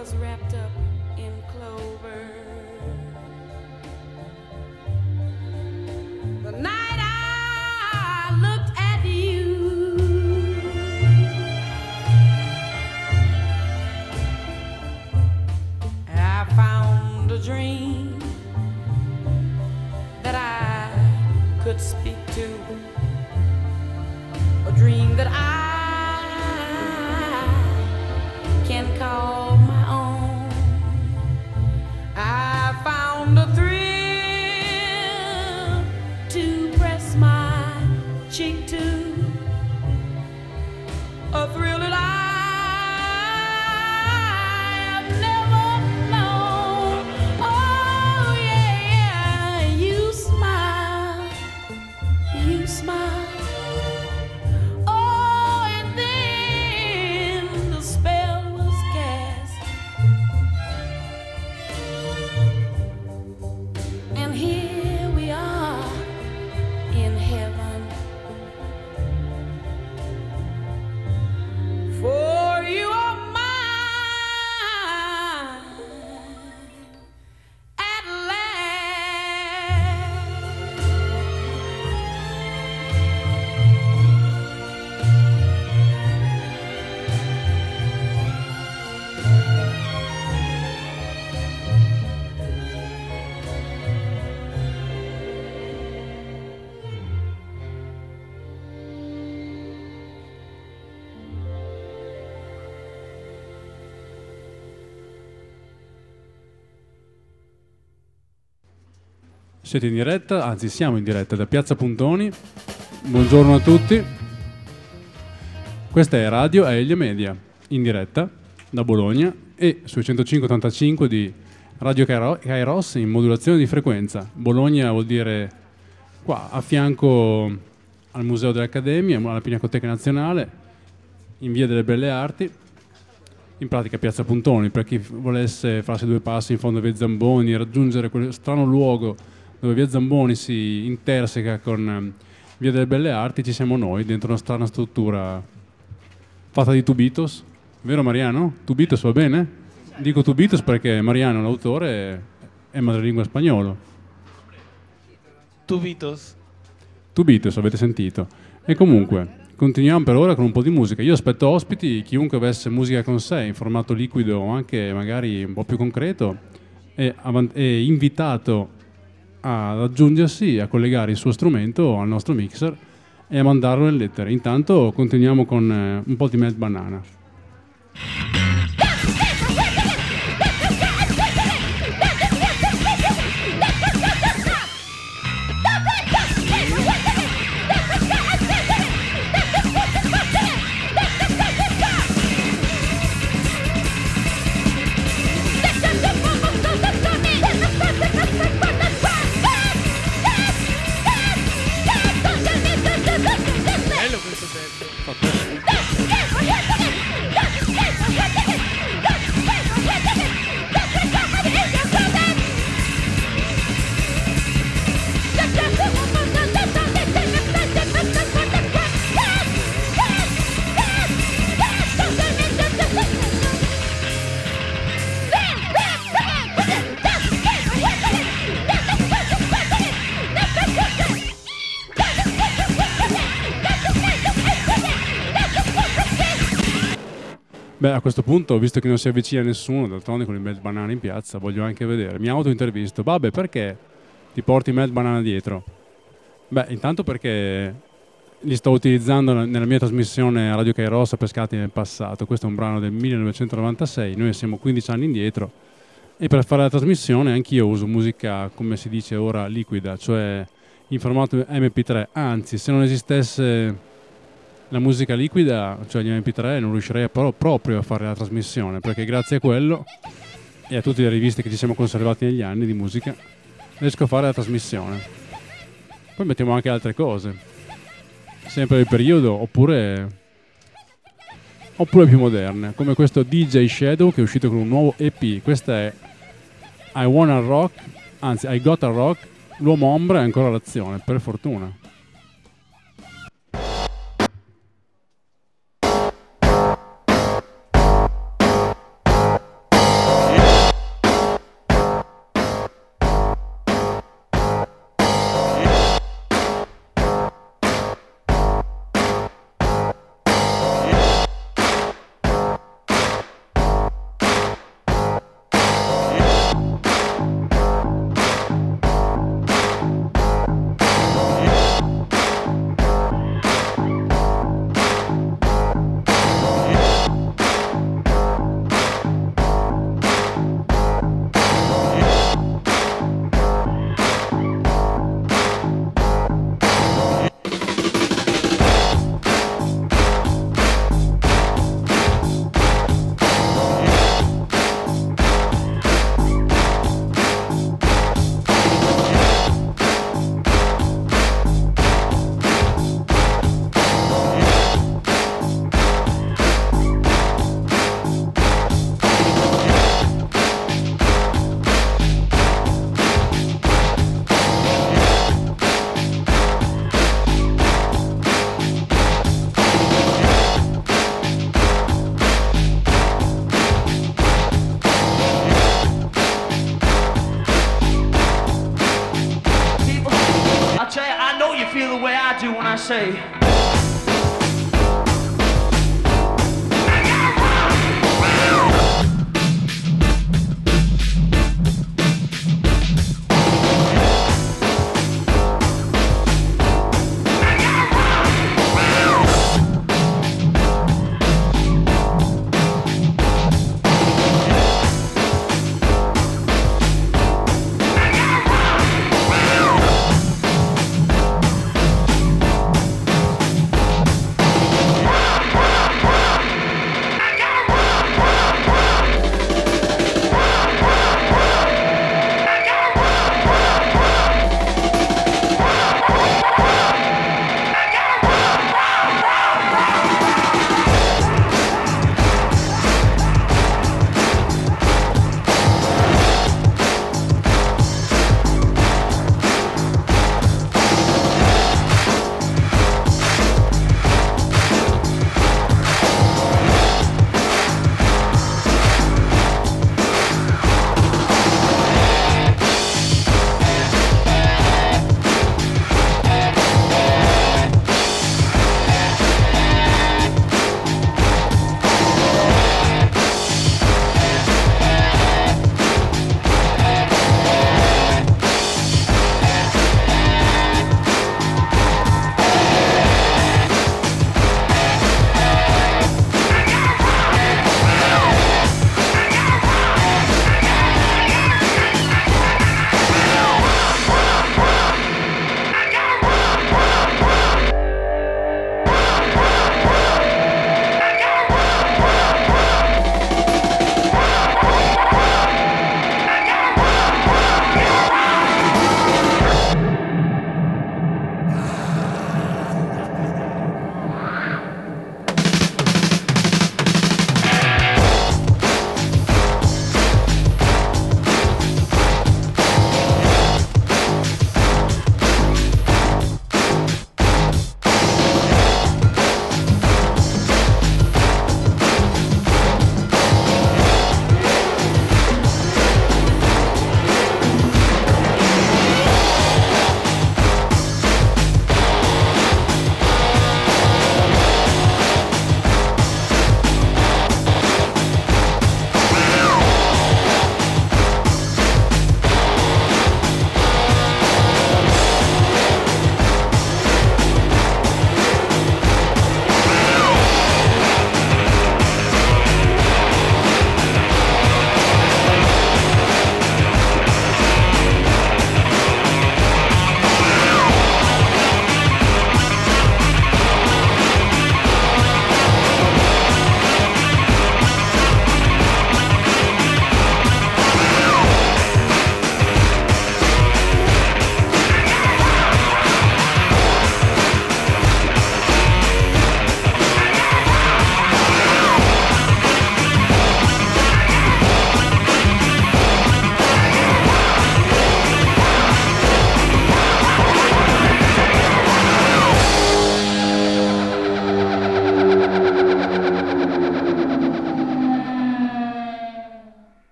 was wrapped up in clover. The night I looked at you, I found a dream that I could speak to, a dream that I can call my own. I found a thrill to press my cheek to, a thrill that I have never known. Oh yeah, you smile, you smile. Oh, and then the spell was cast, and here we are in heaven. For you are mine at last. Siete in diretta, anzi siamo in diretta da Piazza Puntoni. Buongiorno a tutti. Questa è Radio Aelia Media, in diretta da Bologna e sui 105.85 di Radio Kairos in modulazione di frequenza. Bologna vuol dire qua, a fianco al Museo delle Accademie, alla Pinacoteca Nazionale, in Via delle Belle Arti. In pratica Piazza Puntoni, per chi volesse farsi due passi in fondo a Via Zamboni e raggiungere quel strano luogo dove Via Zamboni si interseca con Via delle Belle Arti, ci siamo noi, dentro una strana struttura fatta di tubitos. Vero Mariano? Tubitos va bene? Dico tubitos perché Mariano, l'autore, è madrelingua spagnolo. Tubitos. Tubitos, avete sentito. E comunque, continuiamo per ora con un po' di musica. Io aspetto ospiti, chiunque avesse musica con sé, in formato liquido o anche magari un po' più concreto, è invitato ad aggiungersi, a collegare il suo strumento al nostro mixer e a mandarlo in lettere. Intanto continuiamo con un po' di Mad Banana. Bello questo pezzo. Beh, a questo punto, visto che non si avvicina nessuno, d'altronde con il Mad Banana in piazza, voglio anche vedere. Mi autointervisto. Vabbè, perché ti porti Mad Banana dietro? Beh, intanto perché li sto utilizzando nella mia trasmissione a Radio Kairos pescati nel passato. Questo è un brano del 1996, noi siamo 15 anni indietro e per fare la trasmissione anch'io uso musica, come si dice ora, liquida, cioè in formato MP3. Anzi, se non esistesse la musica liquida, cioè gli MP3, non riuscirei proprio a fare la trasmissione, perché grazie a quello e a tutte le riviste che ci siamo conservati negli anni di musica riesco a fare la trasmissione. Poi mettiamo anche altre cose, sempre del periodo, oppure più moderne, come questo DJ Shadow che è uscito con un nuovo EP. Questa è I Wanna Rock, anzi I Gotta Rock. L'uomo ombra è ancora all'azione, per fortuna. say.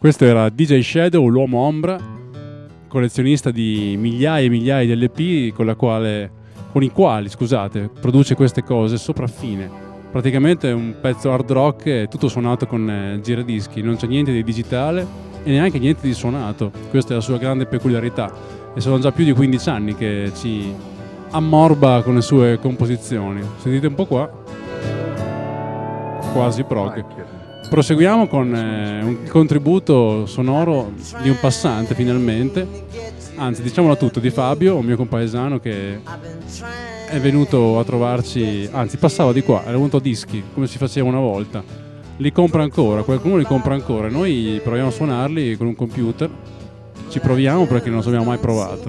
Questo era DJ Shadow, l'uomo ombra, collezionista di migliaia e migliaia di LP con i quali produce queste cose sopraffine. Praticamente è un pezzo hard rock tutto suonato con giradischi, non c'è niente di digitale e neanche niente di suonato. Questa è la sua grande peculiarità e sono già più di 15 anni che ci ammorba con le sue composizioni. Sentite un po' qua, quasi prog. Proseguiamo con un contributo sonoro di un passante finalmente, anzi diciamolo tutto, di Fabio, un mio compaesano che è venuto a trovarci, anzi passava di qua, era venuto a dischi come si faceva una volta, li compra ancora, qualcuno li compra ancora, noi proviamo a suonarli con un computer, ci proviamo perché non ci abbiamo mai provato.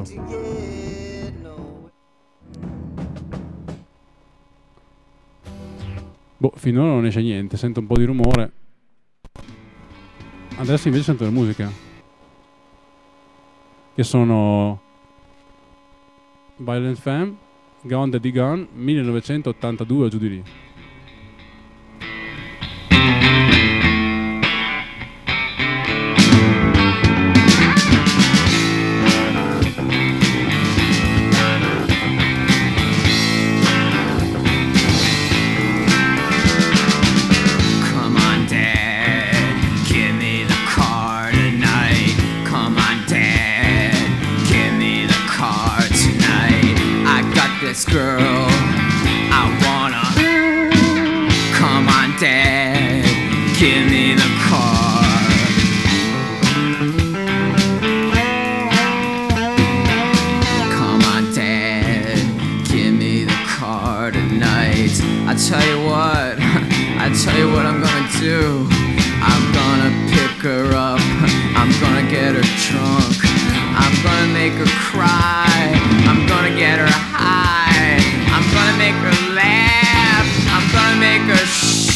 Finora non esce niente, sento un po' di rumore. Adesso invece sento la musica, che sono Violent Femme, Gone Daddy Gone, 1982 o giù di lì. Girl, I wanna. Come on, Dad, give me the car. Come on, Dad, give me the car tonight. I tell you what I'm gonna do. I'm gonna pick her up, I'm gonna get her drunk, I'm gonna make her cry, I'm gonna get her high, I'm gonna make her laugh, I'm gonna make her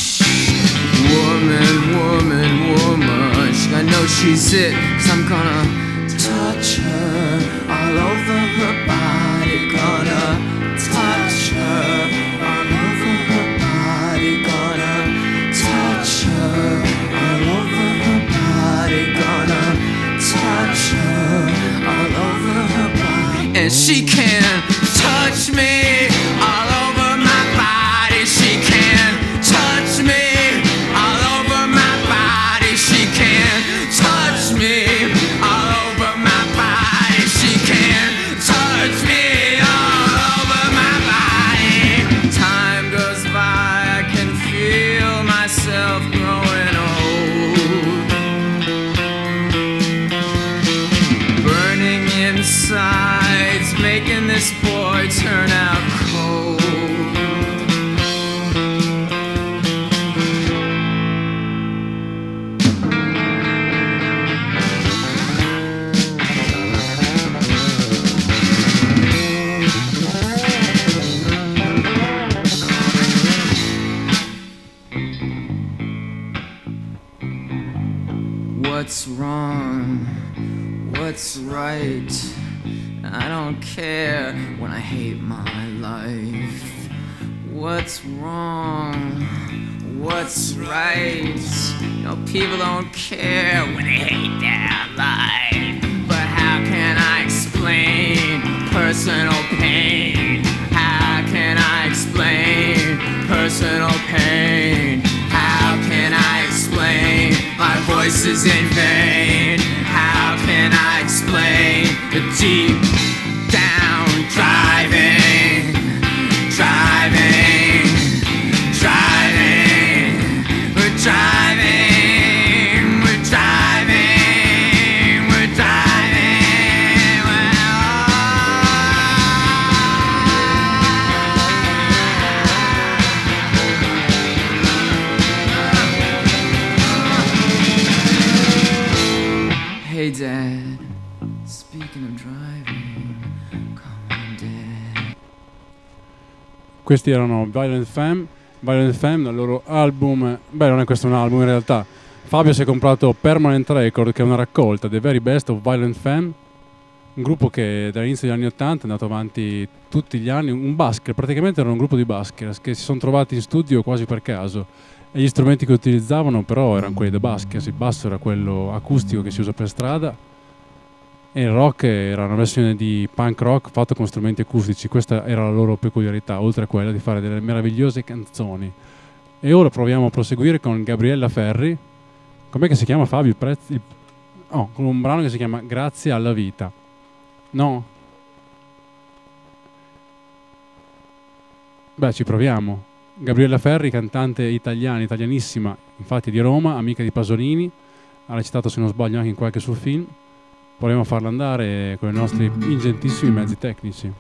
woman, woman, woman. I know she's it, 'cause I'm gonna touch her all over her body, gonna touch her all over her body, gonna touch her all over her body, gonna touch her all over her body. And she can touch me all over my body, she can touch me all over my body, she can touch me all over my body, she can touch me all over my body. Time goes by, I can feel myself growing old, burning insides, making this boy turn out cold. What's wrong? What's right? I don't care when I hate my life. What's wrong? What's right? You know, people don't care when they hate their life. But how can I explain personal pain? How can I explain personal pain? How can I explain my voice is in vain? How can I explain the deep down driving, driving, driving, we're driving, we're driving, we're driving, Hey Dad, speaking of driving, come on Dad. Questi erano Violent Femme dal loro album, non è questo un album in realtà, Fabio si è comprato Permanent Record, che è una raccolta The Very Best of Violent Femme, un gruppo che dall'inizio degli anni 80 è andato avanti tutti gli anni, un busker, praticamente era un gruppo di buskers che si sono trovati in studio quasi per caso E gli strumenti che utilizzavano però erano quelli da basso, il basso era quello acustico che si usa per strada e il rock era una versione di punk rock fatto con strumenti acustici. Questa era la loro peculiarità, oltre a quella di fare delle meravigliose canzoni. E ora proviamo a proseguire con Gabriella Ferri. Com'è che si chiama, Fabio? Con un brano che si chiama Grazie alla vita. No? Beh, ci proviamo. Gabriella Ferri, cantante italianissima, infatti di Roma, amica di Pasolini, ha recitato, se non sbaglio, anche in qualche suo film. Proviamo a farla andare con i nostri ingentissimi mezzi tecnici.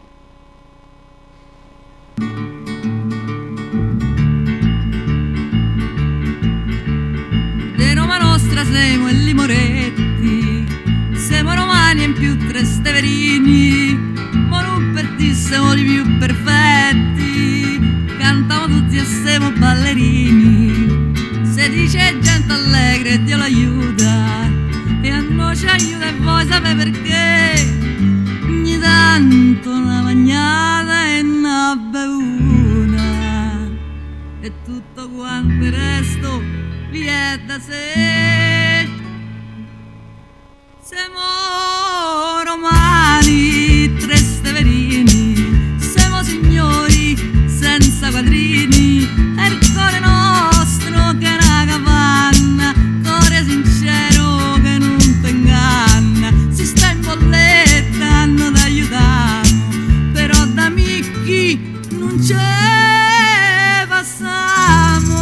De Roma nostra siamo i Limoretti, siamo romani e in più tre Steverini, ma non per te siamo i più perfetti, cantiamo tutti e siamo ballerini. Se dice gente allegra e Dio l'aiuta, e a noi ci aiuta e voi sapete perché, ogni tanto una magnata e una bevuta, e tutto quanto il resto vi è da sé. Siamo romani, tre Steverini, siamo signori senza quadrini, è il cuore nostro che è una capanna, cuore sincero che non ti inganna. Si sta in bolletta, hanno da aiutare, però da Micchi non ce passiamo.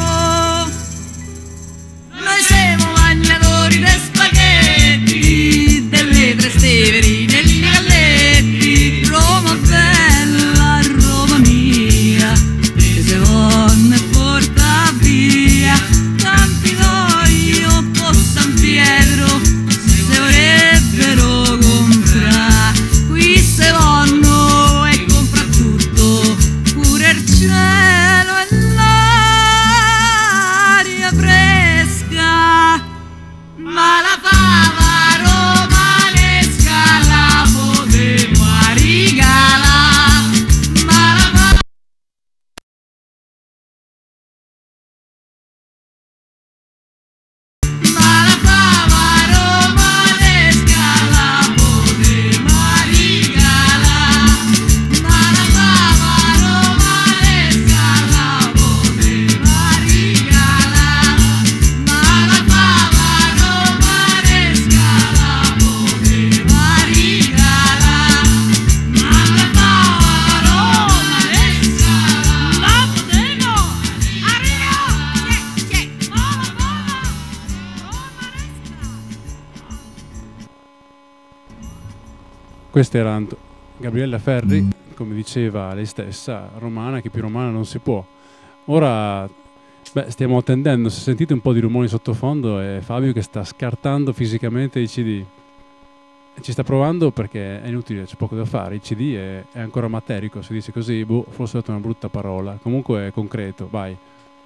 Noi siamo magnatori di spaghetti, delle tre Steverine e gli galletti. Roma bella, Roma mia, che se vonne porta via. Campidoglio con San Pietro, se vorrebbero comprare. Qui se vanno e compra tutto, pure il cielo e l'aria fresca. Ma la fava romanesca la potremo regalare. Ma la fava romanesca la potremo regalare. Ma la fava romanesca la potremo regalare. Ma la fava romanesca la potremo regalare. Ma la fava romanesca la potremo Questa era Gabriella Ferri, come diceva lei stessa, romana, che più romana non si può. Ora, stiamo attendendo, se sentite un po' di rumori sottofondo è Fabio che sta scartando fisicamente i CD. Ci sta provando perché è inutile, c'è poco da fare, il CD è ancora materico, si dice così, forse ho dato una brutta parola, comunque è concreto, vai.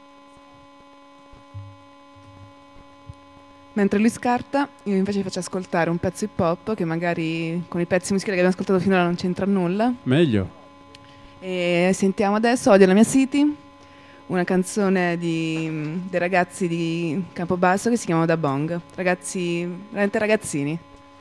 Mentre lui scarta, io invece vi faccio ascoltare un pezzo hip hop che magari con i pezzi musicali che abbiamo ascoltato finora non c'entra nulla. Meglio. E sentiamo adesso Odio la mia city, una canzone dei ragazzi di Campobasso che si chiamano Da Bong. Ragazzi, veramente ragazzini.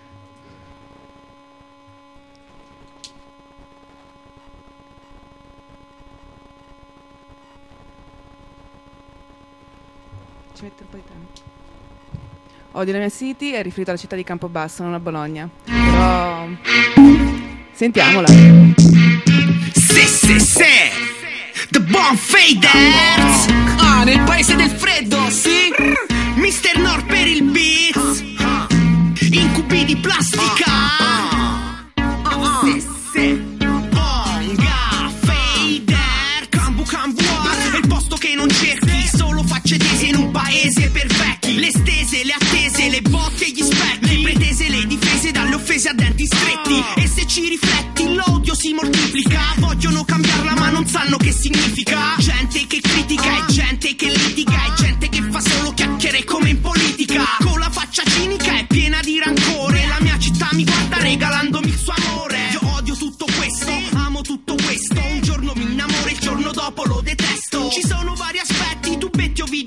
Ci mette un po' di tempo. Odio la mia city è riferito alla città di Campobasso, non a Bologna. Però sentiamola. Se The Bomb Faders nel paese del freddo, sì. Mr. Nord per il beats, incubi di plastica. Se Bonga Fader, Cambu è il posto che non cerchi, solo facce tese in un paese per vecchi. Le stese, le attese, le botte e gli specchi, pretese le difese dalle offese a denti stretti. E se ci rifletti l'odio si moltiplica, vogliono cambiarla ma non sanno che significa. Gente che critica e gente che litiga e gente che fa solo chiacchiere come in politica, con la faccia cinica e piena di rancore. La mia città mi guarda regalandomi il suo amore. Io odio tutto questo, amo tutto questo. Un giorno mi innamoro, il giorno dopo lo detesto. Ci sono vari aspetti, tubetti o video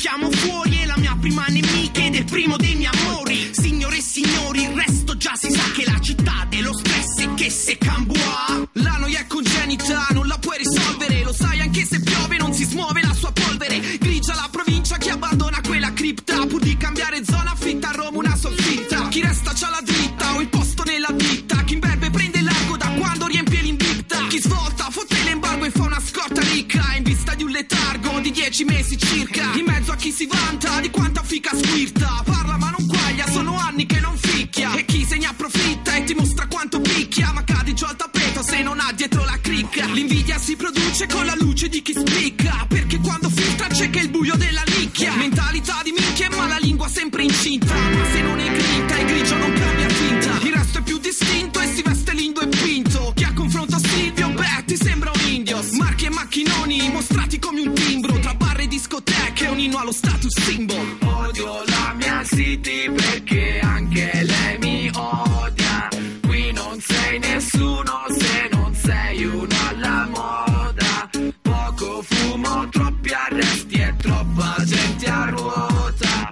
chiamo fuori, è la mia prima nemica ed è il primo dei miei amori. Signore e signori, il resto già si sa che la città dello stress è che se cambua. La noia è congenita, non la puoi risolvere, lo sai anche se piove non si smuove la sua polvere. Grigia la provincia che abbandona quella cripta, pur di cambiare zona affitta a Roma una soffitta. Chi resta c'ha la dritta o il posto nella ditta, chi imberbe prende largo da quando riempie l'invicta. Chi svolta fotte l'embargo e fa una scorta ricca in vista di un letargo di 10 mesi circa. In mezzo a chi si vanta di quanta fica squirta, parla ma non quaglia, sono anni che non ficchia. E chi se ne approfitta e ti mostra quanto picchia, ma cadi giù al tappeto se non ha dietro la cricca. L'invidia si produce con la luce di chi spicca, perché quando filtra c'è che il buio della nicchia. Mentalità di minchia ma la lingua sempre incinta, ma se non è grinta e grigio non cambia finta. Il resto è più distinto e si veste lindo e pinto. Chi a confronto a Silvio, beh, ti sembra un indio. Marchi e macchinoni mostrati come un timbro, tra bar e discoteche un inno allo status symbol. Odio la mia city perché anche lei mi odia. Qui non sei nessuno se non sei uno alla moda. Poco fumo, troppi arresti e troppa gente a ruota.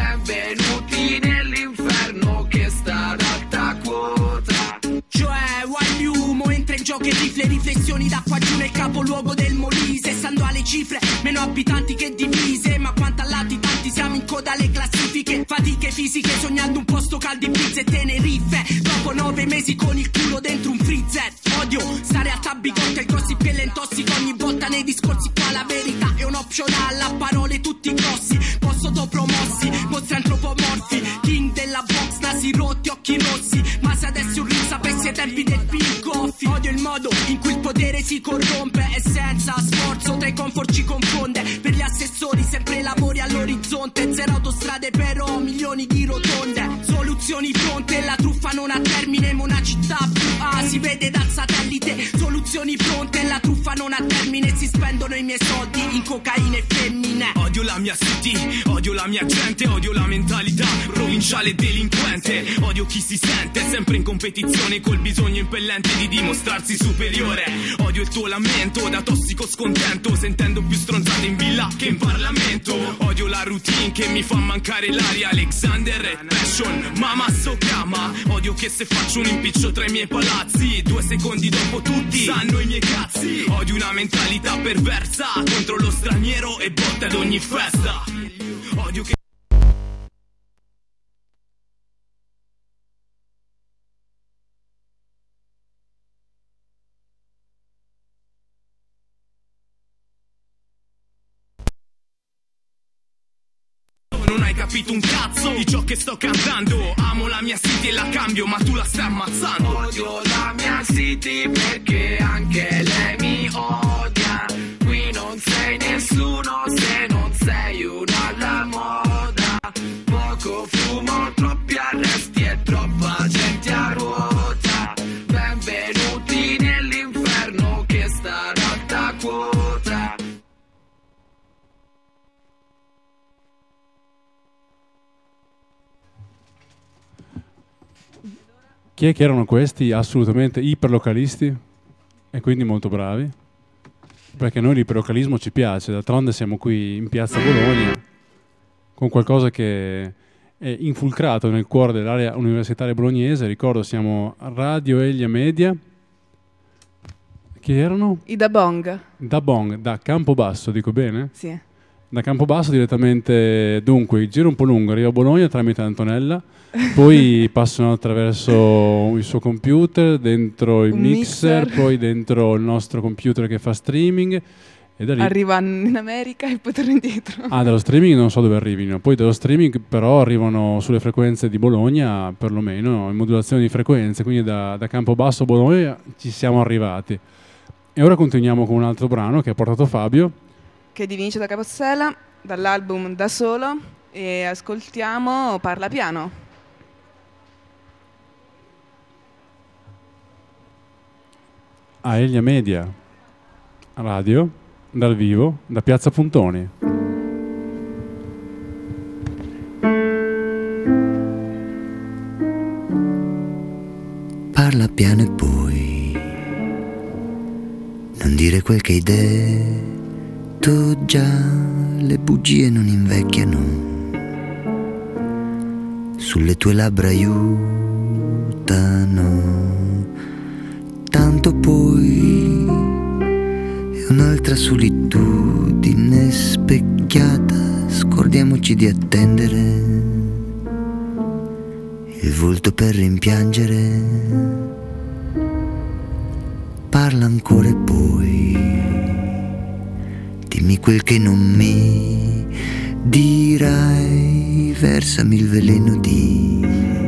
Benvenuti nell'inferno che sta ad alta quota. Cioè, while l'umo entra in gioco e rifle riflessioni da qua giù nel capoluogo del Molise. Stando alle cifre, meno abitanti che divise, ma quanto a latitanti siamo in coda alle classifiche. Fatiche fisiche sognando un posto caldo in pizza e Tenerife. Dopo 9 mesi con il culo dentro un freezer. Odio stare a tabicotta, il gossip che l'intossica ogni volta nei discorsi. Qua la verità è un optional, a parole tutti grossi, posto promossi, mostri antropomorfi, king della box, nasi rotti, occhi rossi. Ma se adesso un ring sapessi ai tempi del Bill Coffee. Odio il modo in cui il potere si corrompe e senza sforzo tra i comfort ci confonde. Per gli assessori sempre lavori all'orizzonte, zero autostrade però milioni di rotonde. Soluzioni pronte, la truffa non ha termine, ma una città più A si vede dal satellite. Soluzioni pronte, la truffa non ha termine, si spendono i miei soldi in cocaina e femmine. Odio la mia city, odio la mia gente, odio la mentalità provinciale delinquente. Odio chi si sente sempre in competizione col bisogno impellente di dimostrarsi superiore. Odio il tuo lamento da tossico scontento, sentendo più stronzate in villa che in Parlamento. Odio la routine che mi fa mancare l'aria, Alexander e Passion, mamma so chiama. Odio che se faccio un impiccio tra i miei palazzi, 2 secondi dopo tutti sanno i miei cazzi. Odio una mentalità perversa contro lo straniero e botte ad ogni festa. Odio che non hai capito un cazzo di ciò che sto cantando. Amo la mia city e la cambio, ma tu la stai ammazzando. Odio la mia city perché anche lei mi odia. Qui non sei nessuno se non sei uno alla moda. Poco fumo, troppi arresti e troppa gente a ruota. Benvenuti nell'inferno che sta ad alta quota. Chi è che erano questi? Assolutamente iperlocalisti e quindi molto bravi, perché noi l'iperlocalismo ci piace, d'altronde siamo qui in piazza Bologna con qualcosa che è infiltrato nel cuore dell'area universitaria bolognese. Ricordo, siamo a Radio Elia Media. Chi erano? I Da Bong. Da Bong, da Campobasso, dico bene? Sì. Da Campobasso direttamente, dunque, il giro un po' lungo, arriva a Bologna tramite Antonella, poi passano attraverso il suo computer, dentro il mixer, poi dentro il nostro computer che fa streaming, e da lì arrivano in America e poi tornano indietro. Ah, dallo streaming non so dove arrivino, poi dallo streaming però arrivano sulle frequenze di Bologna, perlomeno in modulazione di frequenze, quindi da Campobasso a Bologna ci siamo arrivati. E ora continuiamo con un altro brano che ha portato Fabio, che è di Vinicio da Capossela, dall'album Da Solo, e ascoltiamo Parla Piano. a Elia Media Radio, dal vivo, da Piazza Puntoni. Parla piano e poi non dire quel che hai detto già, le bugie non invecchiano, sulle tue labbra aiutano, tanto poi è un'altra solitudine specchiata, scordiamoci di attendere il volto per rimpiangere, parla ancora e poi dimmi quel che non mi dirai, versami il veleno di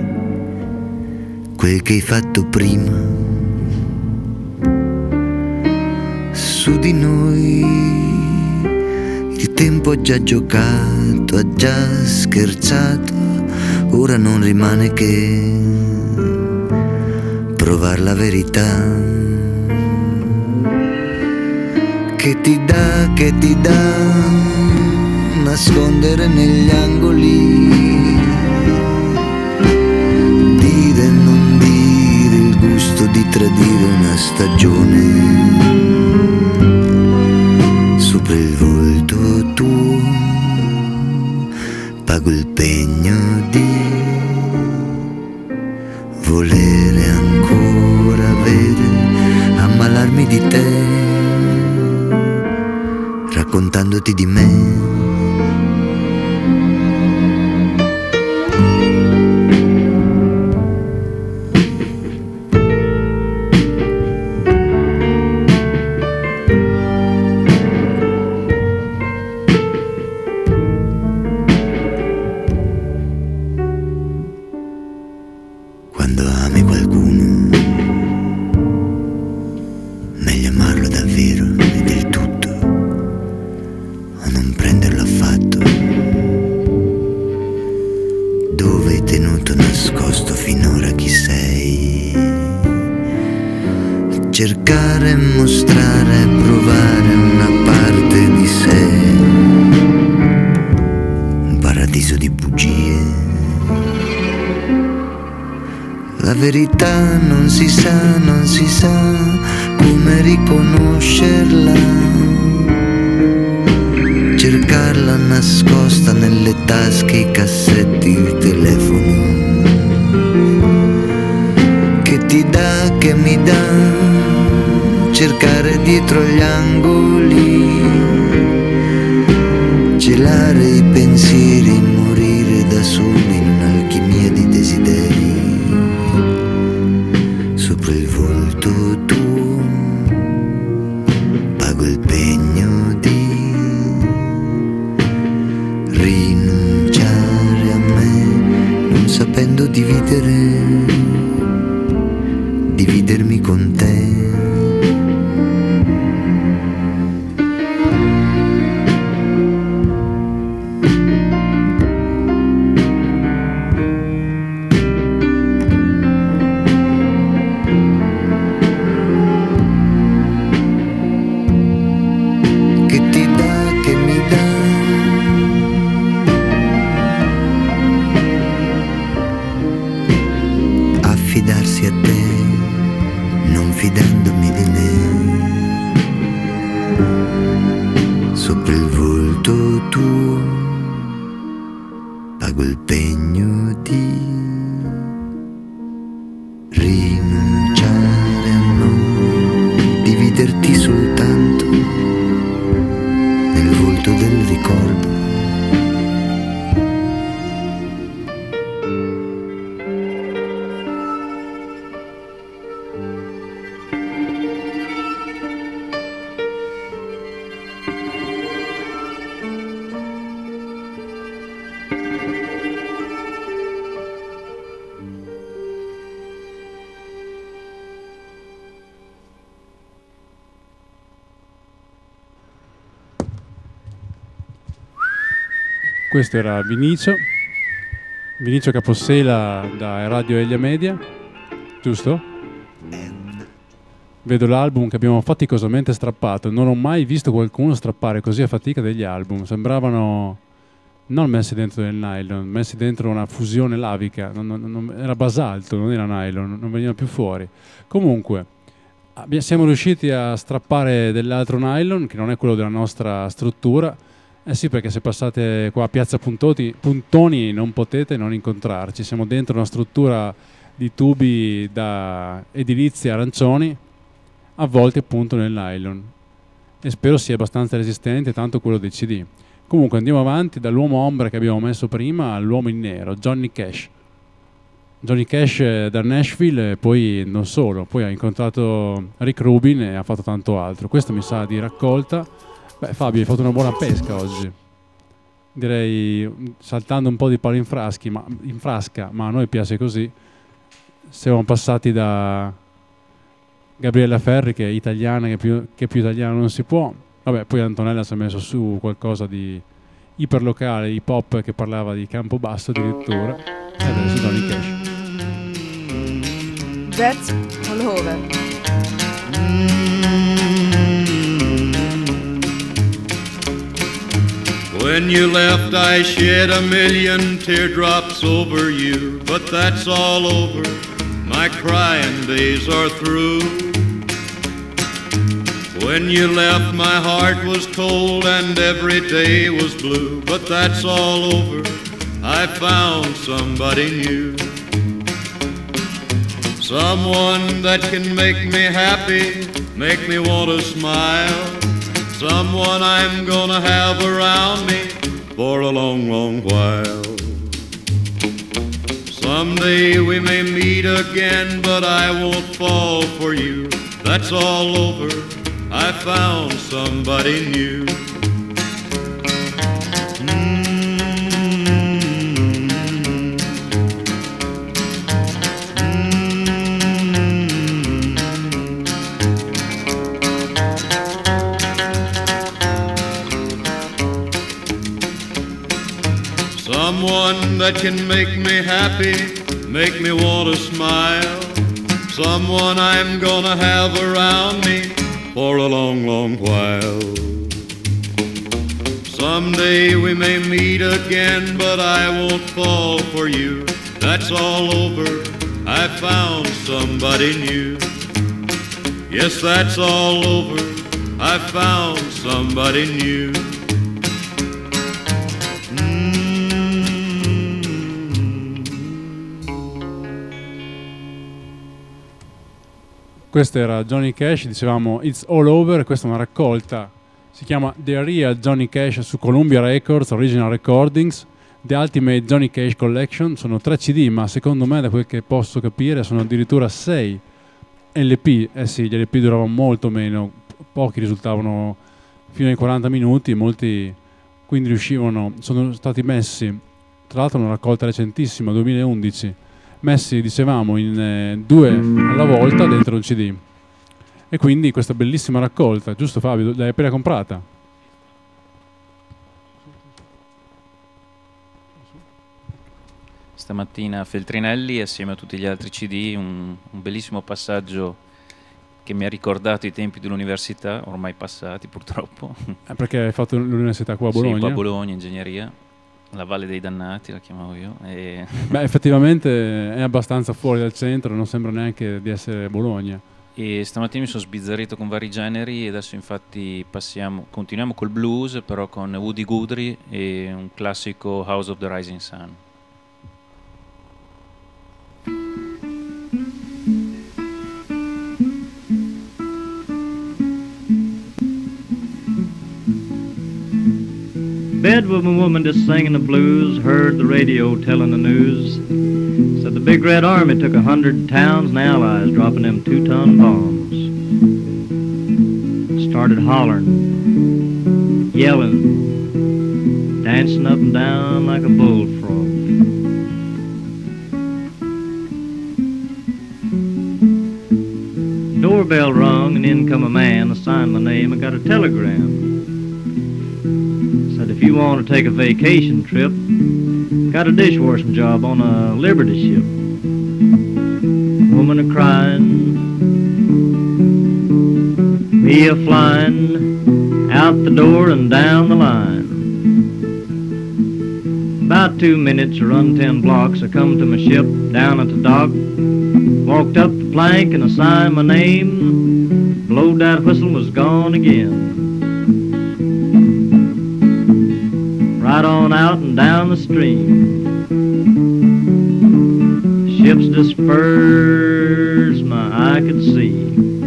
quel che hai fatto prima su di noi. Il tempo ha già giocato, ha già scherzato, ora non rimane che provar la verità. Che ti dà nascondere negli angoli, dire e non dire, il gusto di tradire una stagione. Sopra il volto tuo pago il pegno di volere ancora avere, ammalarmi di te, raccontandoti di me. Quando ami qualcuno, meglio amarlo davvero e del tutto, o non prenderlo affatto. Dove hai tenuto nascosto finora chi sei? Cercare, mostrare, provare una parte di sé, un paradiso di bugie. La verità non si sa come riconoscerla, cercarla nascosta nelle tasche, i cassetti, il telefono. Che ti dà, che mi dà, cercare dietro gli angoli, celare i pensieri, morire da soli in un'alchimia di desideri. Sopra il volto tuo pago il pegno di rinunciare a me, non sapendo dividermi con te. Affidarsi a te, non fidandomi di me. Sopra il volto tuo pago il pegno di rinunciare a noi, dividerti soltanto nel volto del ricordo. Questo era Vinicio Capossela da Radio Elia Media, giusto? Vedo l'album che abbiamo faticosamente strappato. Non ho mai visto qualcuno strappare così a fatica degli album. Sembravano non messi dentro del nylon, messi dentro una fusione lavica. Era basalto, non era nylon, non veniva più fuori. Comunque, Siamo riusciti a strappare dell'altro nylon, che non è quello della nostra struttura. Eh sì, perché se passate qua a Piazza Puntoni non potete non incontrarci. Siamo dentro una struttura di tubi da edilizia arancioni, avvolti appunto nel nylon. E spero sia abbastanza resistente, tanto quello dei CD. Comunque andiamo avanti dall'uomo ombra che abbiamo messo prima all'uomo in nero, Johnny Cash. Johnny Cash da Nashville e poi non solo, poi ha incontrato Rick Rubin e ha fatto tanto altro. Questo mi sa di raccolta. Beh, Fabio, hai fatto una buona pesca oggi. Direi saltando un po' di palo in frasca, ma a noi piace così. Siamo passati da Gabriella Ferri, che è italiana, che più italiana non si può. Vabbè, poi Antonella si è messo su qualcosa di iperlocale, hip hop, che parlava di Campobasso addirittura. E adesso Johnny Cash. That's all over. When you left, I shed a million teardrops over you, but that's all over. My crying days are through. When you left, my heart was cold and every day was blue, but that's all over. I found somebody new. Someone that can make me happy, make me want to smile. Someone I'm gonna have around me for a long, long while. Someday we may meet again, but I won't fall for you. That's all over. I found somebody new. Someone that can make me happy, make me want to smile. Someone I'm gonna have around me for a long, long while. Someday we may meet again, but I won't fall for you. That's all over. I found somebody new. Yes, that's all over. I found somebody new. Questo era Johnny Cash, dicevamo It's All Over, questa è una raccolta, si chiama The Real Johnny Cash su Columbia Records, Original Recordings, The Ultimate Johnny Cash Collection, sono 3 CD, ma secondo me da quel che posso capire sono addirittura 6 LP, eh sì, gli LP duravano molto meno, pochi risultavano fino ai 40 minuti, molti quindi riuscivano, sono stati messi, tra l'altro una raccolta recentissima, 2011, messi, dicevamo, in 2 alla volta dentro un CD. E quindi questa bellissima raccolta, giusto Fabio? L'hai appena comprata? Stamattina Feltrinelli assieme a tutti gli altri CD, un bellissimo passaggio che mi ha ricordato i tempi dell'università, ormai passati purtroppo. Perché hai fatto l'università qua a Bologna? Sì, qua a Bologna, ingegneria. La Valle dei Dannati la chiamavo io. E Beh, effettivamente è abbastanza fuori dal centro, non sembra neanche di essere Bologna. E stamattina mi sono sbizzarrito con vari generi e adesso infatti continuiamo col blues, però con Woody Guthrie e un classico House of the Rising Sun. Bedroom woman just singing the blues, heard the radio telling the news. Said the big red army took 100 towns and allies dropping them 2-ton bombs. Started hollering, yelling, dancing up and down like a bullfrog. Doorbell rung and in come a man, I signed my name, I got a telegram. Said if you want to take a vacation trip, got a dishwashing job on a Liberty ship. Woman a crying, me a flying, out the door and down the line. About 2 minutes, I run 10 blocks, I come to my ship down at the dock. Walked up the plank and I signed my name. Blowed that whistle and was gone again. Right on out and down the stream. Ships dispersed, my eye could see.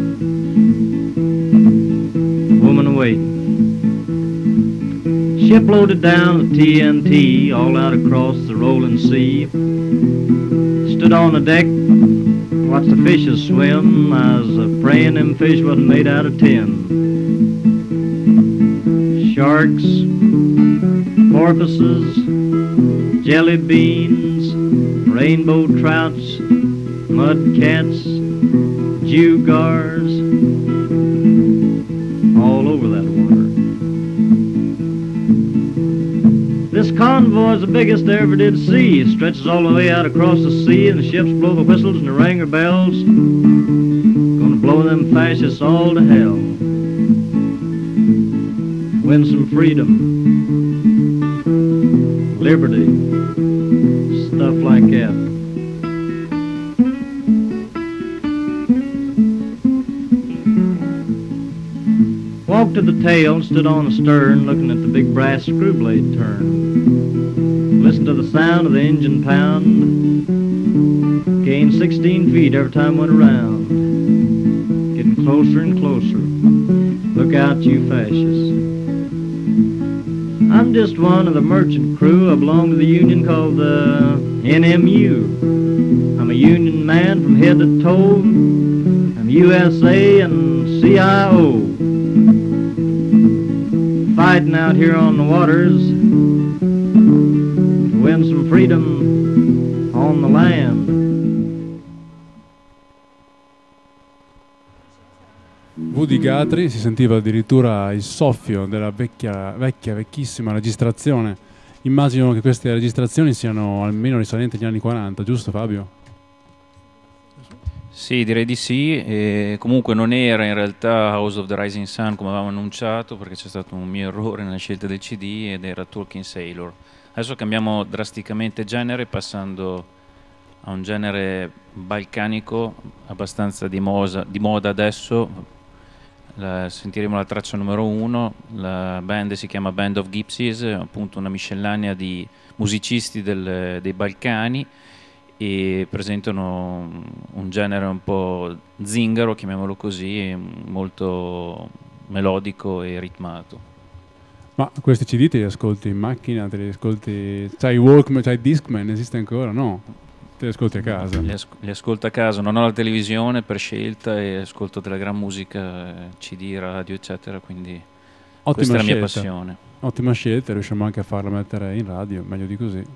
Woman waiting. Ship loaded down the TNT all out across the rolling sea. Stood on the deck, watched the fishes swim. I was praying them fish wasn't made out of tin. Sharks, porpoises, jelly beans, rainbow trouts, mud cats, gewgaws, all over that water. This convoy's the biggest I ever did see. It stretches all the way out across the sea, and the ships blow the whistles and the ringer bells. Gonna blow them fascists all to hell. Win some freedom, liberty, stuff like that. Walked to the tail and stood on the stern, looking at the big brass screw blade turn. Listened to the sound of the engine pound. Gained 16 feet every time went around. Getting closer and closer. Look out, you fascists. I'm just one of the merchant crew. I belong to the union called the NMU. I'm a union man from head to toe. I'm USA and CIO. Fighting out here on the waters to win some freedom on the land. Woody Guthrie, si sentiva addirittura il soffio della vecchissima registrazione. Immagino che queste registrazioni siano almeno risalenti agli anni 40, giusto Fabio? Sì, direi di sì. E comunque non era in realtà House of the Rising Sun come avevamo annunciato, perché c'è stato un mio errore nella scelta del CD ed era Talking Sailor. Adesso cambiamo drasticamente genere, passando a un genere balcanico abbastanza di moda adesso. Sentiremo la traccia numero 1. La band si chiama Band of Gypsies, appunto una miscellanea di musicisti dei Balcani, e presentano un genere un po' zingaro, chiamiamolo così, molto melodico e ritmato. Ma questi CD te li ascolti in macchina, te li ascolti... C'hai Walkman, c'hai Discman, esiste ancora? No? Te li ascolti a casa? Li ascolto a casa, non ho la televisione per scelta e ascolto della gran musica, CD, radio, eccetera, quindi questa è la mia passione. Ottima scelta, riusciamo anche a farla mettere in radio, meglio di così.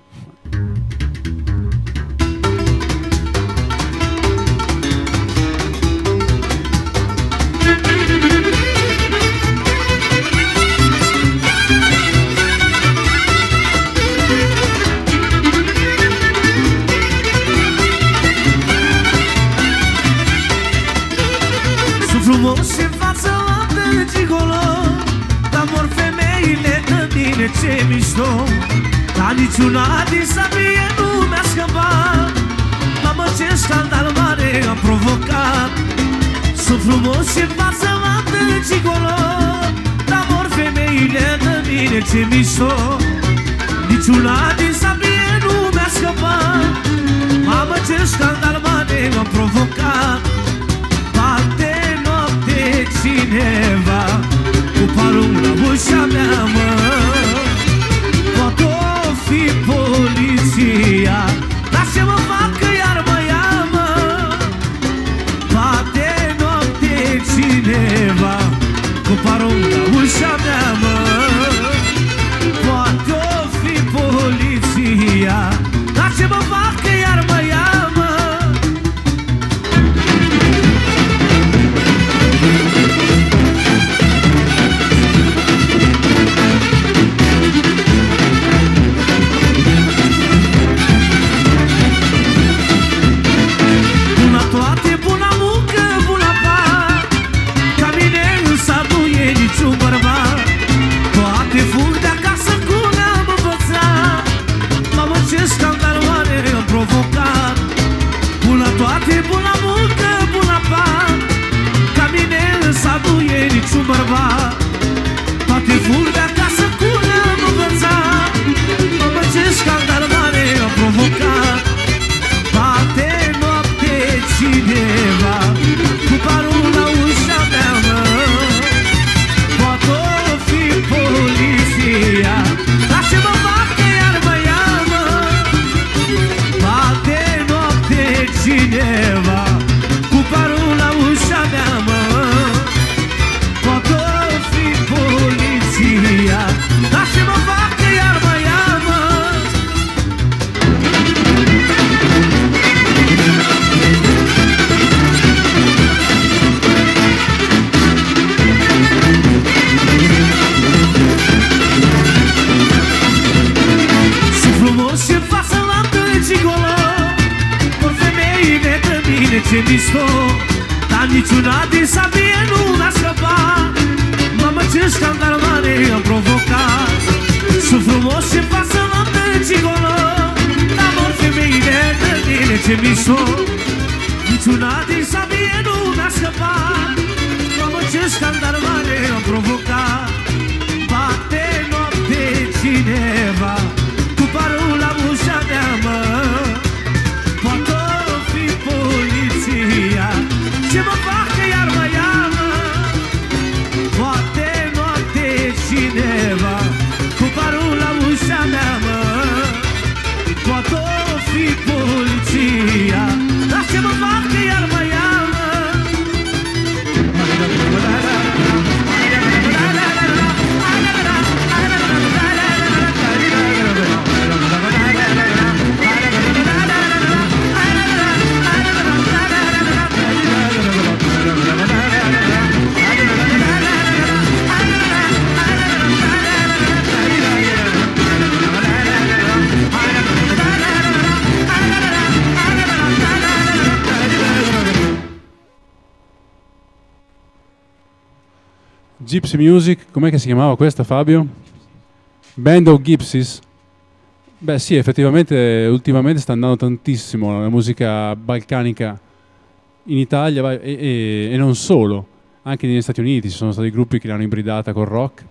Frumos în față de gigolo, dar mor femeile de mine ce mișto. Dar niciuna din sabie nu mi-a scăpat. Mamă, ce scandal mare a provocat. Sunt frumos în față de gigolo, dar mor femeile de mine ce mișto. Niciuna din sabie nu mi-a scăpat. Mamă, ce scandal mare a provocat. Cineva cu parul la ușa mea, mă. Poate-o fi poliția, dar ce mă fac că iar mă ia, mă. Poate noapte cineva cu parul la ușa mea, mă. Poate-o fi poliția, dar ce mă fac că iar mă ia, mă. niciunati sappiano da scappare, ma ci stanno da mani a provocare. Soffro se passa la mezzicola, l'amor femminile dire c'è mi so. Niciunati sappiano da scappare, ma ci stanno da mani a provocare. Batte notte cineva, tu parola bussa mia. Quando fi polizia, se mi fa che arma chiama. Quante notte cineva, tu parola bussa mia. Quando fi polizia, se mi fa che arma chiama. Gypsy Music, com'è che si chiamava questa, Fabio? Band of Gypsies? Beh sì, effettivamente ultimamente sta andando tantissimo la musica balcanica in Italia e non solo, anche negli Stati Uniti ci sono stati gruppi che l'hanno ibridata col rock.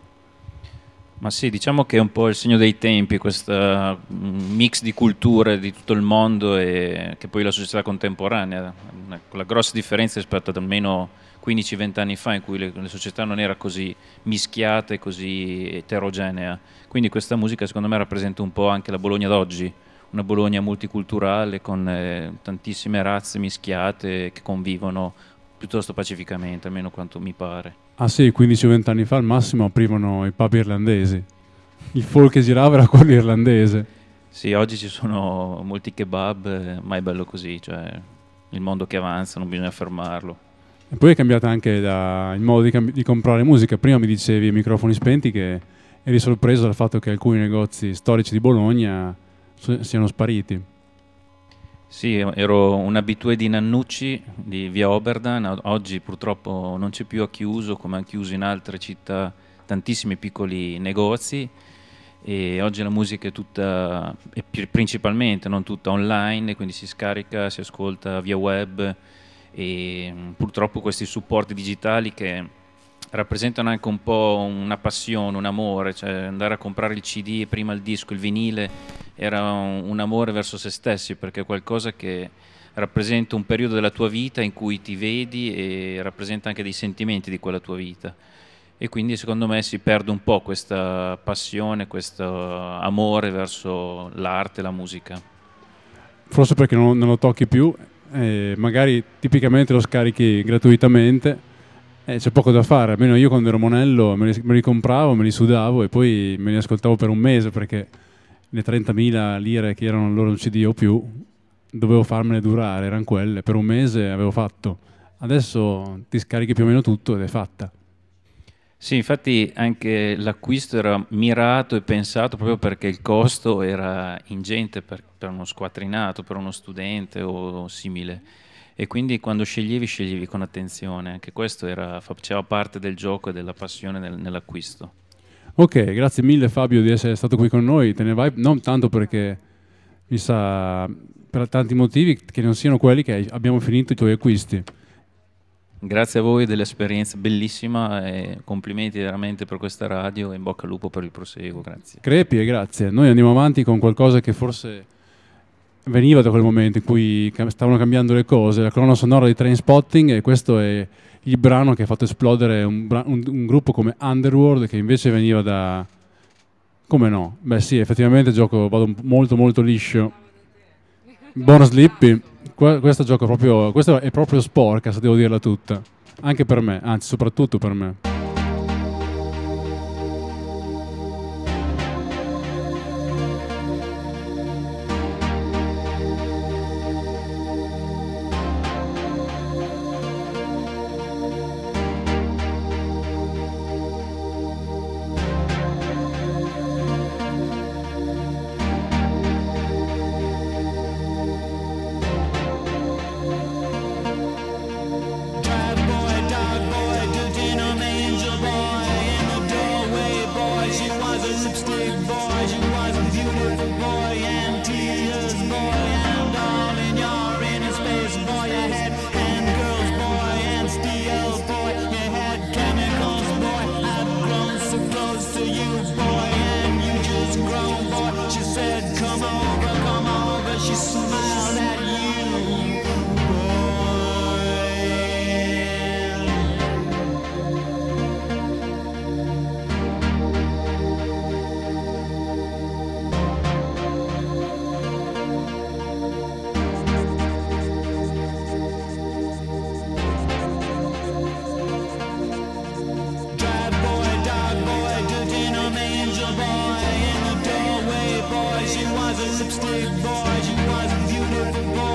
Ma sì, diciamo che è un po' il segno dei tempi, questo mix di culture di tutto il mondo e che poi la società contemporanea, con la grossa differenza rispetto ad almeno 15-20 anni fa in cui le società non era così mischiata e così eterogenea. Quindi questa musica secondo me rappresenta un po' anche la Bologna d'oggi, una Bologna multiculturale con tantissime razze mischiate che convivono piuttosto pacificamente, almeno quanto mi pare. Ah sì, 15-20 anni fa al massimo aprivano i pub irlandesi. Il folk che girava era quello irlandese. Sì, oggi ci sono molti kebab, ma è bello così, cioè il mondo che avanza, non bisogna fermarlo. E poi è cambiata anche il modo di comprare musica. Prima mi dicevi ai microfoni spenti che eri sorpreso dal fatto che alcuni negozi storici di Bologna siano spariti. Sì, ero un abitué di Nannucci di via Oberdan, oggi purtroppo non c'è più, ha chiuso, come hanno chiuso in altre città tantissimi piccoli negozi, e oggi la musica è tutta, principalmente, non tutta online, quindi si scarica, si ascolta via web, e purtroppo questi supporti digitali che rappresentano anche un po' una passione, un amore, cioè andare a comprare il CD e prima il disco, il vinile, era un amore verso se stessi, perché è qualcosa che rappresenta un periodo della tua vita in cui ti vedi e rappresenta anche dei sentimenti di quella tua vita, e quindi secondo me si perde un po' questa passione, questo amore verso l'arte e la musica. Forse perché non lo tocchi più, magari tipicamente lo scarichi gratuitamente. C'è poco da fare, almeno io quando ero monello me li compravo, me li sudavo e poi me li ascoltavo per un mese, perché le 30.000 lire che erano il loro CD o più dovevo farmene durare, erano quelle, per un mese avevo fatto. Adesso ti scarichi più o meno tutto ed è fatta. Sì, infatti anche l'acquisto era mirato e pensato proprio perché il costo era ingente per uno squattrinato, per uno studente o simile. E quindi quando sceglievi con attenzione, anche questo faceva parte del gioco e della passione nell'acquisto. Ok, grazie mille Fabio di essere stato qui con noi, te ne vai non tanto perché mi sa per tanti motivi che non siano quelli che abbiamo finito i tuoi acquisti. Grazie a voi dell'esperienza bellissima e complimenti veramente per questa radio e in bocca al lupo per il proseguo, grazie. Crepi e grazie, noi andiamo avanti con qualcosa che forse veniva da quel momento in cui stavano cambiando le cose, la colonna sonora di Trainspotting, e questo è il brano che ha fatto esplodere un gruppo come Underworld, che invece veniva da... Come no? Beh sì, effettivamente vado molto molto liscio. Buono Slippy, questo è proprio sporca, se devo dirla tutta, anche per me, anzi soprattutto per me. Bad boy little boy and you just grown boy. She said come over, she smiled at you, lipstick boy, she was a beautiful boy.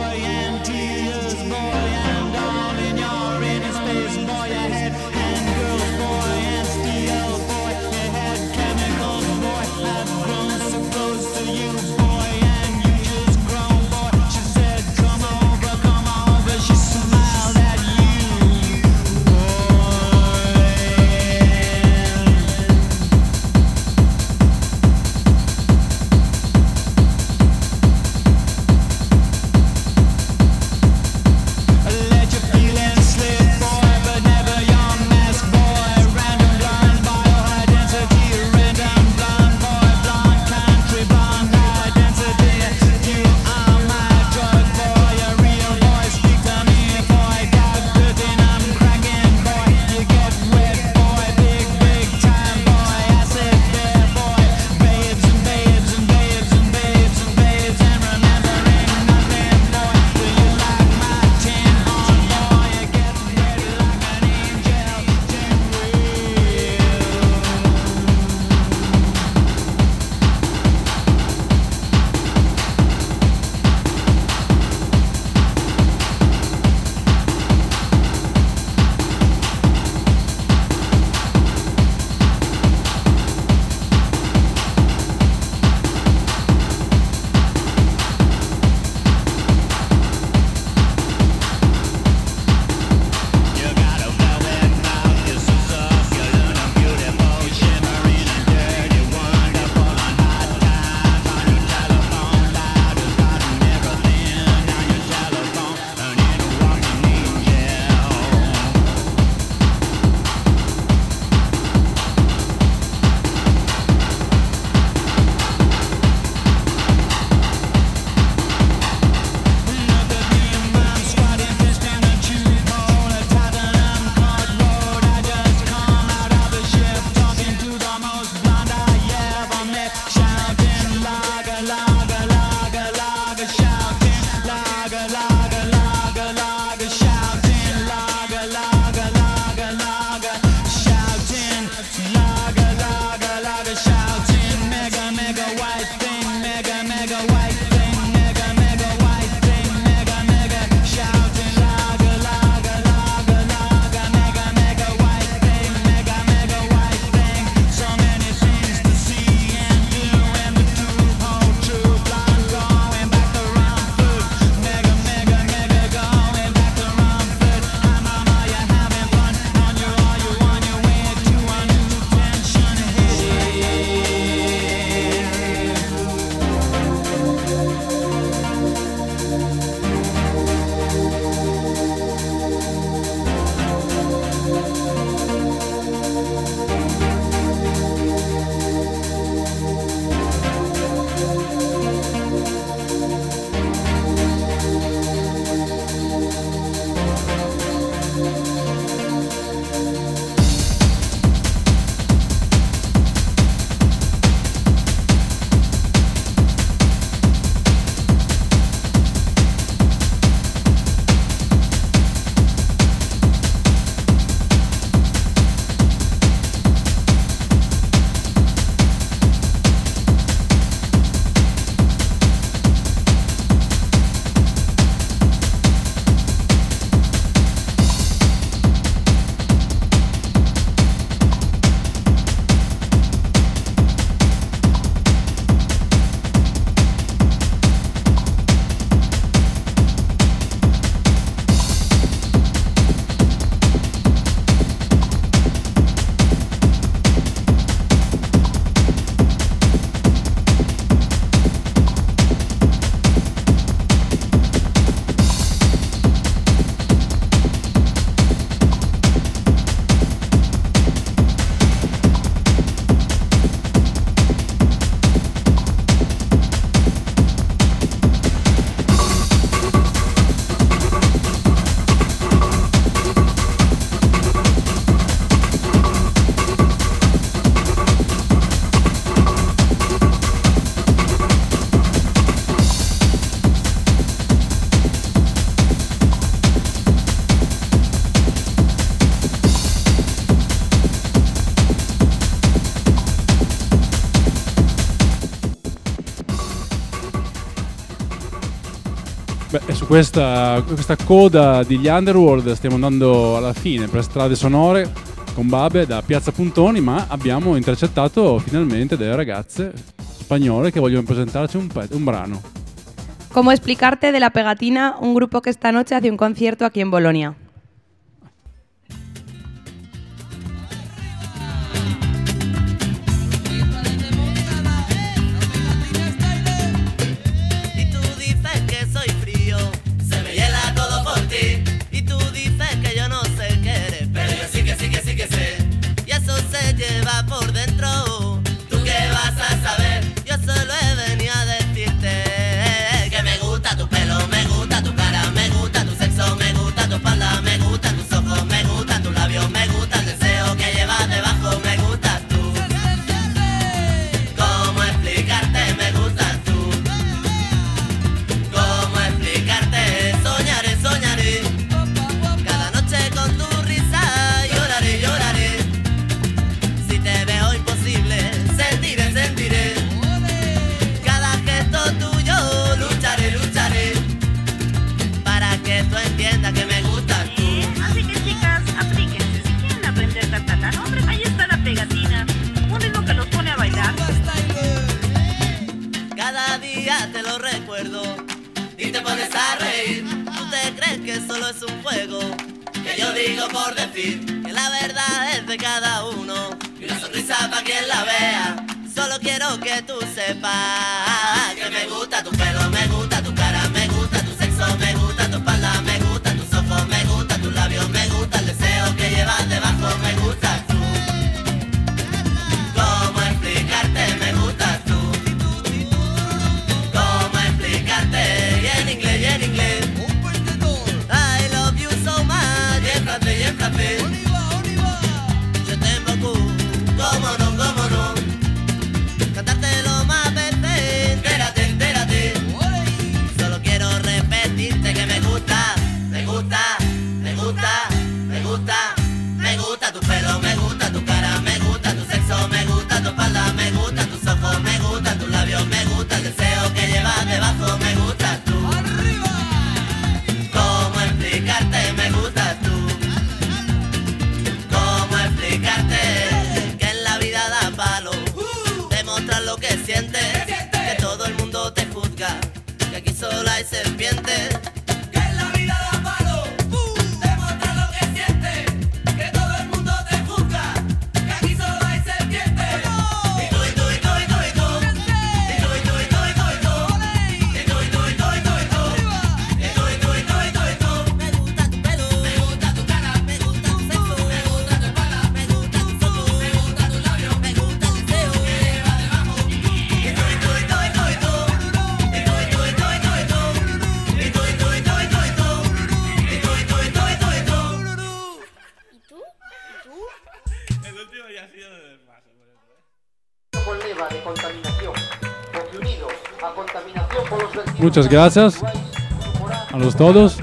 Beh, e su questa coda degli Underworld stiamo andando alla fine per strade sonore con Babe da Piazza Puntoni, ma abbiamo intercettato finalmente delle ragazze spagnole che vogliono presentarci un brano. ¿Cómo explicarte de La Pegatina, un grupo que esta noche hace un concierto aquí en Bolonia? Y tú dices que soy frío, se me hiela todo por ti. Y tú dices que yo no sé qué eres, pero yo sí que sé. Y eso se lleva por dentro. ¿Tú qué vas a saber? Yo solo he venido a decirte que me gusta tu pelo, me gusta tu cara, me gusta tu sexo, me gusta tu espalda, me gustan tus ojos, me gustan tus labios, me gusta el deseo que llevas debajo, me gustas tú. ¿Cómo explicarte? Me gustas tú. ¿Cómo explicarte? Soñaré, soñaré. Cada noche con tu risa lloraré, lloraré. Si te veo imposible, sentiré, sentiré. Cada gesto tuyo lucharé, lucharé. Para que tú entiendas que me gustas tú. Así que chicas, aplíquense. Si quieren aprender catalán, hombre, ahí está La Pegatina. Un ritmo que los pone a bailar. Cada día te lo recuerdo y te pones a reír. Tú te crees que solo es un juego que yo digo por decir, que la verdad es de cada uno y una sonrisa pa' quien la vea. Solo quiero que tú sepas que me gusta tu pelo, me gusta tu cara, me gusta tu sexo, me gusta tu espalda, me gustan tus ojos, me gustan tus labios, me gusta el deseo que llevas debajo, me gustas tú. ¿Cómo explicarte? Me gustas tú. ¿Cómo explicarte? Y en inglés, y en inglés. I love you so much. Y en francés, y en francés. Je t'aime beaucoup. ¿Cómo no, cómo no? Cantártelo más veces. Entérate, entérate. Solo quiero repetirte que me gusta, me gusta, me gusta, me gusta. Me gusta tu pelo, me gusta tu cara, me gusta tu sexo, me gusta tu espalda, me gustan tus ojos, me gustan tus labios, me gusta el deseo que llevas debajo, me gustas tú. ¿Cómo explicarte? Me gustas tú. ¿Cómo explicarte? Que en la vida da palo demostrar lo que sientes, que todo el mundo te juzga, que aquí solo hay serpientes. Que en la vida da palo demostrar lo que sientes, que todo el mundo te juzga, que aquí solo hay serpientes. Y tú, y tú, y tú, y tú, y tú. Y tú, y tú, y tú, y tú, y tú. Y tú, y tú, y tú, y tú, y tú. Y tú, y tú, y tú, y tú, y tú. Me gusta tu pelo, me gusta tu cara, me gusta tu sexo, me gusta tu espalda, me gusta tus ojos, me gusta tus labios, me gusta el deseo que lleva debajo. Y tú, y tú, y tú, y tú, y tú. Y tú, y tú, y tú, y tú, y tú. Y tú, y tú, y tú, y tú, y tú. Y tú, y tú, y tú, y tú, y tú. ¿Y tú? El último ya ha sido de más. Con leva de contaminación, porque unidos a contaminación por los vertidos. Muchas gracias a los todos.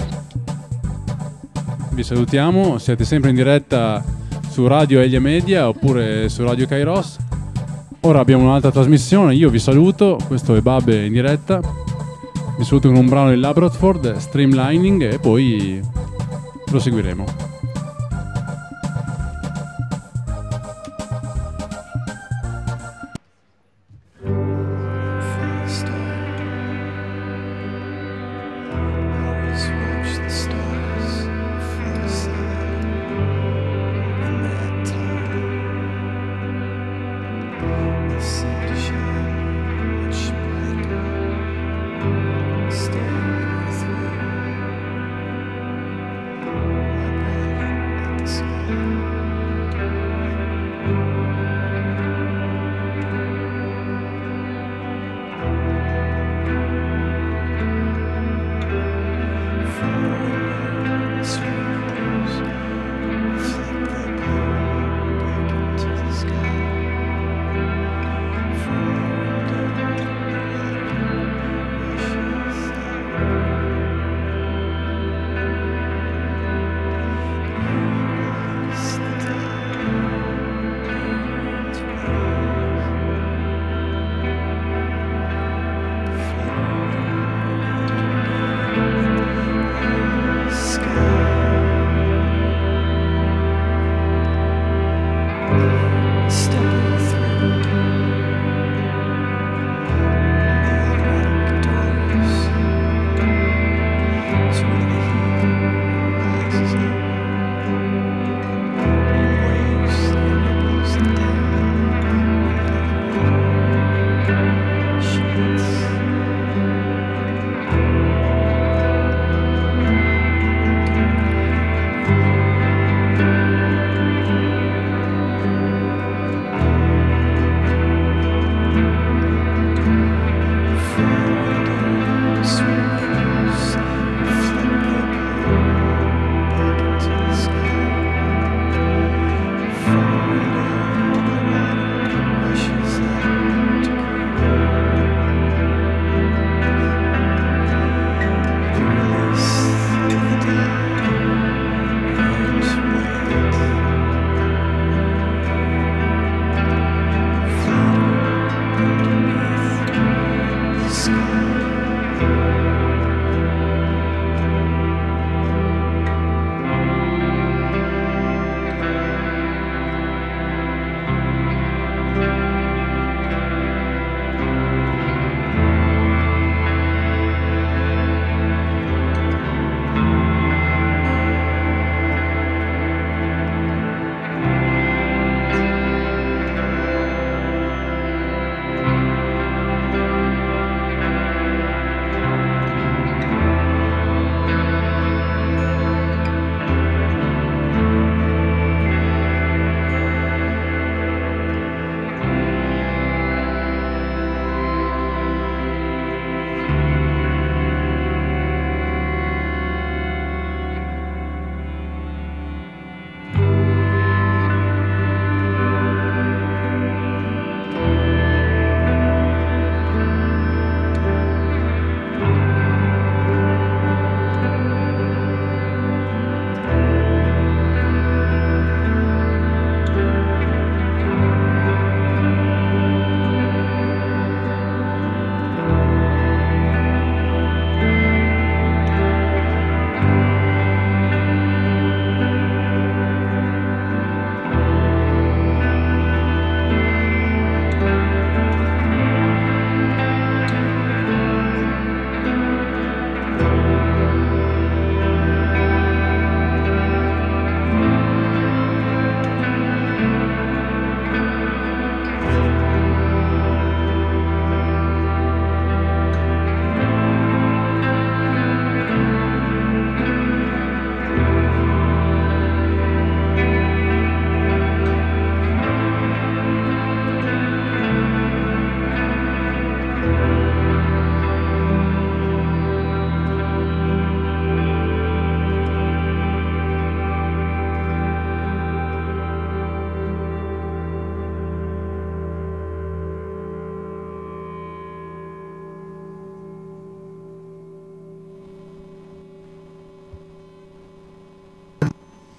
Vi salutiamo, siete sempre in diretta su Radio Elia Media oppure su Radio Kairos. Ora abbiamo un'altra trasmissione, io vi saluto, questo è Babe in diretta. Vi saluto con un brano del Labradford, Streamlining, e poi proseguiremo.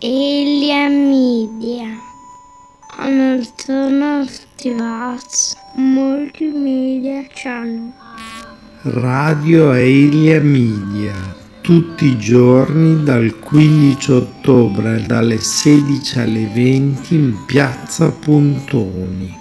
Elia Media. Alternativas Multimedia Channel. Radio Elia Media, tutti i giorni dal 15 ottobre dalle 16 alle 20 in piazza Pontoni.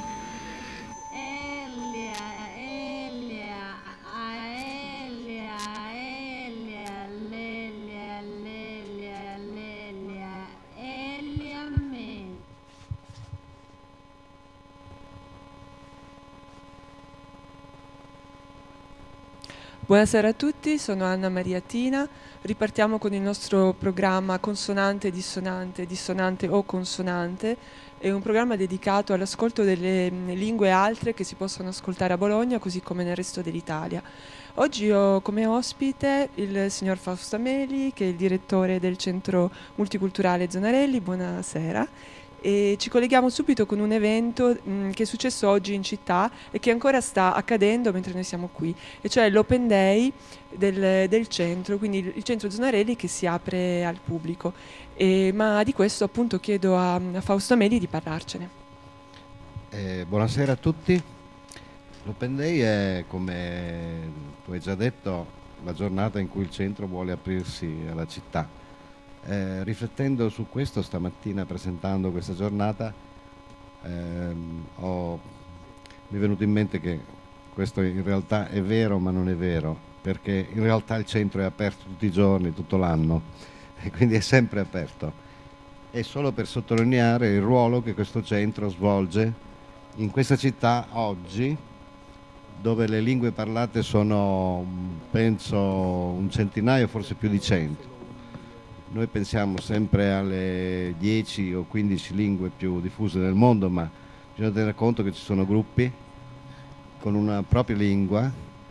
Buonasera a tutti, sono Anna Maria Tina. Ripartiamo con il nostro programma Consonante, Dissonante, Dissonante o Consonante. È un programma dedicato all'ascolto delle lingue altre che si possono ascoltare a Bologna, così come nel resto dell'Italia. Oggi ho come ospite il signor Fausto Ameli, che è il direttore del Centro Multiculturale Zonarelli. Buonasera. E ci colleghiamo subito con un evento che è successo oggi in città e che ancora sta accadendo mentre noi siamo qui, e cioè l'Open Day del centro, quindi il centro Zonarelli che si apre al pubblico. Ma di questo appunto chiedo a Fausto Ameli di parlarcene. Buonasera a tutti. L'Open Day è, come tu hai già detto, la giornata in cui il centro vuole aprirsi alla città. Riflettendo su questo stamattina, presentando questa giornata, mi è venuto in mente che questo in realtà è vero ma non è vero, perché in realtà il centro è aperto tutti i giorni, tutto l'anno, e quindi è sempre aperto. È solo per sottolineare il ruolo che questo centro svolge in questa città oggi, dove le lingue parlate sono, penso, un centinaio, forse più di 100. Noi pensiamo sempre alle 10 o 15 lingue più diffuse nel mondo, ma bisogna tenere conto che ci sono gruppi con una propria lingua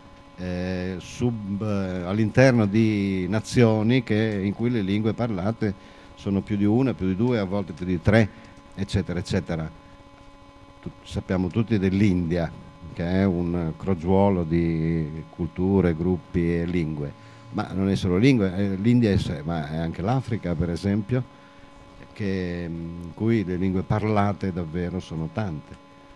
all'interno di nazioni in cui le lingue parlate sono più di una, più di due, a volte più di 3, eccetera, eccetera. Sappiamo tutti dell'India, che è un crogiuolo di culture, gruppi e lingue. Ma non è solo lingue, l'India ma è anche l'Africa, per esempio, in cui le lingue parlate davvero sono tante.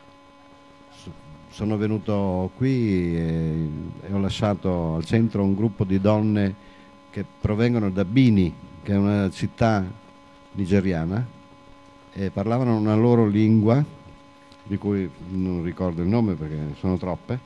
Sono venuto qui e ho lasciato al centro un gruppo di donne che provengono da Bini, che è una città nigeriana, e parlavano una loro lingua, di cui non ricordo il nome perché sono troppe,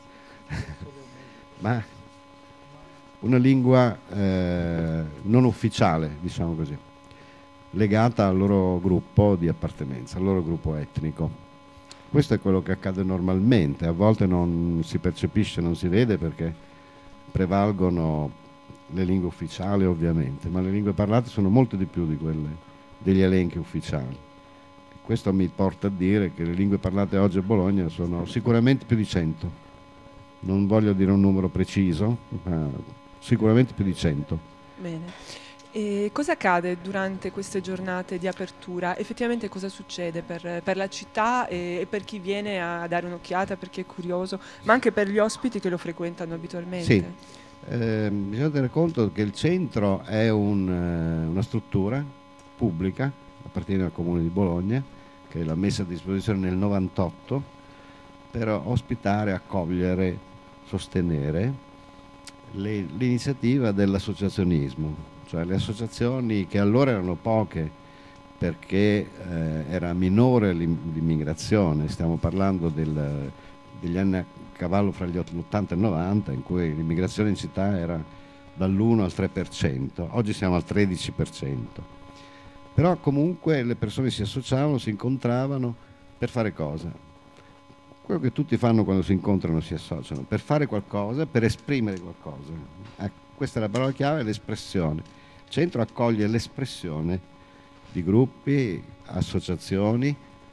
ma una lingua non ufficiale, diciamo così, legata al loro gruppo di appartenenza, al loro gruppo etnico. Questo è quello che accade normalmente, a volte non si percepisce, non si vede perché prevalgono le lingue ufficiali ovviamente, ma le lingue parlate sono molto di più di quelle degli elenchi ufficiali. Questo mi porta a dire che le lingue parlate oggi a Bologna sono sicuramente più di 100. Non voglio dire un numero preciso, ma sicuramente più di 100. Bene. E cosa accade durante queste giornate di apertura? Effettivamente cosa succede per la città e per chi viene a dare un'occhiata, per chi è curioso, ma anche per gli ospiti che lo frequentano abitualmente? Sì, bisogna tenere conto che il centro è una struttura pubblica, appartiene al Comune di Bologna, che l'ha messa a disposizione nel 98 per ospitare, accogliere, sostenere l'iniziativa dell'associazionismo, cioè le associazioni che allora erano poche perché era minore l'immigrazione, stiamo parlando degli anni a cavallo fra gli 80 e il 90, in cui l'immigrazione in città era dall'1 al 3%, oggi siamo al 13%. Però comunque le persone si associavano, si incontravano per fare cosa? Quello che tutti fanno quando si incontrano, si associano, per fare qualcosa, per esprimere qualcosa. Questa è la parola chiave, l'espressione. Il centro accoglie l'espressione di gruppi, associazioni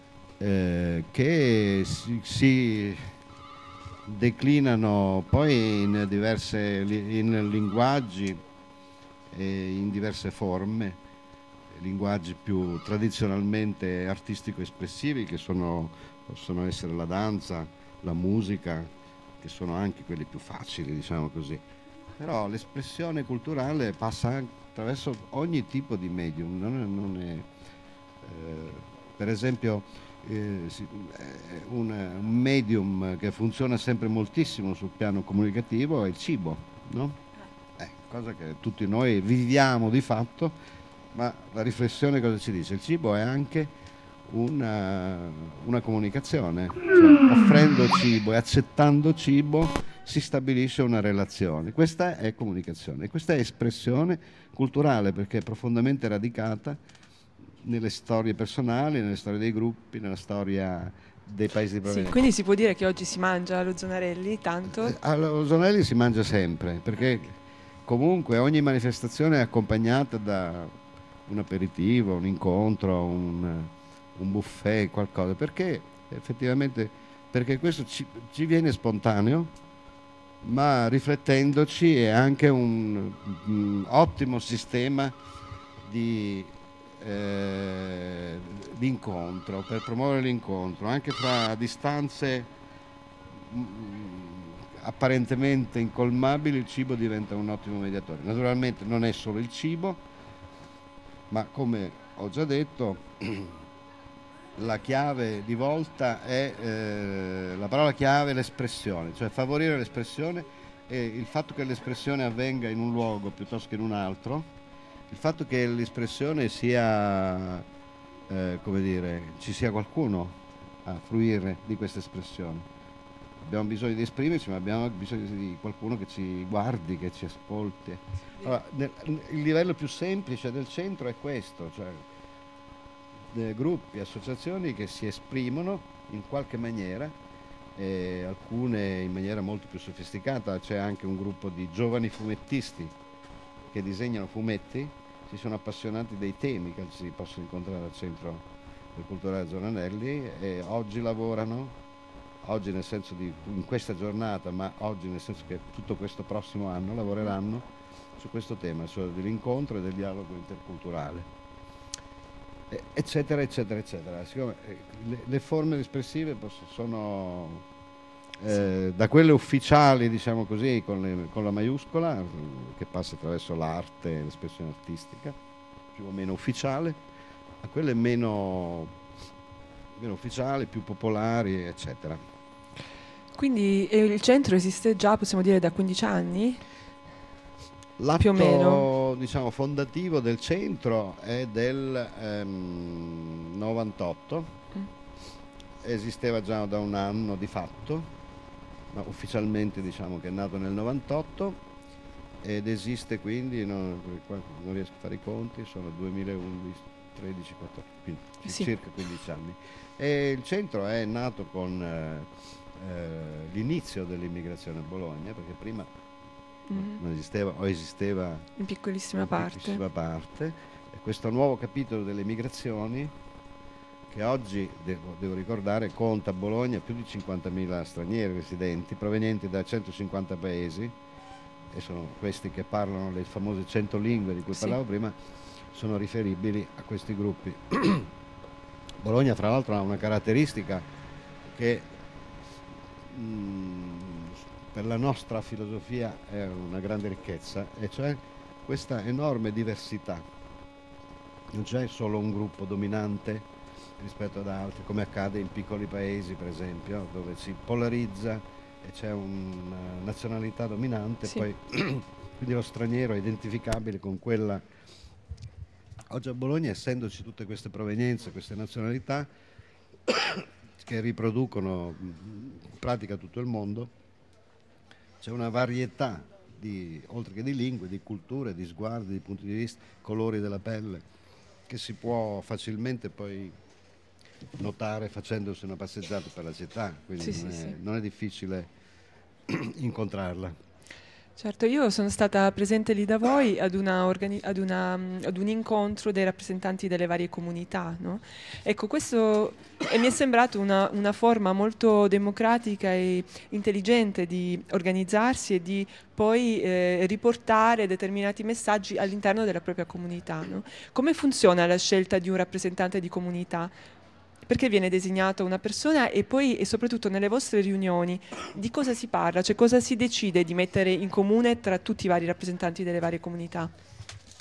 che si declinano poi in linguaggi e in diverse forme, linguaggi più tradizionalmente artistico-espressivi che possono essere la danza, la musica, che sono anche quelli più facili, diciamo così. Però l'espressione culturale passa attraverso ogni tipo di medium, Per esempio un medium che funziona sempre moltissimo sul piano comunicativo è il cibo, no? Cosa che tutti noi viviamo di fatto, ma la riflessione cosa ci dice? Il cibo è anche una comunicazione, cioè, offrendo cibo e accettando cibo si stabilisce una relazione. Questa è comunicazione, questa è espressione culturale perché è profondamente radicata nelle storie personali, nelle storie dei gruppi, nella storia dei paesi di provenienza. Sì, quindi si può dire che oggi si mangia allo Zonarelli tanto? Allo Zonarelli si mangia sempre, perché comunque ogni manifestazione è accompagnata da un aperitivo, un incontro, un buffet, qualcosa, perché effettivamente questo ci viene spontaneo, ma riflettendoci è anche un ottimo sistema di incontro, per promuovere l'incontro anche fra distanze apparentemente incolmabili. Il cibo diventa un ottimo mediatore. Naturalmente non è solo il cibo, ma come ho già detto la chiave di volta è la parola chiave è l'espressione, cioè favorire l'espressione e il fatto che l'espressione avvenga in un luogo piuttosto che in un altro, il fatto che l'espressione sia, come dire, ci sia qualcuno a fruire di questa espressione. Abbiamo bisogno di esprimerci, ma abbiamo bisogno di qualcuno che ci guardi, che ci ascolti. Allora, il livello più semplice del centro è questo, cioè gruppi, associazioni che si esprimono in qualche maniera, alcune in maniera molto più sofisticata. C'è anche un gruppo di giovani fumettisti che disegnano fumetti, si sono appassionati dei temi che si possono incontrare al Centro del Culturale Zonanelli e oggi lavorano, oggi nel senso di in questa giornata, ma oggi nel senso che tutto questo prossimo anno lavoreranno su questo tema, cioè dell'incontro e del dialogo interculturale, eccetera, eccetera, eccetera. Siccome le forme espressive sono da quelle ufficiali, diciamo così, con la maiuscola, che passa attraverso l'arte e l'espressione artistica, più o meno ufficiale, a quelle meno ufficiali, più popolari, eccetera. Quindi il centro esiste già, possiamo dire, da 15 anni? L'atto, più o meno, diciamo, fondativo del centro è del 98, esisteva già da un anno di fatto, ma ufficialmente diciamo che è nato nel 98 ed esiste quindi, non riesco a fare i conti, sono 2011, 13, 14, quindi sì, circa 15 anni. E il centro è nato con l'inizio dell'immigrazione a Bologna, perché prima non esisteva o esisteva in piccolissima parte. E questo nuovo capitolo delle migrazioni, che oggi, devo ricordare, conta a Bologna più di 50.000 stranieri residenti provenienti da 150 paesi, e sono questi che parlano le famose 100 lingue di cui parlavo prima, sono riferibili a questi gruppi. Bologna, fra l'altro, ha una caratteristica che per la nostra filosofia è una grande ricchezza, e cioè questa enorme diversità. Non c'è solo un gruppo dominante rispetto ad altri, come accade in piccoli paesi, per esempio, dove si polarizza e c'è una nazionalità dominante, poi quindi lo straniero è identificabile con quella. Oggi a Bologna, essendoci tutte queste provenienze, queste nazionalità che riproducono in pratica tutto il mondo, c'è una varietà oltre che di lingue, di culture, di sguardi, di punti di vista, colori della pelle, che si può facilmente poi notare facendosi una passeggiata per la città, quindi non è difficile incontrarla. Certo, io sono stata presente lì da voi ad un incontro dei rappresentanti delle varie comunità, no? Ecco, questo mi è sembrato una forma molto democratica e intelligente di organizzarsi e di poi riportare determinati messaggi all'interno della propria comunità, no? Come funziona la scelta di un rappresentante di comunità? Perché viene designata una persona e poi, e soprattutto nelle vostre riunioni, di cosa si parla? Cioè, cosa si decide di mettere in comune tra tutti i vari rappresentanti delle varie comunità?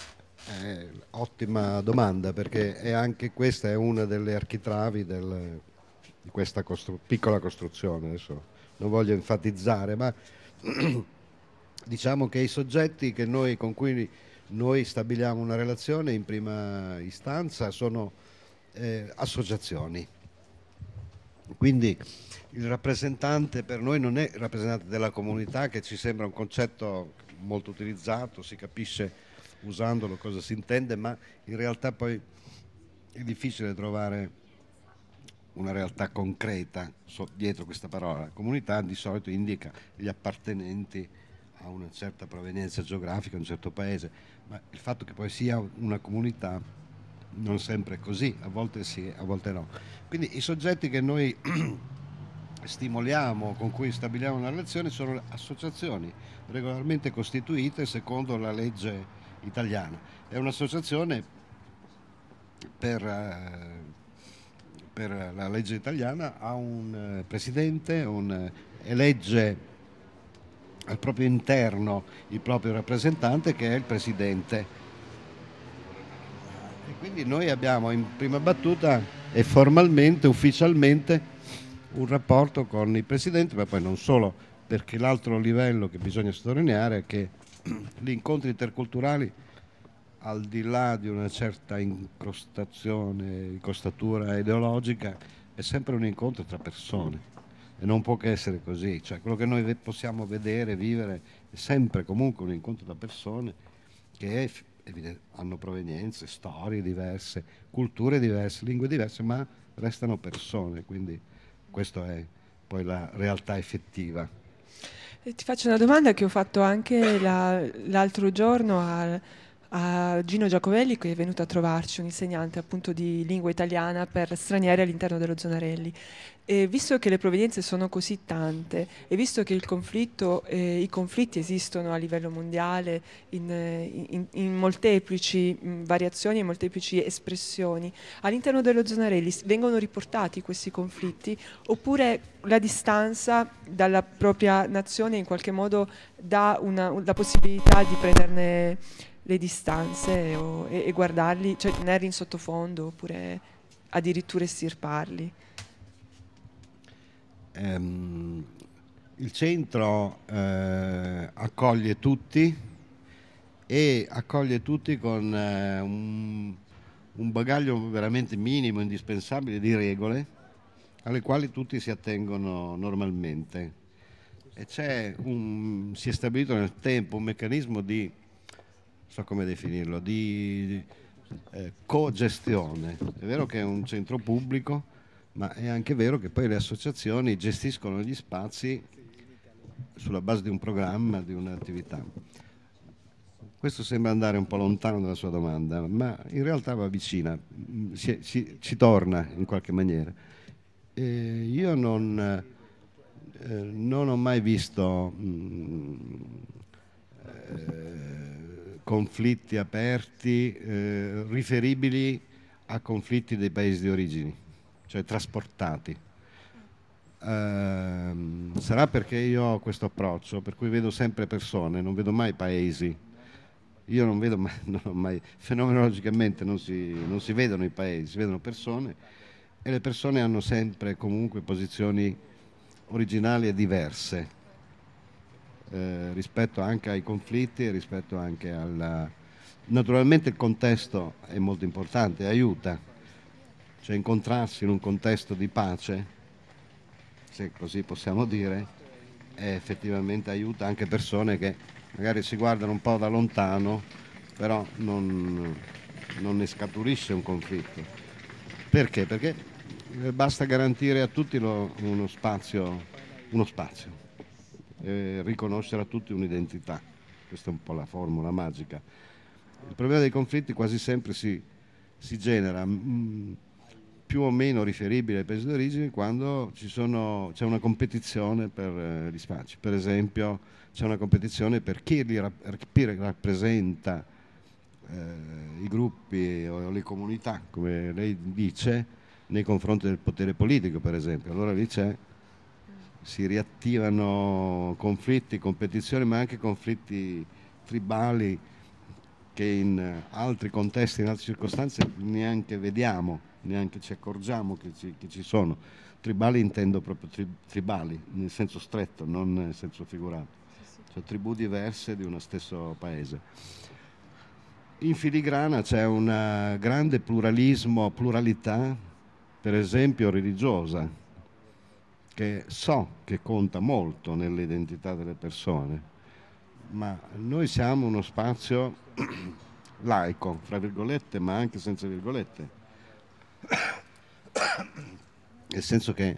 Ottima domanda, perché anche questa è una delle architravi di questa piccola costruzione. Adesso non voglio enfatizzare, ma diciamo che i soggetti con cui noi stabiliamo una relazione in prima istanza sono associazioni. Quindi il rappresentante per noi non è il rappresentante della comunità, che ci sembra un concetto molto utilizzato, si capisce usandolo cosa si intende, ma in realtà poi è difficile trovare una realtà concreta dietro questa parola. Comunità di solito indica gli appartenenti a una certa provenienza geografica, a un certo paese, ma il fatto che poi sia una comunità non sempre è così, a volte sì, a volte no. Quindi i soggetti che noi stimoliamo, con cui stabiliamo una relazione, sono associazioni regolarmente costituite secondo la legge italiana. È un'associazione per la legge italiana, ha un presidente, elegge al proprio interno il proprio rappresentante, che è il presidente. E quindi noi abbiamo in prima battuta e formalmente, ufficialmente, un rapporto con il presidente, ma poi non solo, perché l'altro livello che bisogna sottolineare è che gli incontri interculturali, al di là di una certa incrostatura ideologica, è sempre un incontro tra persone e non può che essere così. Cioè, quello che noi possiamo vedere, vivere, è sempre comunque un incontro tra persone che hanno provenienze, storie diverse, culture diverse, lingue diverse, ma restano persone, quindi questa è poi la realtà effettiva. Ti faccio una domanda che ho fatto anche l'altro giorno a Gino Giacovelli, che è venuto a trovarci, un insegnante appunto di lingua italiana per stranieri all'interno dello Zonarelli. E visto che le provenienze sono così tante e visto che i conflitti esistono a livello mondiale in molteplici variazioni e molteplici espressioni, all'interno dello Zonarelli vengono riportati questi conflitti, oppure la distanza dalla propria nazione in qualche modo dà la possibilità di prenderne le distanze e guardarli, cioè tenerli in sottofondo oppure addirittura estirparli? Il centro accoglie tutti e accoglie tutti con un bagaglio veramente minimo, indispensabile di regole alle quali tutti si attengono normalmente, e si è stabilito nel tempo un meccanismo di, so come definirlo, di cogestione. È vero che è un centro pubblico, ma è anche vero che poi le associazioni gestiscono gli spazi sulla base di un programma, di un'attività. Questo sembra andare un po' lontano dalla sua domanda, ma in realtà va vicina, ci torna in qualche maniera. Io non ho mai visto conflitti aperti riferibili a conflitti dei paesi di origine, cioè trasportati. Sarà perché io ho questo approccio per cui vedo sempre persone, non vedo mai paesi. Io non vedo mai fenomenologicamente non si vedono i paesi, si vedono persone, e le persone hanno sempre comunque posizioni originali e diverse rispetto anche ai conflitti e rispetto anche naturalmente il contesto è molto importante, aiuta, cioè incontrarsi in un contesto di pace, se così possiamo dire, effettivamente aiuta anche persone che magari si guardano un po' da lontano, però non ne scaturisce un conflitto. Perché? Perché basta garantire a tutti uno spazio, riconoscere a tutti un'identità. Questa è un po' la formula magica. Il problema dei conflitti quasi sempre si genera più o meno riferibile ai paesi d'origine quando c'è una competizione per gli spazi. Per esempio c'è una competizione per chi rappresenta i gruppi o le comunità, come lei dice, nei confronti del potere politico, per esempio. Allora lì si riattivano conflitti, competizioni, ma anche conflitti tribali che in altri contesti, in altre circostanze neanche vediamo, neanche ci accorgiamo che ci sono. Tribali intendo proprio tribali, nel senso stretto, non nel senso figurato. Cioè tribù diverse di uno stesso paese. In filigrana c'è un grande pluralità, per esempio religiosa, che so che conta molto nell'identità delle persone, ma noi siamo uno spazio laico, fra virgolette, ma anche senza virgolette, nel senso che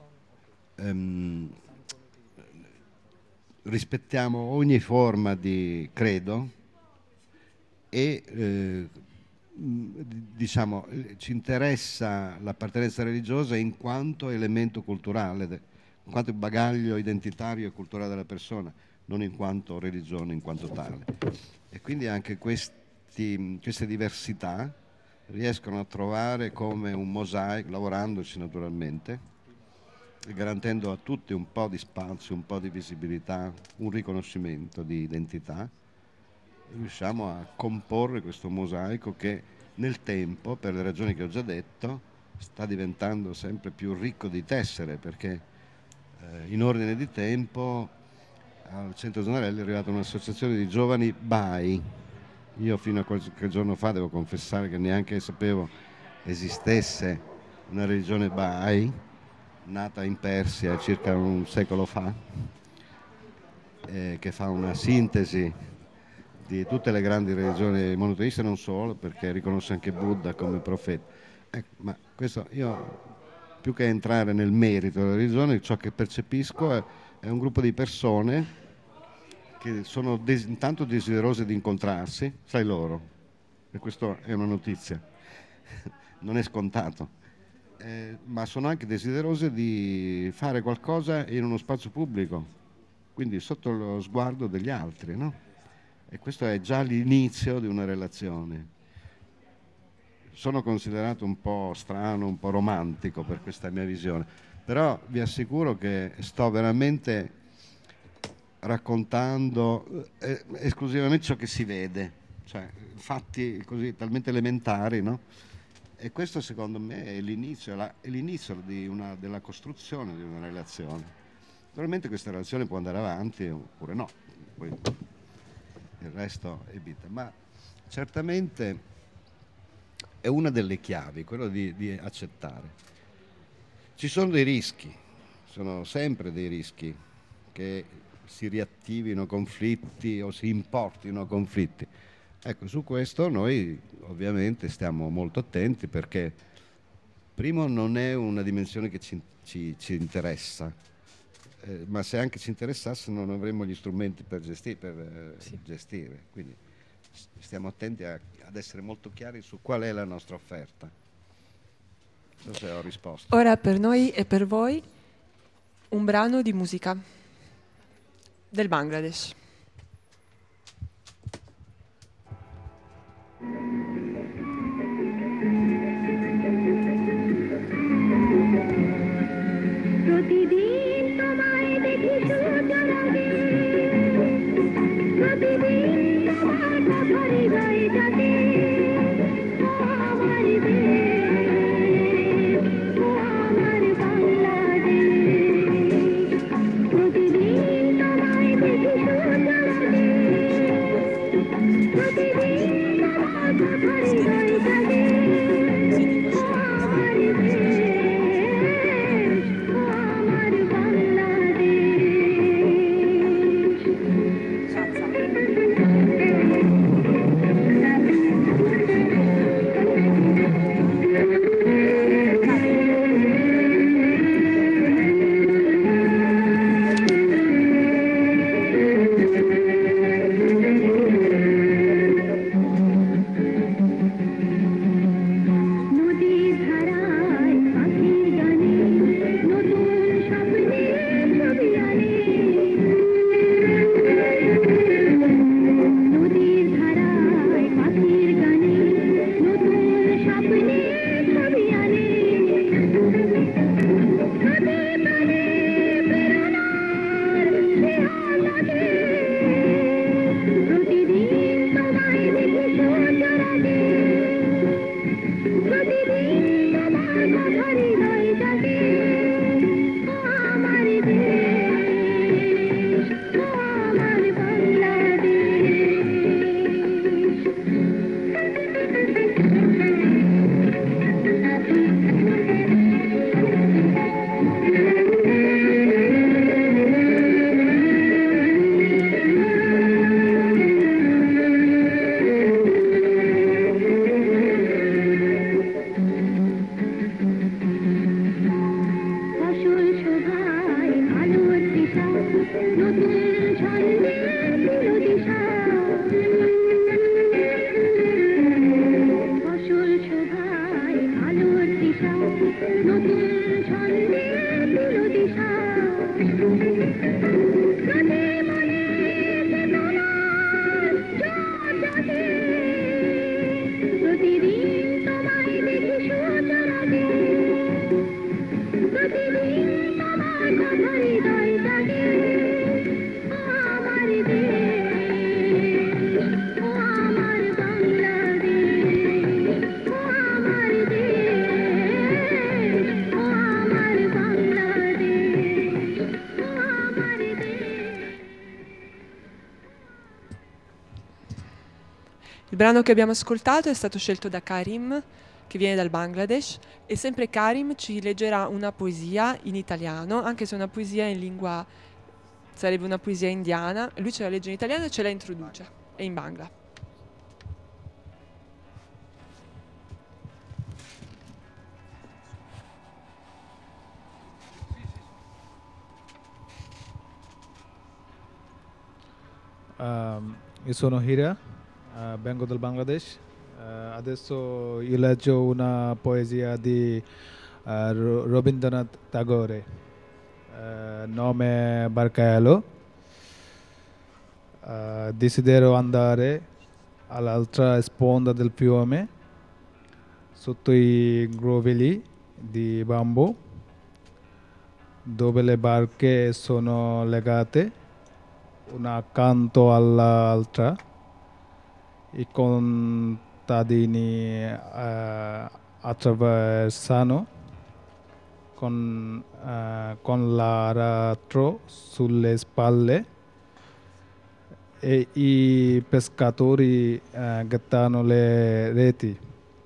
rispettiamo ogni forma di credo e diciamo ci interessa l'appartenenza religiosa in quanto elemento culturale, in quanto bagaglio identitario e culturale della persona, non in quanto religione in quanto tale. E quindi anche queste diversità riescono a trovare come un mosaico, lavorandoci naturalmente, garantendo a tutti un po' di spazio, un po' di visibilità, un riconoscimento di identità. Riusciamo a comporre questo mosaico che nel tempo, per le ragioni che ho già detto, sta diventando sempre più ricco di tessere, perché in ordine di tempo al centro Zanarelli è arrivata un'associazione di giovani Bai. Io fino a qualche giorno fa devo confessare che neanche sapevo esistesse una religione Bai, nata in Persia circa un secolo fa, che fa una sintesi di tutte le grandi religioni monoteiste, non solo, perché riconosce anche Buddha come profeta. Ma questo, io più che entrare nel merito della religione, ciò che percepisco è un gruppo di persone che sono intanto desiderose di incontrarsi tra di loro, e questa è una notizia, non è scontato, ma sono anche desiderose di fare qualcosa in uno spazio pubblico, quindi sotto lo sguardo degli altri, no? E questo è già l'inizio di una relazione. Sono considerato un po' strano, un po' romantico per questa mia visione, però vi assicuro che sto veramente raccontando esclusivamente ciò che si vede, cioè fatti così talmente elementari, no? E questo secondo me è l'inizio della costruzione di una relazione. Naturalmente questa relazione può andare avanti oppure no, poi il resto è vita, ma certamente è una delle chiavi, quello di accettare. Ci sono dei rischi, sono sempre dei rischi che si riattivino conflitti o si importino conflitti. Ecco, su questo noi ovviamente stiamo molto attenti, perché primo non è una dimensione che ci interessa, ma se anche ci interessasse non avremmo gli strumenti per gestire. Quindi stiamo attenti ad essere molto chiari su qual è la nostra offerta. Non so se ho risposto. Ora per noi e per voi un brano di musica del Bangladesh. প্রতিদিন তোমায় দেখি সূর্য লাগে, প্রতিদিন তোমার কথা হৃদয়ে জাগে। ও আমার দেশ, ও আমার বাংলাদেশ, প্রতিদিন তোমায় দেখি সূর্য Il brano che abbiamo ascoltato è stato scelto da Karim, che viene dal Bangladesh, e sempre Karim ci leggerà una poesia in italiano, anche se è una poesia in lingua, sarebbe una poesia indiana. Lui ce la legge in italiano e ce la introduce, è in Bangla. Io sono Hira, vengo dal Bangladesh. Adesso io leggo una poesia di Rabindranath Tagore, nome Barcaello. Desidero andare all'altra sponda del fiume, sotto i groveli di bambù, dove le barche sono legate una accanto all'altra. I contadini attraversano con l'aratro sulle spalle e i pescatori gettano le reti.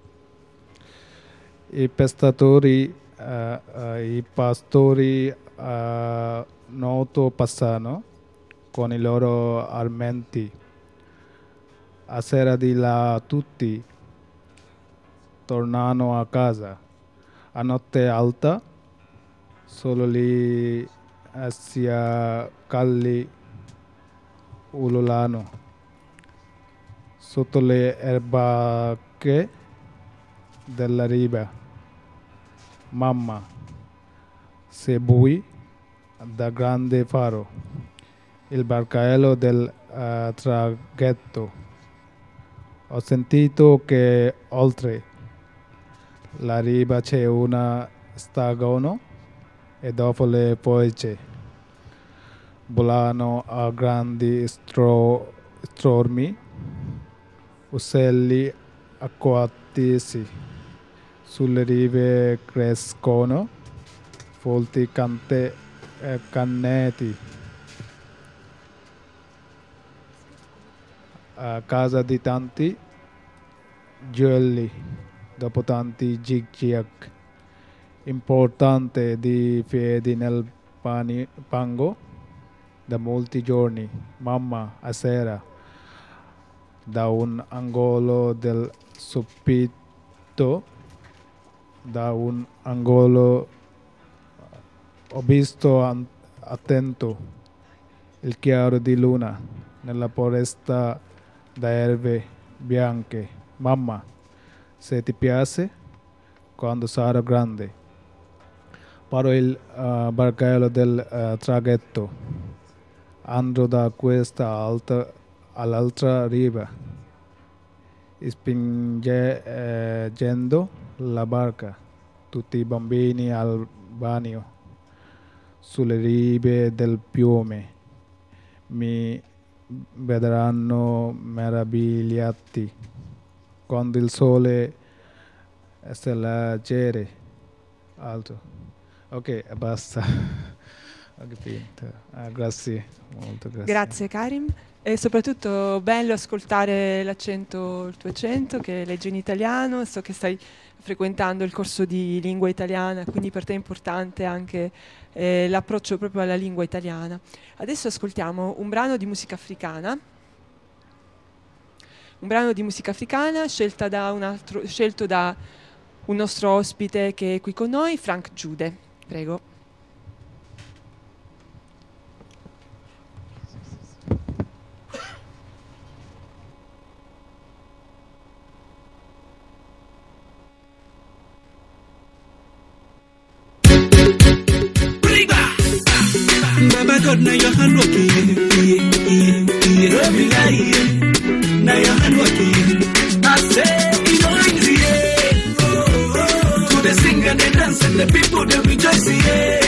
I pescatori, i pastori noto passano con i loro armenti. A sera di là tutti tornano a casa. A notte alta solo lì sciacalli ululano sotto le erbacche della riva. Mamma, se bui da grande faro il barcaello del traghetto. Ho sentito che oltre la riva c'è una stagione e dopo le piogge volano a grandi stormi uccelli acquatici. Sulle rive crescono folti canneti. A casa di tanti gioielli, dopo tanti zigzag, importante di piedi nel fango da molti giorni. Mamma, a sera, da un angolo del soffitto, da un angolo ho visto attento il chiaro di luna nella foresta da erbe bianche. Mamma, se ti piace, quando sarò grande, farò il barcaello del traghetto. Andrò da questa all'altra riva, spingendo la barca. Tutti i bambini al bagno sulle rive del fiume mi vedranno meravigliati quando il sole si leggere alto. Ok, basta. Ho capito. Grazie, molto grazie. Grazie Karim. E soprattutto bello ascoltare il tuo accento che leggi in italiano. So che stai frequentando il corso di lingua italiana, quindi per te è importante anche l'approccio proprio alla lingua italiana. Adesso ascoltiamo un brano di musica africana. Un brano di musica africana scelto da un nostro ospite che è qui con noi, Frank Giude. Prego. Baba God, now your hand working. Don't be lying. Now your hand working. I say, you know easy, yeah. To the sing and the dance and the people they rejoice, yeah.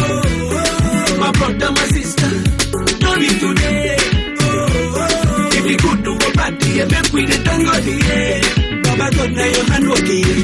My brother, my sister, don't be today. If you could do a party, yeah, make we the tango, yeah. Baba God, now your hand working.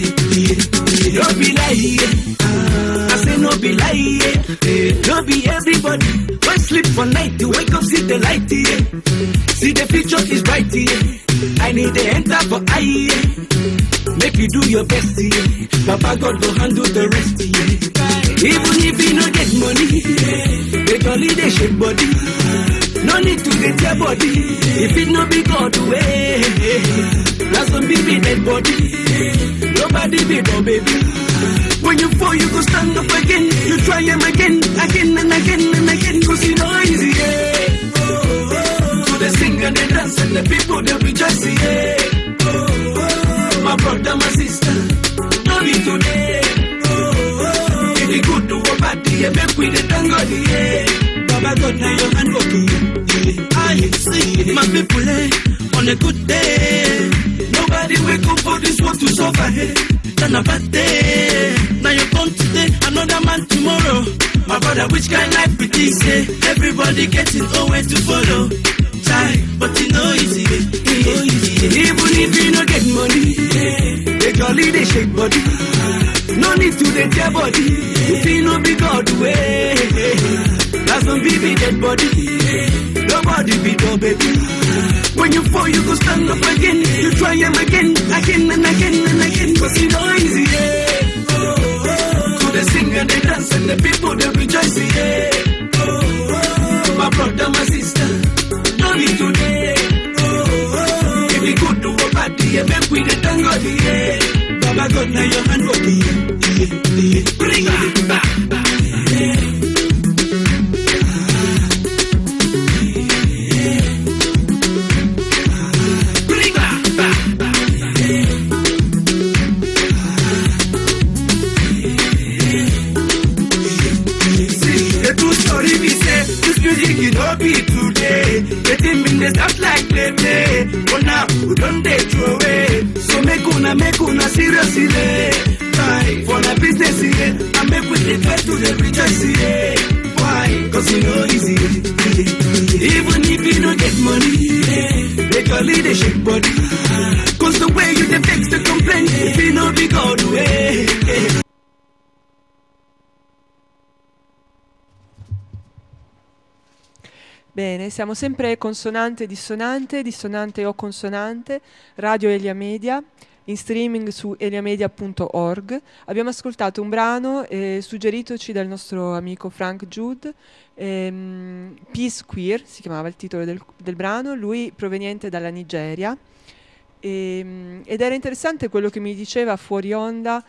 Don't be lying. I say no be lie, no be everybody. Why sleep for night to wake up, see the light, yeah. See the future is bright, yeah. I need the enter for eye, yeah. Make you do your best, yeah. Papa God will handle the rest, yeah. Even if you no get money, yeah. They can lead the shake body. No need to get your body. If it no be God way, that's some baby dead body. Nobody be no baby. When you fall, you go stand up again. You try him again, again and again and again. Cause you know easy, yeah. To the sing and the dance and the people they rejoice, yeah. My brother, my sister, don't be today. If you could do a party, yeah, make we the tango, yeah. Baba God, now your hand working, yeah. I see my people, on a good day. Nobody wake up for this world to suffer, hey. Than a bad day. Now you come today, another man tomorrow. My brother, which kind life it is, eh? Everybody getting nowhere to follow. Try, but you know easy, even if you don't get money, they jolly, they shake body. No need to let your body. If you know be God way, that's some baby dead body. Nobody be no baby. When you fall, you go stand up again. You try him again, again and again and again. Cause you know easy, yeah. To the sing and the dance and the people they rejoice, yeah. My brother, my sister, don't be today. If you could do a party, yeah, make we the tango, yeah. Baba God, now your hand working, yeah. Bring it back, yeah. It no be today. Getting in the stuff like play. But now we don't they throw away. So make una seriously. Why? For the business here, I make with the try to the rejoice here. Why? Cause you know easy. Even if you don't get money, they call it a shake body. Cause the way you the vex the complaint, if you know be God way. Bene, siamo sempre consonante, dissonante o consonante, Radio Elia Media, in streaming su eliamedia.org. Abbiamo ascoltato un brano suggeritoci dal nostro amico Frank Jude, Peace Queer, si chiamava il titolo del brano, lui proveniente dalla Nigeria. Ed era interessante quello che mi diceva fuori onda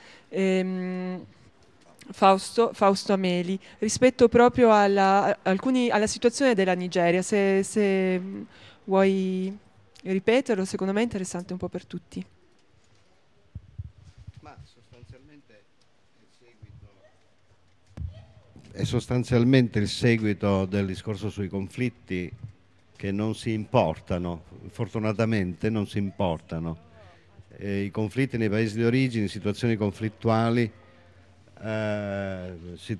Fausto Ameli rispetto proprio alla situazione della Nigeria. Se vuoi ripeterlo, secondo me è interessante un po' per tutti. Ma è sostanzialmente il seguito del discorso sui conflitti che non si importano, fortunatamente non si importano. I conflitti nei paesi di origine, situazioni conflittuali, si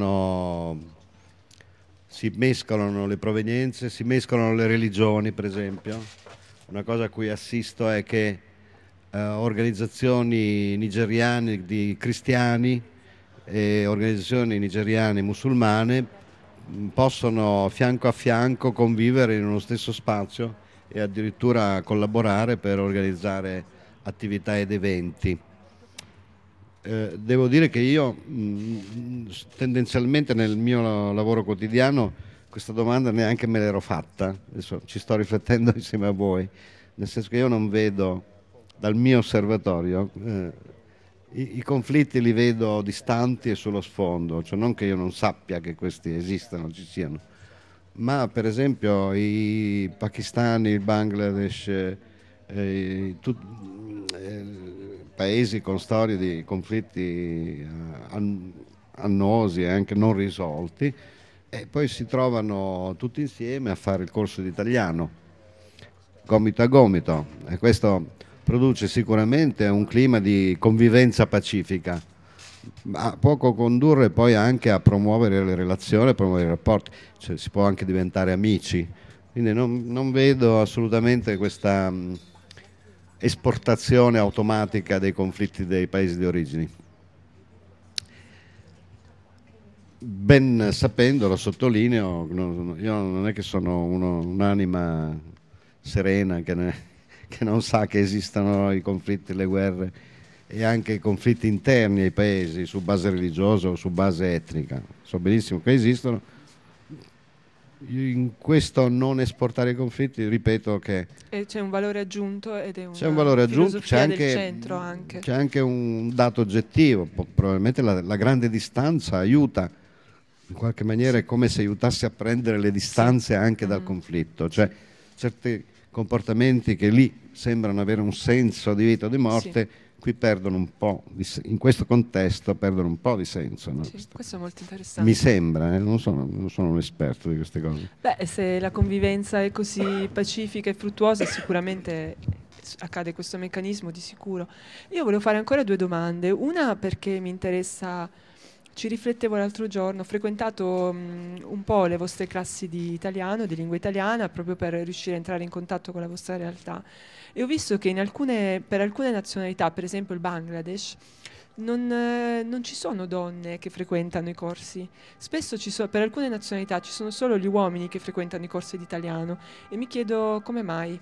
mescolano le provenienze, si mescolano le religioni, per esempio. Una cosa a cui assisto è che organizzazioni nigeriane di cristiani e organizzazioni nigeriane musulmane possono fianco a fianco convivere in uno stesso spazio e addirittura collaborare per organizzare attività ed eventi. Devo dire che io tendenzialmente nel mio lavoro quotidiano questa domanda neanche me l'ero fatta, adesso ci sto riflettendo insieme a voi, nel senso che io non vedo dal mio osservatorio i conflitti li vedo distanti e sullo sfondo, cioè non che io non sappia che questi esistano, ci siano, ma per esempio i pakistani, il Bangladesh, paesi con storie di conflitti annosi e anche non risolti, e poi si trovano tutti insieme a fare il corso di italiano, gomito a gomito, e questo produce sicuramente un clima di convivenza pacifica, ma può condurre poi anche a promuovere le relazioni, a promuovere i rapporti, cioè si può anche diventare amici, quindi non vedo assolutamente questa esportazione automatica dei conflitti dei paesi di origine. Ben sapendo, lo sottolineo, io non è che sono un'anima serena che non sa che esistano i conflitti, le guerre e anche i conflitti interni ai paesi su base religiosa o su base etnica. So benissimo che esistono. In questo non esportare i conflitti, ripeto che E c'è un valore aggiunto ed è una c'è un valore aggiunto, filosofia del centro anche. c'è anche un dato oggettivo, probabilmente la grande distanza aiuta, in qualche maniera è come se aiutasse a prendere le distanze anche dal conflitto, cioè certi comportamenti che lì sembrano avere un senso di vita o di morte, qui perdono un po', in questo contesto perdono un po' di senso. No? Sì, questo è molto interessante. Mi sembra, non sono un esperto di queste cose. Beh, se la convivenza è così pacifica e fruttuosa, sicuramente accade questo meccanismo di sicuro. Io volevo fare ancora 2 domande. Una perché mi interessa, ci riflettevo l'altro giorno, ho frequentato un po' le vostre classi di italiano, di lingua italiana, proprio per riuscire a entrare in contatto con la vostra realtà. E ho visto che per alcune nazionalità, per esempio il Bangladesh, non ci sono donne che frequentano i corsi. Spesso per alcune nazionalità ci sono solo gli uomini che frequentano i corsi di italiano. E mi chiedo come mai.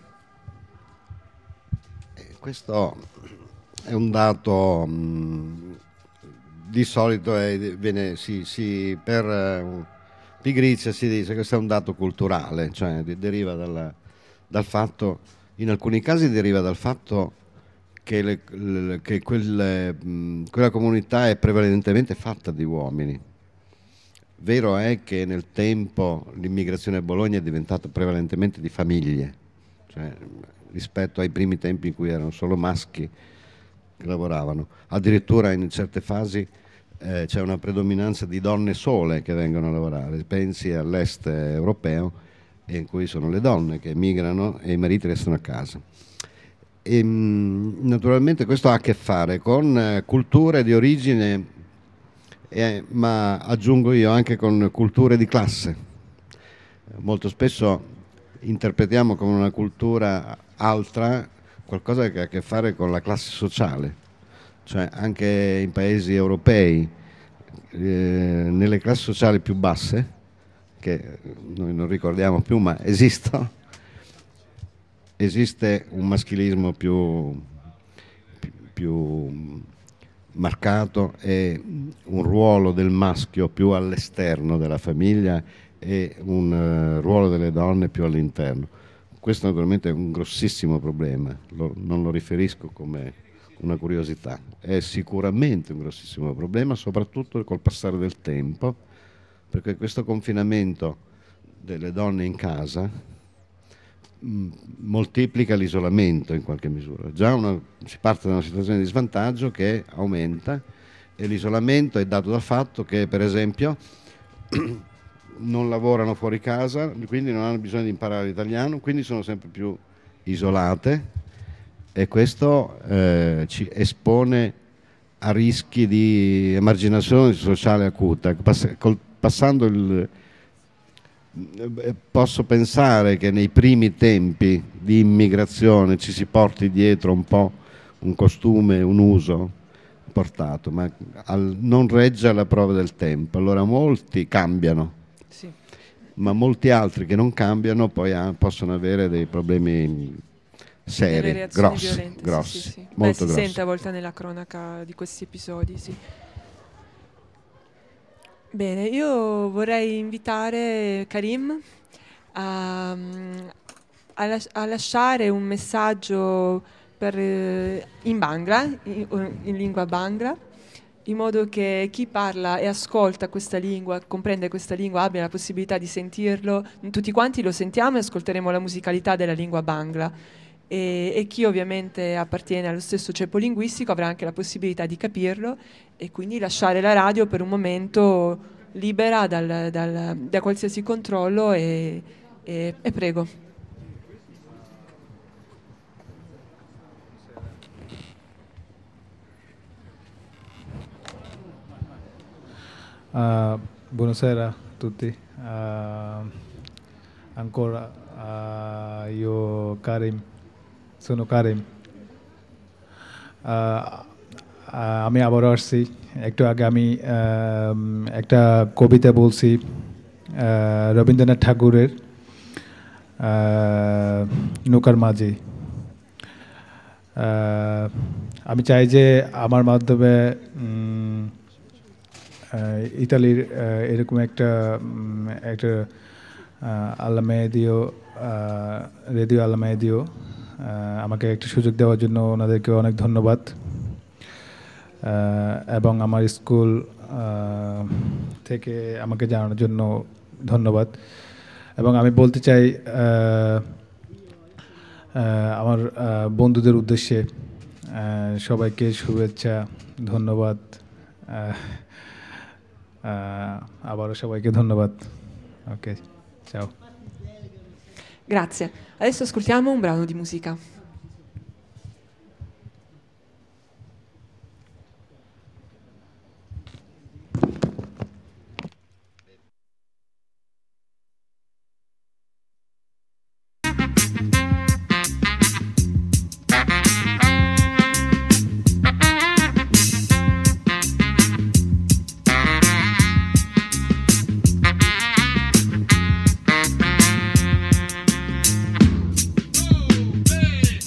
Questo è un dato, di solito per pigrizia si dice che questo è un dato culturale, cioè deriva dal fatto, in alcuni casi deriva dal fatto che quella comunità è prevalentemente fatta di uomini. Vero è che nel tempo l'immigrazione a Bologna è diventata prevalentemente di famiglie, cioè rispetto ai primi tempi in cui erano solo maschi che lavoravano. Addirittura in certe fasi c'è una predominanza di donne sole che vengono a lavorare. Pensi all'est europeo, in cui sono le donne che emigrano e i mariti restano a casa. E, naturalmente questo ha a che fare con culture di origine, ma aggiungo io anche con culture di classe. Molto spesso interpretiamo come una cultura altra qualcosa che ha a che fare con la classe sociale, cioè anche in paesi europei, nelle classi sociali più basse, che noi non ricordiamo più ma esiste un maschilismo più marcato e un ruolo del maschio più all'esterno della famiglia e un ruolo delle donne più all'interno. Questo naturalmente è un grossissimo problema, non lo riferisco come una curiosità, è sicuramente un grossissimo problema, soprattutto col passare del tempo, perché questo confinamento delle donne in casa moltiplica l'isolamento in qualche misura. Già si parte da una situazione di svantaggio che aumenta, e l'isolamento è dato dal fatto che, per esempio, non lavorano fuori casa, quindi non hanno bisogno di imparare l'italiano, quindi sono sempre più isolate, e questo ci espone a rischi di emarginazione sociale acuta. Posso pensare che nei primi tempi di immigrazione ci si porti dietro un po' un costume, un uso portato, ma non regge alla prova del tempo. Allora molti cambiano, sì, ma molti altri che non cambiano poi possono avere dei problemi seri, grossi, sì. molto si grossi. sente a volte nella cronaca di questi episodi, sì. Bene, io vorrei invitare Karim a lasciare un messaggio in Bangla, in lingua Bangla, in modo che chi parla e ascolta questa lingua, comprende questa lingua, abbia la possibilità di sentirlo. Tutti quanti lo sentiamo e ascolteremo la musicalità della lingua Bangla. E chi ovviamente appartiene allo stesso ceppo linguistico avrà anche la possibilità di capirlo e quindi lasciare la radio per un momento libera da qualsiasi controllo e prego. Buonasera a tutti. Ancora io sono Karim. আমি আবার আসছি একটু আগে আমি একটা কবিতা বলছি রবীন্দ্রনাথ ঠাকুরের নৌকার মাঝি। আমি চাই যে আমার মাধ্যমে ইতালির এরকম একটা রেডিও আল্লা মেদিও আমাকে একটা সুযোগ দেওয়ার জন্য ওনাদেরকে অনেক ধন্যবাদ এবং আমার স্কুল থেকে আমাকে জানানোর জন্য ধন্যবাদ। এবং আমি বলতে চাই আমার বন্ধুদের উদ্দেশ্যে সবাইকে শুভেচ্ছা, ধন্যবাদ, আবারও সবাইকে ধন্যবাদ। Ok, ciao. Grazie. Adesso ascoltiamo un brano di musica. Hey!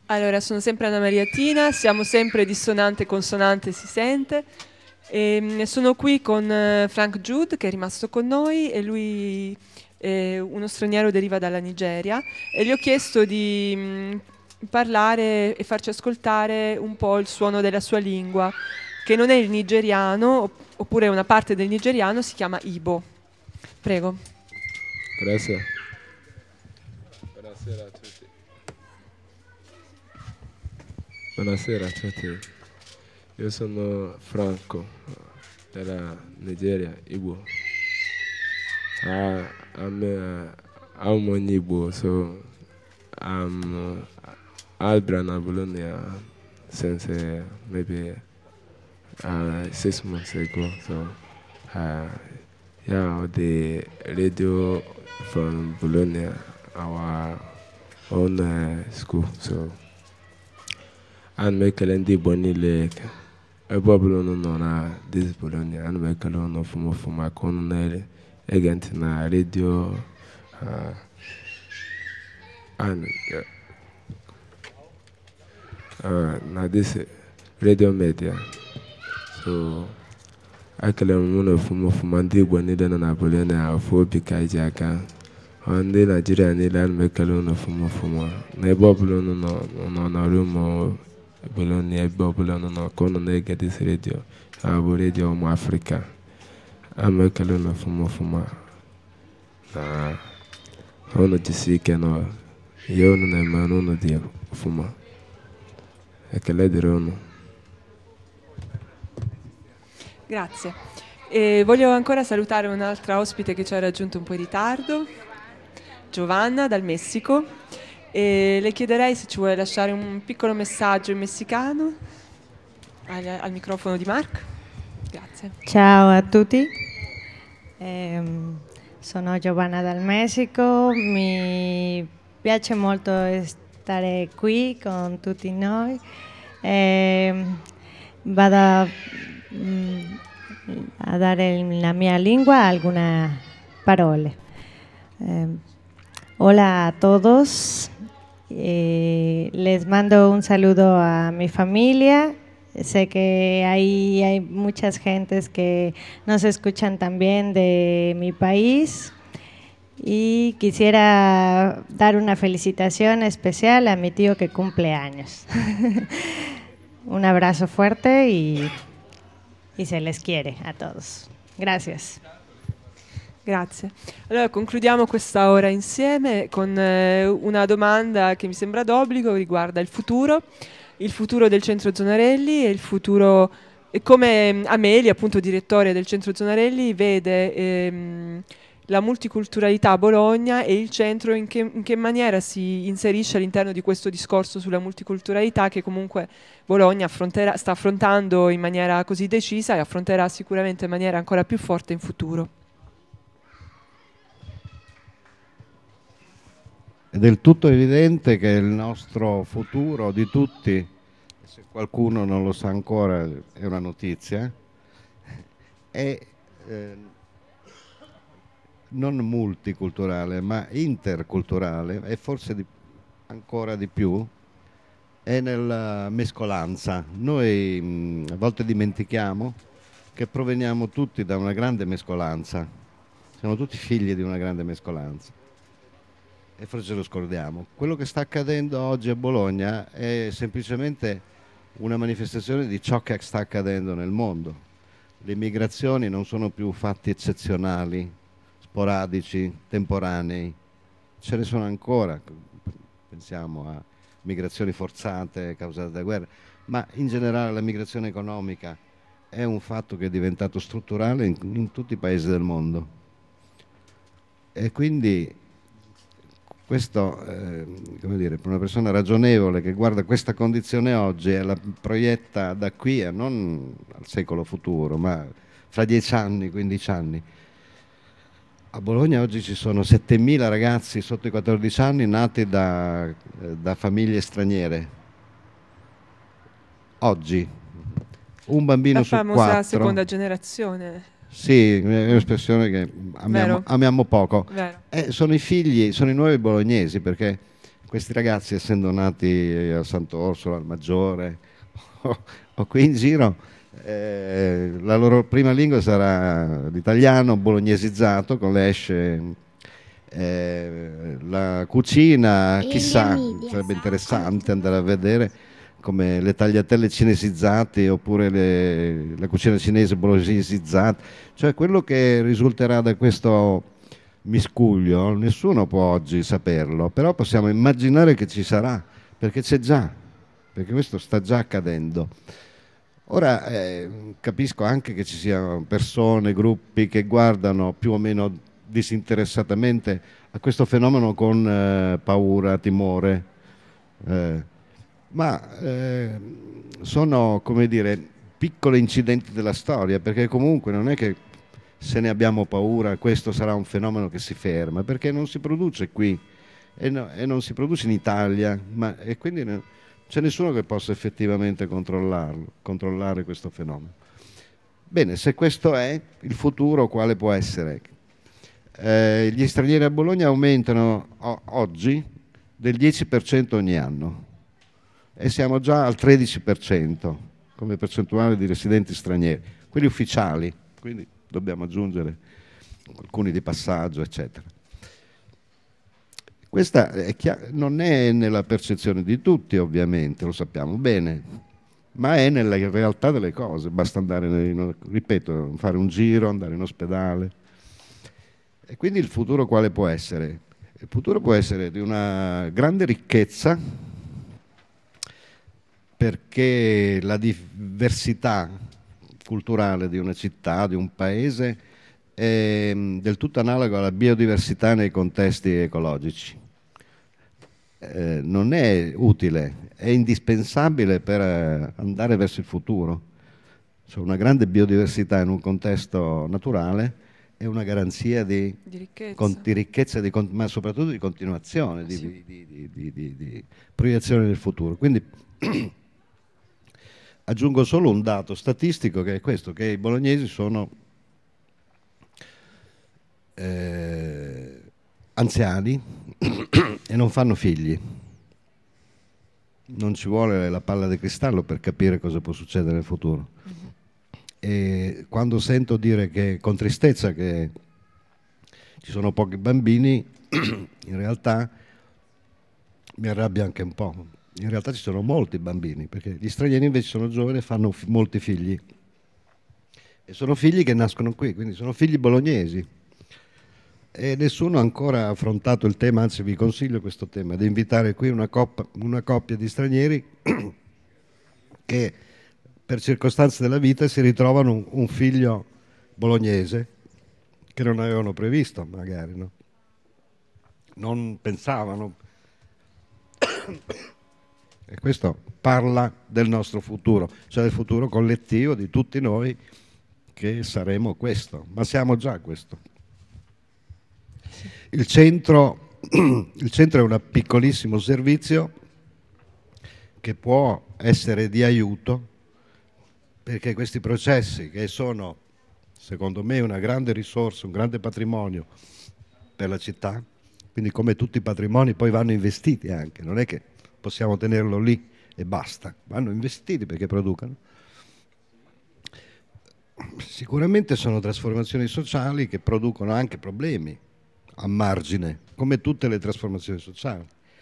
Allora, sono sempre Anna Mariatina, siamo sempre dissonante consonante, si sente. Sono qui con Frank Jude, che è rimasto con noi, e lui è uno straniero, deriva dalla Nigeria, e gli ho chiesto di parlare e farci ascoltare un po' il suono della sua lingua, che non è il nigeriano, oppure una parte del nigeriano, si chiama Igbo. Prego. Grazie. Buonasera a tutti. Buonasera a tutti. Io sono Franco della Nigeria, Igbo. I'm an Igbo, so I'm Albran Bologna since maybe 6 months ago. So yeah, the radio from Bologna, our own school. So and make the bonny a bubble on this Bologna and make a loan of my colonel agent na radio and na this radio media. So I can one of Monday when they don't have Bologna for Picajaka. On the Nigerian land make a loan of Mofuma. Na bubble on a room. Bologna Bologna no colonel get this radio. Radio mu Africa. America no fuma. Na ono jisike no io non è ma non di fuma. E che lei dirono. Grazie. E voglio ancora salutare un'altra ospite che ci ha raggiunto un po' in ritardo, Giovanna dal Messico. E le chiederei se ci vuole lasciare un piccolo messaggio in messicano al microfono di Mark. Grazie. Ciao a tutti, sono Giovanna dal Messico, mi piace molto stare qui con tutti noi. Vado a dare nella mia lingua alcune parole. Hola a todos. Les mando un saludo a mi familia. Sé que hay muchas gentes que nos escuchan también de mi país y quisiera dar una felicitación especial a mi tío que cumple años. Un abrazo fuerte y se les quiere a todos. Gracias. Grazie. Allora concludiamo questa ora insieme con una domanda che mi sembra d'obbligo, riguarda il futuro del Centro Zonarelli e il futuro, e come Amelia, appunto direttore del Centro Zonarelli, vede la multiculturalità a Bologna e il centro in che maniera si inserisce all'interno di questo discorso sulla multiculturalità che comunque Bologna sta affrontando in maniera così decisa e affronterà sicuramente in maniera ancora più forte in futuro. È del tutto evidente che il nostro futuro di tutti, se qualcuno non lo sa ancora è una notizia, è non multiculturale ma interculturale e forse ancora di più è nella mescolanza. Noi a volte dimentichiamo che proveniamo tutti da una grande mescolanza, siamo tutti figli di una grande mescolanza. E forse lo scordiamo. Quello che sta accadendo oggi a Bologna è semplicemente una manifestazione di ciò che sta accadendo nel mondo. Le migrazioni non sono più fatti eccezionali, sporadici, temporanei, ce ne sono ancora, pensiamo a migrazioni forzate causate da guerre, ma in generale la migrazione economica è un fatto che è diventato strutturale in tutti i paesi del mondo. E quindi questo, come dire, per una persona ragionevole che guarda questa condizione oggi e la proietta da qui a non al secolo futuro, ma fra 10 anni, 15 anni. A Bologna oggi ci sono 7.000 ragazzi sotto i 14 anni nati da famiglie straniere. Oggi. Un bambino su 4. La famosa seconda generazione. Sì, è un'espressione che amiamo poco. Sono i figli, sono i nuovi bolognesi, perché questi ragazzi, essendo nati a Sant'Orsola, al Maggiore o qui in giro, la loro prima lingua sarà l'italiano bolognesizzato con le esce, la cucina, chissà, sarebbe interessante andare a vedere come le tagliatelle cinesizzate oppure la cucina cinese bolognesizzata, cioè quello che risulterà da questo miscuglio nessuno può oggi saperlo, però possiamo immaginare che ci sarà, perché c'è già, perché questo sta già accadendo. Ora capisco anche che ci siano persone, gruppi che guardano più o meno disinteressatamente a questo fenomeno con paura, timore, ma sono, come dire, piccoli incidenti della storia, perché comunque non è che se ne abbiamo paura questo sarà un fenomeno che si ferma, perché non si produce qui e non si produce in Italia, e quindi c'è nessuno che possa effettivamente controllare questo fenomeno. Bene, se questo è il futuro, quale può essere? Gli stranieri a Bologna aumentano oggi del 10% ogni anno e siamo già al 13% come percentuale di residenti stranieri, quelli ufficiali, quindi dobbiamo aggiungere alcuni di passaggio, eccetera. Questa non è nella percezione di tutti, ovviamente, lo sappiamo bene, ma è nella realtà delle cose. Basta andare, ripeto, fare un giro, andare in ospedale. E quindi il futuro quale può essere? Il futuro può essere di una grande ricchezza, perché la diversità culturale di una città, di un paese, è del tutto analogo alla biodiversità nei contesti ecologici. Non è utile, è indispensabile per andare verso il futuro. Cioè, una grande biodiversità in un contesto naturale è una garanzia di ricchezza, ma soprattutto di continuazione, di proiezione del futuro. Quindi aggiungo solo un dato statistico, che è questo, che i bolognesi sono anziani e non fanno figli. Non ci vuole la palla di cristallo per capire cosa può succedere nel futuro. E quando sento dire con tristezza che ci sono pochi bambini, in realtà mi arrabbia anche un po'. In realtà ci sono molti bambini, perché gli stranieri invece sono giovani e fanno molti figli. E sono figli che nascono qui, quindi sono figli bolognesi. E nessuno ha ancora affrontato il tema, anzi vi consiglio questo tema, di invitare qui una coppia di stranieri che per circostanze della vita si ritrovano un figlio bolognese che non avevano previsto, magari, no? Non pensavano. E questo parla del nostro futuro, cioè del futuro collettivo di tutti noi che saremo questo, ma siamo già questo. Il centro è un piccolissimo servizio che può essere di aiuto, perché questi processi, che sono secondo me una grande risorsa, un grande patrimonio per la città, quindi come tutti i patrimoni poi vanno investiti anche, non è che possiamo tenerlo lì e basta, vanno investiti perché producano. Sicuramente sono trasformazioni sociali che producono anche problemi a margine, come tutte le trasformazioni sociali.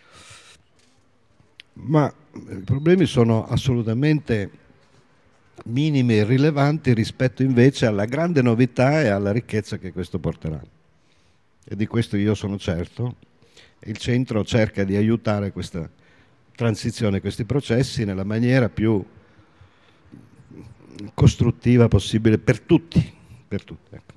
Ma i problemi sono assolutamente minimi e irrilevanti rispetto invece alla grande novità e alla ricchezza che questo porterà. E di questo io sono certo. Il centro cerca di aiutare questa transizione, questi processi nella maniera più costruttiva possibile per tutti. Ecco.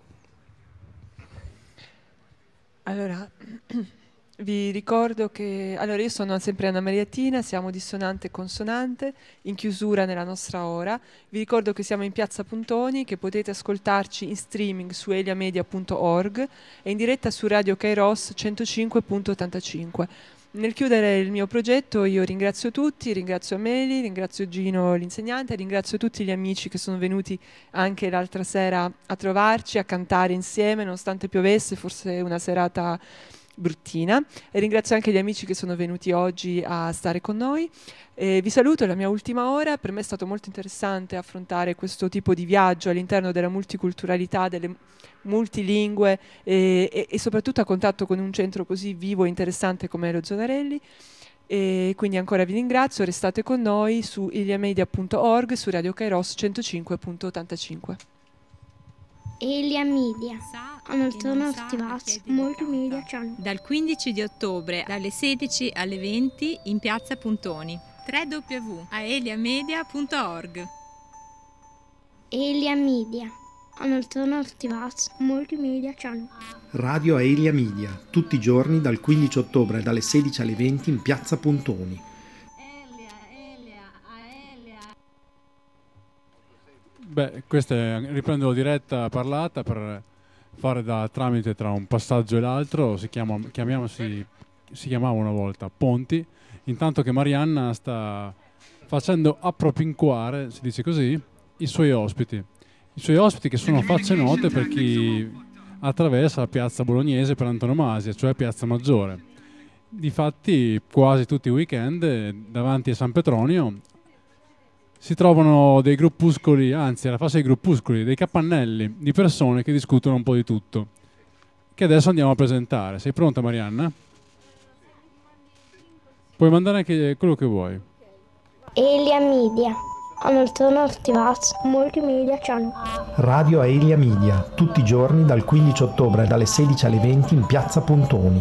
Allora, vi ricordo che io sono sempre Anna Mariatina, siamo dissonante e consonante, in chiusura nella nostra ora. Vi ricordo che siamo in Piazza Puntoni, che potete ascoltarci in streaming su eliamedia.org e in diretta su Radio Kairos 105.85. Nel chiudere il mio progetto io ringrazio tutti, ringrazio Ameli, ringrazio Gino l'insegnante, ringrazio tutti gli amici che sono venuti anche l'altra sera a trovarci, a cantare insieme, nonostante piovesse, forse una serata bruttina, e ringrazio anche gli amici che sono venuti oggi a stare con noi. Vi saluto, è la mia ultima ora. Per me è stato molto interessante affrontare questo tipo di viaggio all'interno della multiculturalità, delle multilingue e soprattutto a contatto con un centro così vivo e interessante come lo Zonarelli. E quindi ancora vi ringrazio, restate con noi su iliamedia.org, su Radio Kairos 105.85. Elia Media, Multimedia Channel. Dal 15 di ottobre dalle 16 alle 20 in piazza Puntoni. www.aeliamedia.org. Elia Media, Multimedia Channel. Radio Aelia Media, tutti i giorni dal 15 ottobre dalle 16 alle 20 in piazza Puntoni. Beh, questa riprendo la diretta parlata per fare da tramite tra un passaggio e l'altro. Si chiamava una volta Ponti, intanto che Marianna sta facendo appropinquare, si dice così, i suoi ospiti che sono facce note per chi attraversa la piazza bolognese per antonomasia, cioè Piazza Maggiore. Difatti quasi tutti i weekend davanti a San Petronio si trovano dei gruppuscoli, anzi alla fase dei gruppuscoli, dei capannelli di persone che discutono un po' di tutto, che adesso andiamo a presentare. Sei pronta, Marianna? Puoi mandare anche quello che vuoi. Elia Media, Multimedia Channel. Radio Aelia Media, tutti i giorni dal 15 ottobre dalle 16 alle 20 in piazza Puntoni.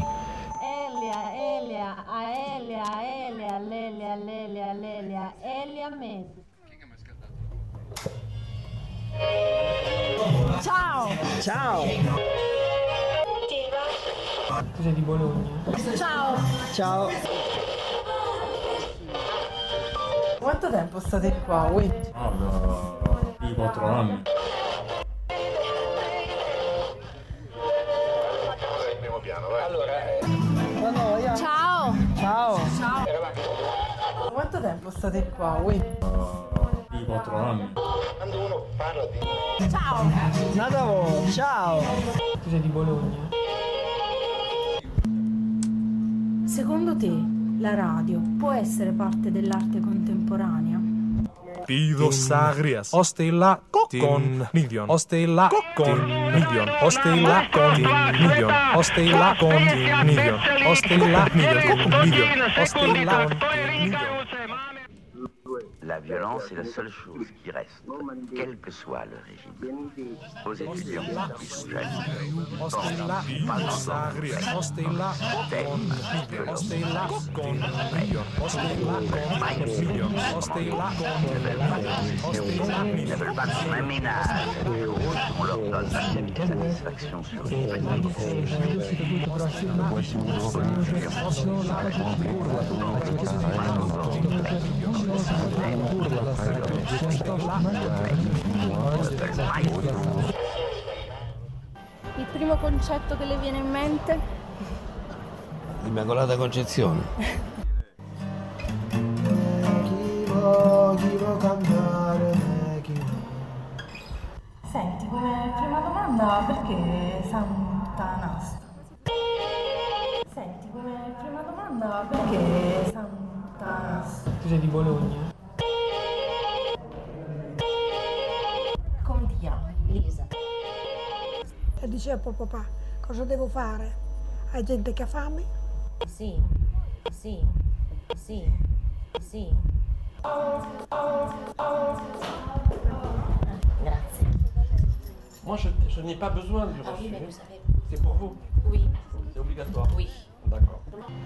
Elia Media. Ciao! Ciao! Tu sei di Bologna? Ciao! Ciao! Quanto tempo state qua? Più di 4 anni. Ciao! Ciao! Ciao! Quanto tempo state qua? Più di 4 anni. Quando uno parla di... Ciao! Nadavo! Ciao! Tu sei di Bologna? Secondo te la radio può essere parte dell'arte contemporanea? Pidos agrias, ostela con million, ostela con million, ostela con million, ostela con million, ostela million, ostela con million. La violence est la seule chose qui reste, quel que soit le régime. Aux étudiants qui sont jeunes, Ostela agrias, ostela con million, ostela con million, ostela con million, ostela con ils ne veulent pas qu'on aménage les choses, on leur donne la satisfaction sur les Il primo concetto che le viene in mente? L'Immacolata Concezione. Chi vuoi cantare? Senti, come prima domanda, perché Sant'Anastasio? Senti, come prima domanda, perché Sant'Anastasio? Tu sei di Bologna? Come ti chiami? Lisa. E diceva papà, cosa devo fare? Hai gente che ha fame? Sì, sì, sì, sì. Grazie. Moi, je n'ai pas besoin du reçu. Oui, mais vous savez. C'est pour vous? Oui. C'est obligatoire? Oui. D'accord.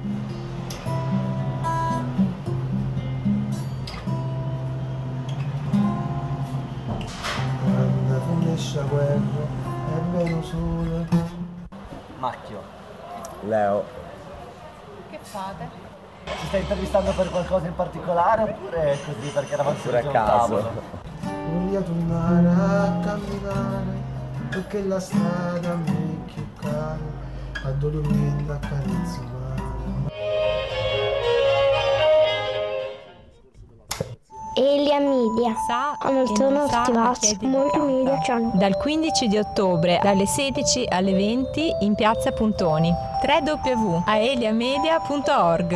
Quando finisce la guerra è vero sole. Macchio. Leo. Che fate? Ci stai intervistando per qualcosa in particolare oppure così perché eravamo Pure a caso. Voglio tornare a camminare perché la strada mi è più cara, a dormire a carezzo mare. Elia Media. e non sa, ma chiede Multimedia. dal 15 di ottobre dalle 16 alle 20 in piazza Puntoni. www.aeliamedia.org.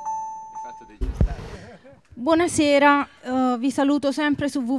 Buonasera, vi saluto sempre su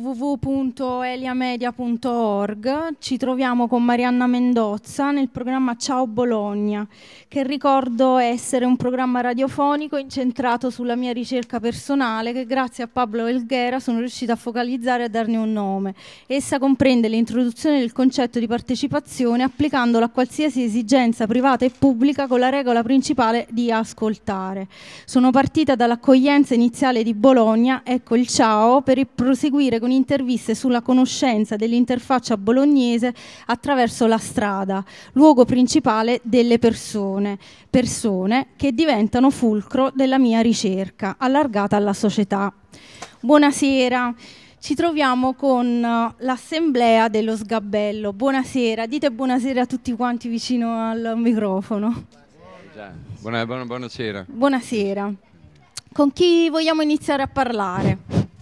www.eliamedia.org. Ci troviamo con Marianna Mendozza nel programma Ciao Bologna, che ricordo essere un programma radiofonico incentrato sulla mia ricerca personale, che grazie a Pablo Elghera sono riuscita a focalizzare e a darne un nome. Essa comprende l'introduzione del concetto di partecipazione applicandolo a qualsiasi esigenza privata e pubblica con la regola principale di ascoltare. Sono partita dall'accoglienza iniziale di Bologna, ecco il ciao, per proseguire con interviste sulla conoscenza dell'interfaccia bolognese attraverso la strada, luogo principale delle persone che diventano fulcro della mia ricerca, allargata alla società. Buonasera. Ci troviamo con l'assemblea dello Sgabello. Buonasera, dite buonasera a tutti quanti vicino al microfono. Buonasera. Buonasera. Con chi vogliamo iniziare a parlare?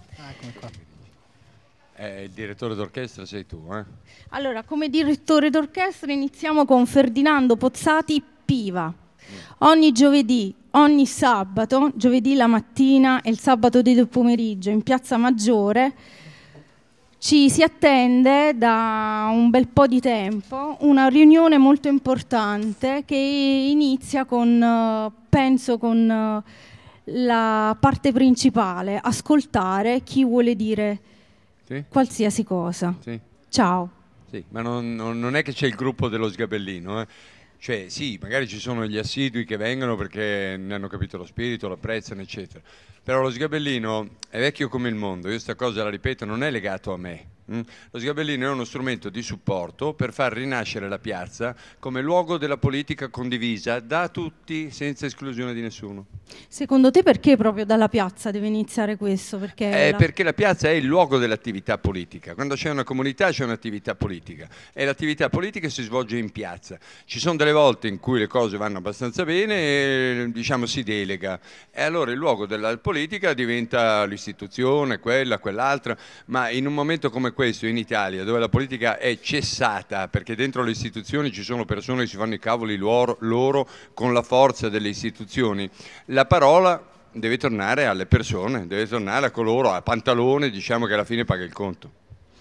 Il direttore d'orchestra sei tu, eh? Allora, come direttore d'orchestra iniziamo con Ferdinando Pozzati Piva. Ogni giovedì, ogni sabato, giovedì la mattina e il sabato del pomeriggio in Piazza Maggiore ci si attende da un bel po' di tempo una riunione molto importante che inizia con, penso, con la parte principale, ascoltare chi vuole dire qualsiasi cosa. Sì. Ciao. Sì, ma non è che c'è il gruppo dello Sgabellino, eh? Cioè sì, magari ci sono gli assidui che vengono perché ne hanno capito lo spirito, lo apprezzano, eccetera. Però lo Sgabellino è vecchio come il mondo, io sta cosa la ripeto, non è legato a me. Lo Sgabellino è uno strumento di supporto per far rinascere la piazza come luogo della politica condivisa da tutti, senza esclusione di nessuno. Secondo te perché proprio dalla piazza deve iniziare questo? Perché la piazza è il luogo dell'attività politica. Quando c'è una comunità c'è un'attività politica e l'attività politica si svolge in piazza. Ci sono delle volte in cui le cose vanno abbastanza bene e diciamo si delega e allora il luogo della politica diventa l'istituzione, quell'altra, ma in un momento come questo in Italia dove la politica è cessata perché dentro le istituzioni ci sono persone che si fanno i cavoli loro con la forza delle istituzioni, la parola deve tornare alle persone, deve tornare a coloro, a Pantalone, diciamo, che alla fine paga il conto.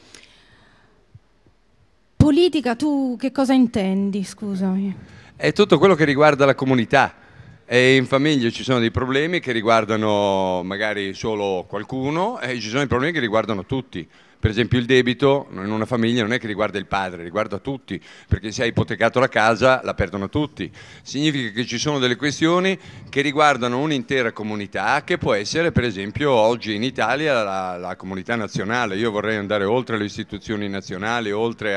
Politica, tu che cosa intendi? Scusami. È tutto quello che riguarda la comunità. E in famiglia ci sono dei problemi che riguardano magari solo qualcuno e ci sono dei problemi che riguardano tutti. Per esempio il debito in una famiglia non è che riguarda il padre, riguarda tutti, perché se hai ipotecato la casa la perdono tutti. Significa che ci sono delle questioni che riguardano un'intera comunità, che può essere per esempio oggi in Italia la comunità nazionale. Io vorrei andare oltre le istituzioni nazionali, oltre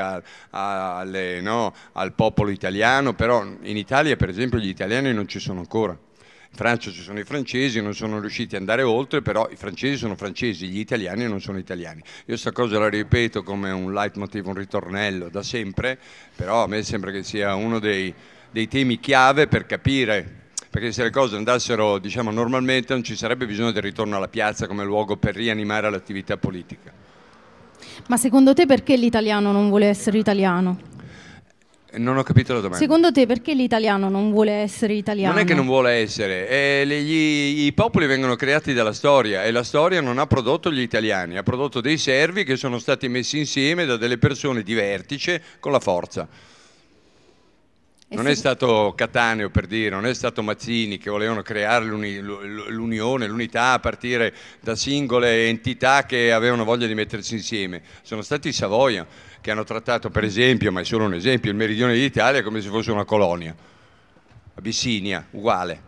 al popolo italiano, però in Italia per esempio gli italiani non ci sono ancora. In Francia ci sono i francesi, non sono riusciti ad andare oltre, però i francesi sono francesi, gli italiani non sono italiani. Io sta cosa la ripeto come un leitmotiv, un ritornello da sempre, però a me sembra che sia uno dei temi chiave per capire, perché se le cose andassero diciamo normalmente non ci sarebbe bisogno del ritorno alla piazza come luogo per rianimare l'attività politica. Ma secondo te perché l'italiano non vuole essere italiano? Non ho capito la domanda. Secondo te perché l'italiano non vuole essere italiano? Non è che non vuole essere, i popoli vengono creati dalla storia e la storia non ha prodotto gli italiani, ha prodotto dei servi che sono stati messi insieme da delle persone di vertice con la forza. Non è stato Cattaneo, per dire, non è stato Mazzini che volevano creare l'unione, l'unità a partire da singole entità che avevano voglia di mettersi insieme. Sono stati i Savoia che hanno trattato, per esempio, ma è solo un esempio, il meridione d'Italia come se fosse una colonia. Abissinia, uguale.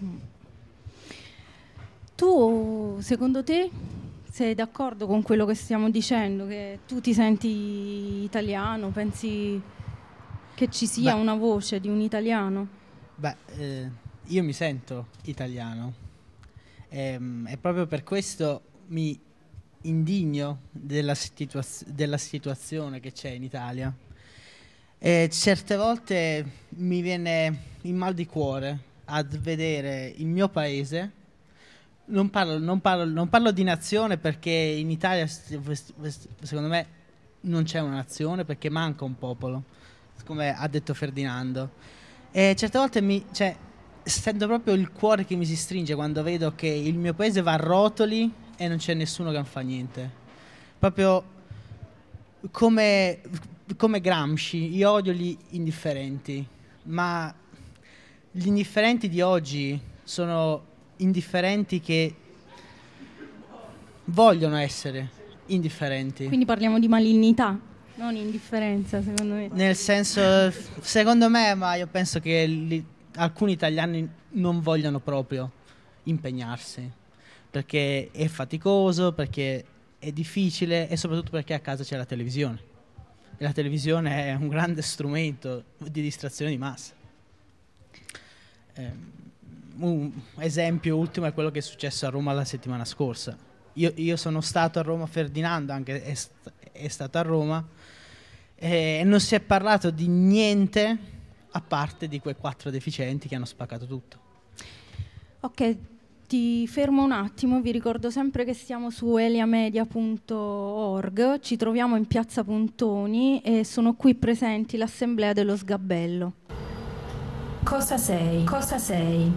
Tu, secondo te, sei d'accordo con quello che stiamo dicendo? Che tu ti senti italiano? Pensi che ci sia una voce di un italiano? Io mi sento italiano e proprio per questo mi indigno della situazione che c'è in Italia e certe volte mi viene il mal di cuore a vedere il mio paese non parlo di nazione, perché in Italia secondo me non c'è una nazione, perché manca un popolo, come ha detto Ferdinando. E certe volte sento proprio il cuore che mi si stringe quando vedo che il mio paese va a rotoli e non c'è nessuno che non fa niente. Proprio come Gramsci, io odio gli indifferenti, ma gli indifferenti di oggi sono indifferenti che vogliono essere indifferenti. Quindi parliamo di malignità, non indifferenza, secondo me. Nel senso, secondo me, ma io penso che alcuni italiani non vogliono proprio impegnarsi, perché è faticoso, perché è difficile e soprattutto perché a casa c'è la televisione. E la televisione è un grande strumento di distrazione di massa. Un esempio ultimo è quello che è successo a Roma la settimana scorsa. Io sono stato a Roma, Ferdinando anche è stato a Roma, e non si è parlato di niente a parte di quei 4 deficienti che hanno spaccato tutto. Ok, ti fermo un attimo, vi ricordo sempre che siamo su eliamedia.org, ci troviamo in Piazza Pontoni e sono qui presenti l'Assemblea dello Sgabello. Cosa sei? Cosa sei?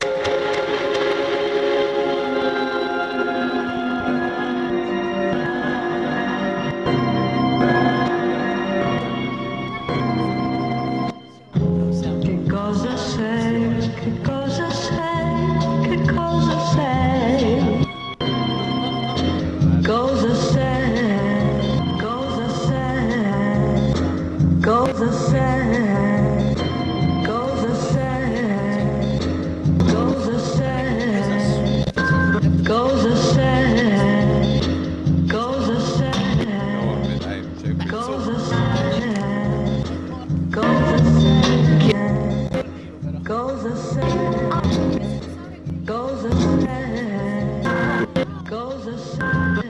Che cosa sei? Che cosa sei? Che cosa sei? Cosa sei? Cosa sei? Cosa sei? Cosa sei? Cosa sei? Cosa sei? Cosa sei? Cosa sei? Cosa sei? Cosa sei? Cosa sei? Cosa sei?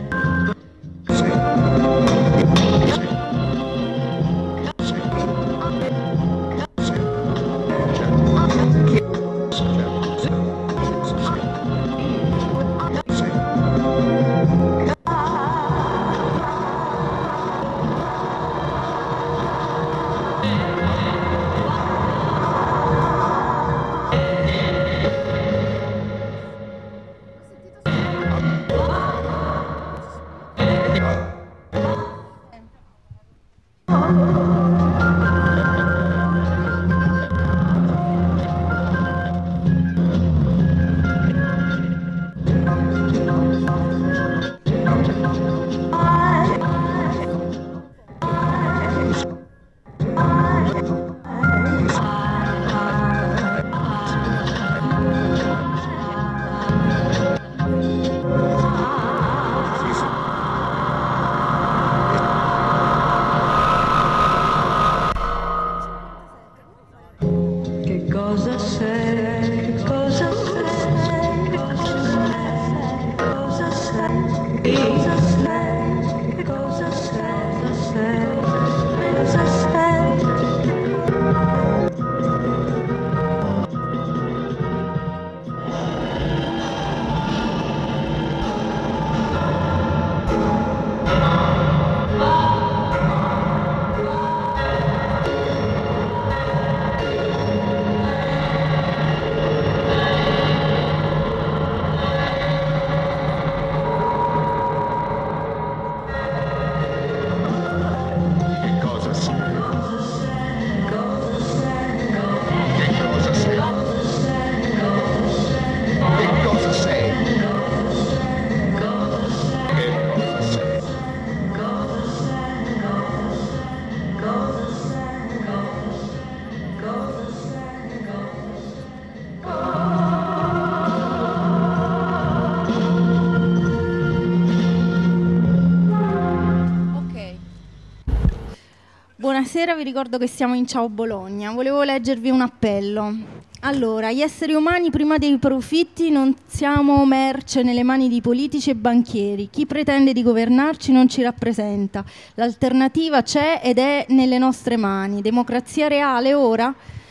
Buonasera, vi ricordo che siamo in Ciao Bologna. Volevo leggervi un appello. Allora, gli esseri umani prima dei profitti non siamo merce nelle mani di politici e banchieri. Chi pretende di governarci non ci rappresenta. L'alternativa c'è ed è nelle nostre mani. Democrazia reale ora?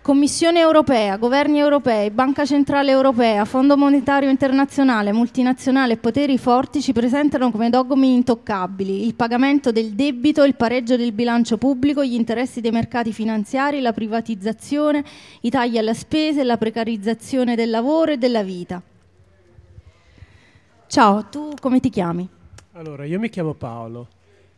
Commissione europea, governi europei, Banca Centrale Europea, Fondo Monetario Internazionale, multinazionale e poteri forti ci presentano come dogmi intoccabili: il pagamento del debito, il pareggio del bilancio pubblico, gli interessi dei mercati finanziari, la privatizzazione, i tagli alle spese, la precarizzazione del lavoro e della vita. Ciao, tu come ti chiami? Allora, io mi chiamo Paolo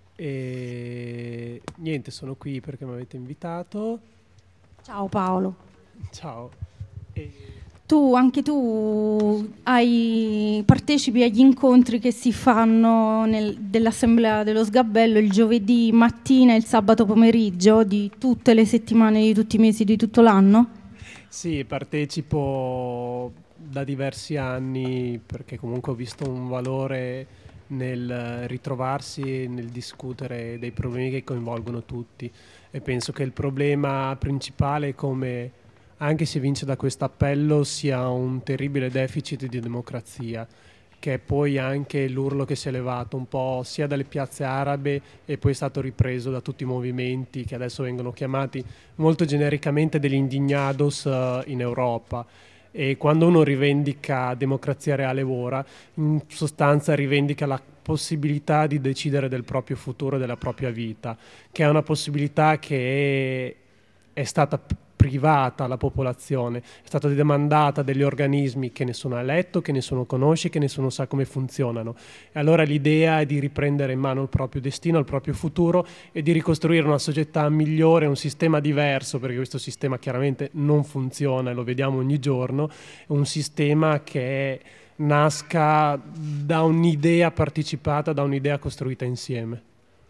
e niente, sono qui perché mi avete invitato. Ciao Paolo. Ciao. Anche tu partecipi agli incontri che si fanno dell'Assemblea dello Sgabello il giovedì mattina e il sabato pomeriggio di tutte le settimane, di tutti i mesi, di tutto l'anno? Sì, partecipo da diversi anni perché comunque ho visto un valore nel ritrovarsi, nel discutere dei problemi che coinvolgono tutti, e penso che il problema principale, come anche se vince da questo appello, sia un terribile deficit di democrazia, che è poi anche l'urlo che si è levato un po' sia dalle piazze arabe e poi è stato ripreso da tutti i movimenti che adesso vengono chiamati molto genericamente degli indignados in Europa. E quando uno rivendica democrazia reale ora, in sostanza rivendica la possibilità di decidere del proprio futuro e della propria vita, che è una possibilità che è stata privata alla popolazione, è stata demandata a degli organismi che nessuno ha letto, che nessuno conosce, che nessuno sa come funzionano. E allora l'idea è di riprendere in mano il proprio destino, il proprio futuro e di ricostruire una società migliore, un sistema diverso, perché questo sistema chiaramente non funziona e lo vediamo ogni giorno, un sistema che nasca da un'idea partecipata, da un'idea costruita insieme.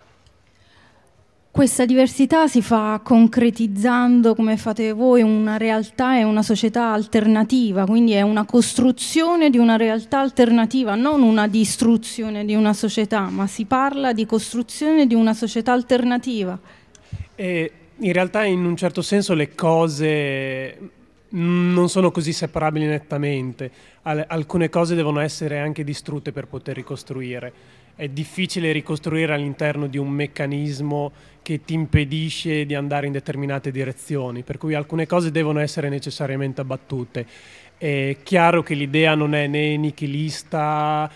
Questa diversità si fa concretizzando, come fate voi, una realtà e una società alternativa, quindi è una costruzione di una realtà alternativa, non una distruzione di una società, ma si parla di costruzione di una società alternativa. E in realtà in un certo senso le cose non sono così separabili nettamente, alcune cose devono essere anche distrutte per poter ricostruire. È difficile ricostruire all'interno di un meccanismo che ti impedisce di andare in determinate direzioni, per cui alcune cose devono essere necessariamente abbattute. È chiaro che l'idea non è né nichilista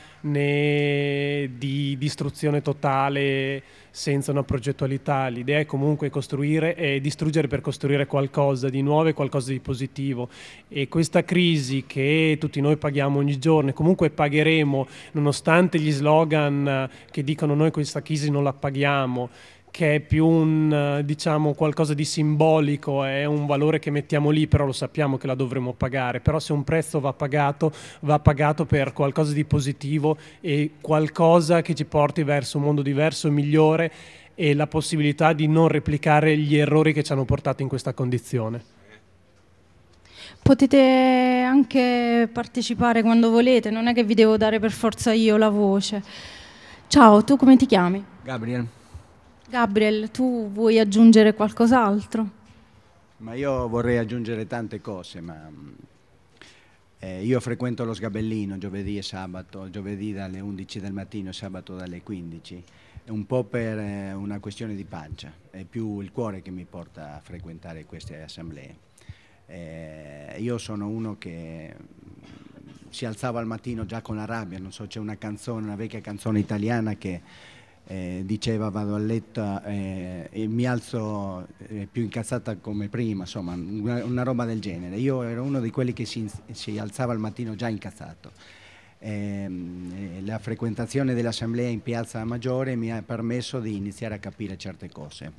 né di distruzione totale senza una progettualità, l'idea è comunque costruire e distruggere per costruire qualcosa di nuovo e qualcosa di positivo, e questa crisi che tutti noi paghiamo ogni giorno e comunque pagheremo nonostante gli slogan che dicono noi questa crisi non la paghiamo, che è più diciamo qualcosa di simbolico, è un valore che mettiamo lì, però lo sappiamo che la dovremo pagare. Però se un prezzo va pagato per qualcosa di positivo e qualcosa che ci porti verso un mondo diverso, migliore, e la possibilità di non replicare gli errori che ci hanno portato in questa condizione. Potete anche partecipare quando volete, non è che vi devo dare per forza io la voce. Ciao, tu come ti chiami? Gabriel, tu vuoi aggiungere qualcos'altro? Ma io vorrei aggiungere tante cose, ma io frequento lo Sgabellino giovedì e sabato, giovedì dalle 11 del mattino e sabato dalle 15, un po' per una questione di pancia, è più il cuore che mi porta a frequentare queste assemblee. Io sono uno che si alzava al mattino già con la rabbia, non so, c'è una canzone, una vecchia canzone italiana che diceva vado a letto e mi alzo più incazzata come prima, insomma una roba del genere. Io ero uno di quelli che si alzava al mattino già incazzato. La frequentazione dell'assemblea in Piazza Maggiore mi ha permesso di iniziare a capire certe cose,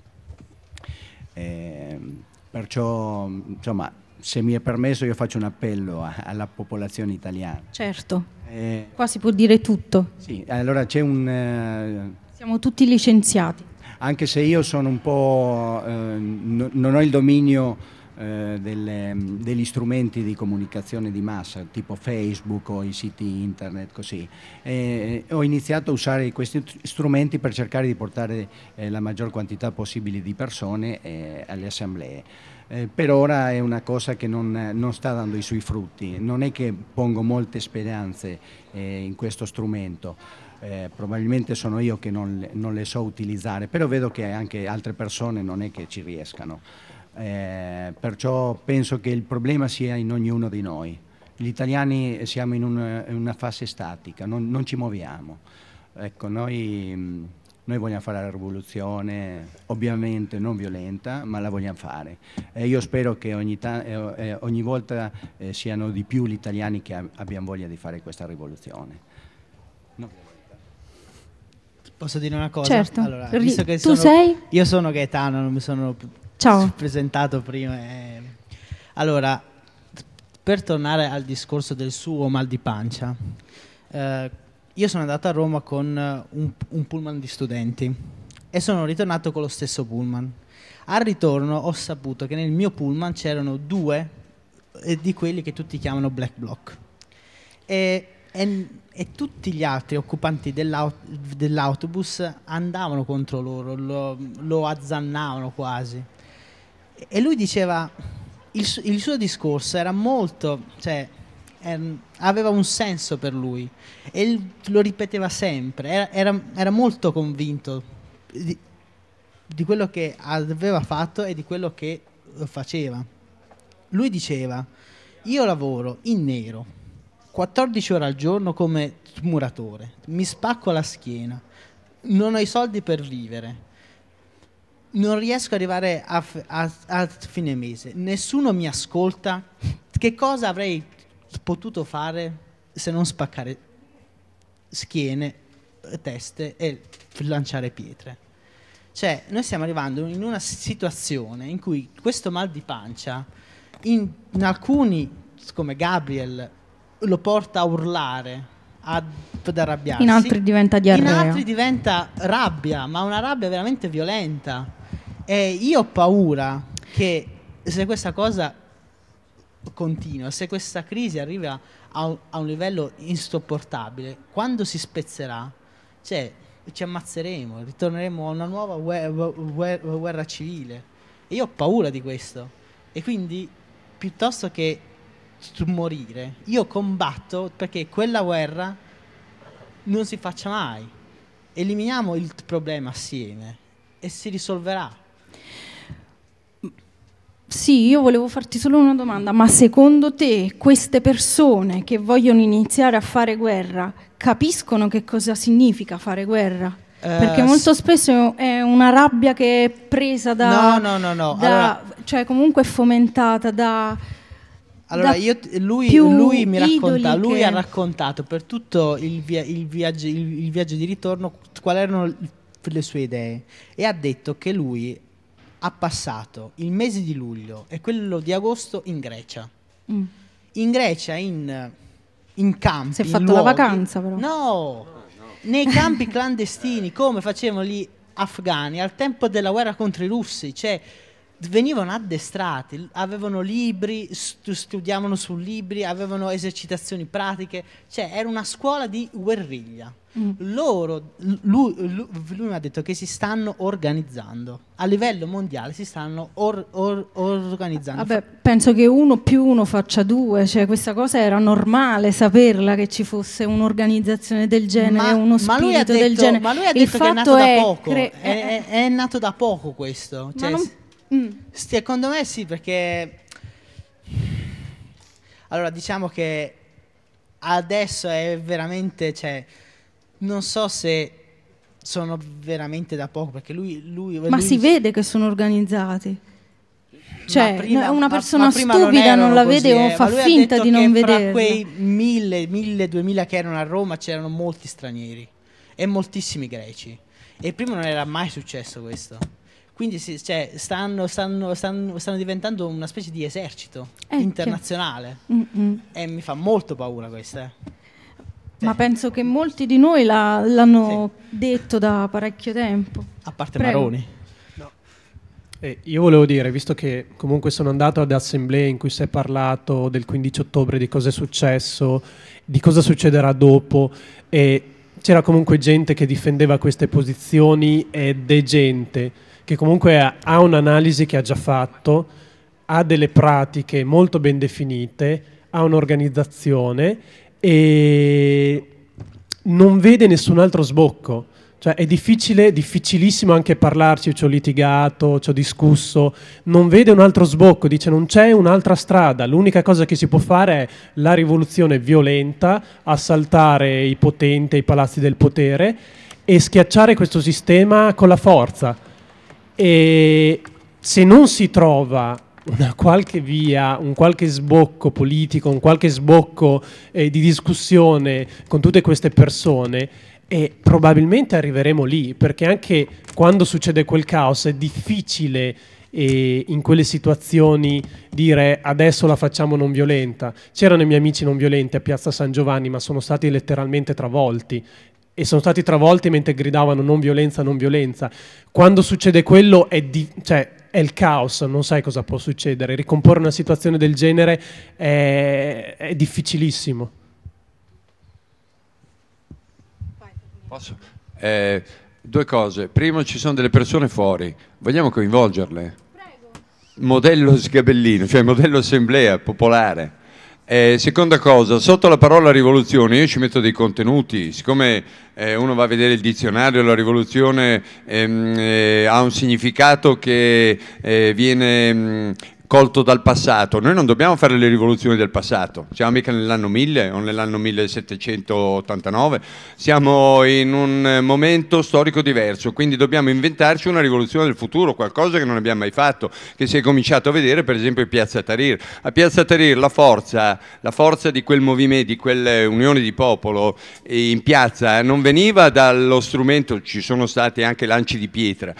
perciò insomma, se mi è permesso io faccio un appello alla popolazione italiana. Certo, qua si può dire tutto. Sì, allora c'è siamo tutti licenziati. Anche se io sono un po', non ho il dominio degli strumenti di comunicazione di massa, tipo Facebook o i siti internet, così. Ho iniziato a usare questi strumenti per cercare di portare la maggior quantità possibile di persone alle assemblee. Per ora è una cosa che non sta dando i suoi frutti, non è che pongo molte speranze in questo strumento. Probabilmente sono io che non le so utilizzare, però vedo che anche altre persone non è che ci riescano. Perciò penso che il problema sia in ognuno di noi. Gli italiani siamo in una fase statica, non ci muoviamo. Ecco, noi vogliamo fare la rivoluzione, ovviamente non violenta, ma la vogliamo fare. E io spero che ogni volta siano di più gli italiani che abbiano voglia di fare questa rivoluzione. No. Posso dire una cosa? Certo. Allora, visto che Tu sei? Io sono Gaetano, non mi sono presentato prima. Allora, per tornare al discorso del suo mal di pancia, io sono andato a Roma con un pullman di studenti e sono ritornato con lo stesso pullman. Al ritorno ho saputo che nel mio pullman c'erano 2 di quelli che tutti chiamano black bloc e tutti gli altri occupanti dell'autobus andavano contro loro, lo azzannavano quasi. E lui diceva, il suo discorso era molto, aveva un senso per lui e lo ripeteva sempre, era molto convinto di quello che aveva fatto e di quello che faceva. Lui diceva, io lavoro in nero 14 ore al giorno come muratore, mi spacco la schiena, non ho i soldi per vivere, non riesco ad arrivare a fine mese, nessuno mi ascolta, che cosa avrei potuto fare se non spaccare schiene, teste e lanciare pietre? Cioè, noi stiamo arrivando in una situazione in cui questo mal di pancia in alcuni, come Gabriel, lo porta a urlare, ad arrabbiarsi. In altri diventa diarrea. In altri diventa rabbia, ma una rabbia veramente violenta. E io ho paura che se questa cosa continua, se questa crisi arriva a un livello insopportabile, quando si spezzerà, ci ammazzeremo, ritorneremo a una nuova guerra civile. E io ho paura di questo. E quindi, piuttosto che morire, io combatto perché quella guerra non si faccia mai. Eliminiamo il problema assieme e si risolverà. Sì, io volevo farti solo una domanda, ma secondo te queste persone che vogliono iniziare a fare guerra capiscono che cosa significa fare guerra? Perché molto spesso è una rabbia che è presa da... No. Allora, cioè comunque è fomentata da... Allora, lui mi racconta, lui ha raccontato per tutto il viaggio di ritorno quali erano le sue idee e ha detto che lui ha passato il mese di luglio e quello di agosto in Grecia. In Grecia, in campi. Si è fatto la vacanza però. No, nei campi clandestini, come facevano gli afghani al tempo della guerra contro i russi, cioè venivano addestrati, avevano libri, studiavano su libri, avevano esercitazioni pratiche, cioè era una scuola di guerriglia. Lui mi ha detto che si stanno organizzando a livello mondiale, si stanno organizzando. Vabbè, penso che 1 più 1 faccia 2, cioè questa cosa era normale saperla che ci fosse un'organizzazione del genere, uno spirito del genere. Ma lui ha detto che è nato da poco, è nato da poco questo. Cioè, secondo me sì, perché allora diciamo che adesso è veramente, cioè, non so se sono veramente da poco, perché lui si vede che sono organizzati. Cioè, una persona prima stupida non la vede o fa finta di non vederla. Fra quei 1000-2000 che erano a Roma c'erano molti stranieri e moltissimi greci. E prima non era mai successo questo. Quindi stanno diventando una specie di esercito internazionale. E mi fa molto paura questo. Ma penso che molti di noi l'hanno detto da parecchio tempo. A parte Maroni. No. Io volevo dire, visto che comunque sono andato ad assemblee in cui si è parlato del 15 ottobre, di cosa è successo, di cosa succederà dopo, e c'era comunque gente che difendeva queste posizioni ed è gente che comunque ha un'analisi che ha già fatto, ha delle pratiche molto ben definite, ha un'organizzazione e non vede nessun altro sbocco. Cioè è difficilissimo anche parlarci, ci ho litigato, ci ho discusso, non vede un altro sbocco, dice non c'è un'altra strada, l'unica cosa che si può fare è la rivoluzione violenta, assaltare i potenti, i palazzi del potere e schiacciare questo sistema con la forza. E se non si trova una qualche via, un qualche sbocco politico, un qualche sbocco di discussione con tutte queste persone, e probabilmente arriveremo lì, perché anche quando succede quel caos è difficile in quelle situazioni dire adesso la facciamo non violenta. C'erano i miei amici non violenti a Piazza San Giovanni, ma sono stati letteralmente travolti, e sono stati travolti mentre gridavano non violenza, non violenza. Quando succede quello è il caos, non sai cosa può succedere. Ricomporre una situazione del genere è difficilissimo. Posso? Due cose. Primo, ci sono delle persone fuori, vogliamo coinvolgerle? Prego. Modello Sgabellino, cioè modello assemblea popolare. Seconda cosa, sotto la parola rivoluzione io ci metto dei contenuti, siccome uno va a vedere il dizionario, la rivoluzione ha un significato che viene colto dal passato. Noi non dobbiamo fare le rivoluzioni del passato, siamo mica nell'anno 1000 o nell'anno 1789, siamo in un momento storico diverso, quindi dobbiamo inventarci una rivoluzione del futuro, qualcosa che non abbiamo mai fatto, che si è cominciato a vedere per esempio in Piazza Tahrir. A Piazza Tahrir la forza di quel movimento, di quell'unione di popolo in piazza non veniva dallo strumento, ci sono stati anche lanci di pietre,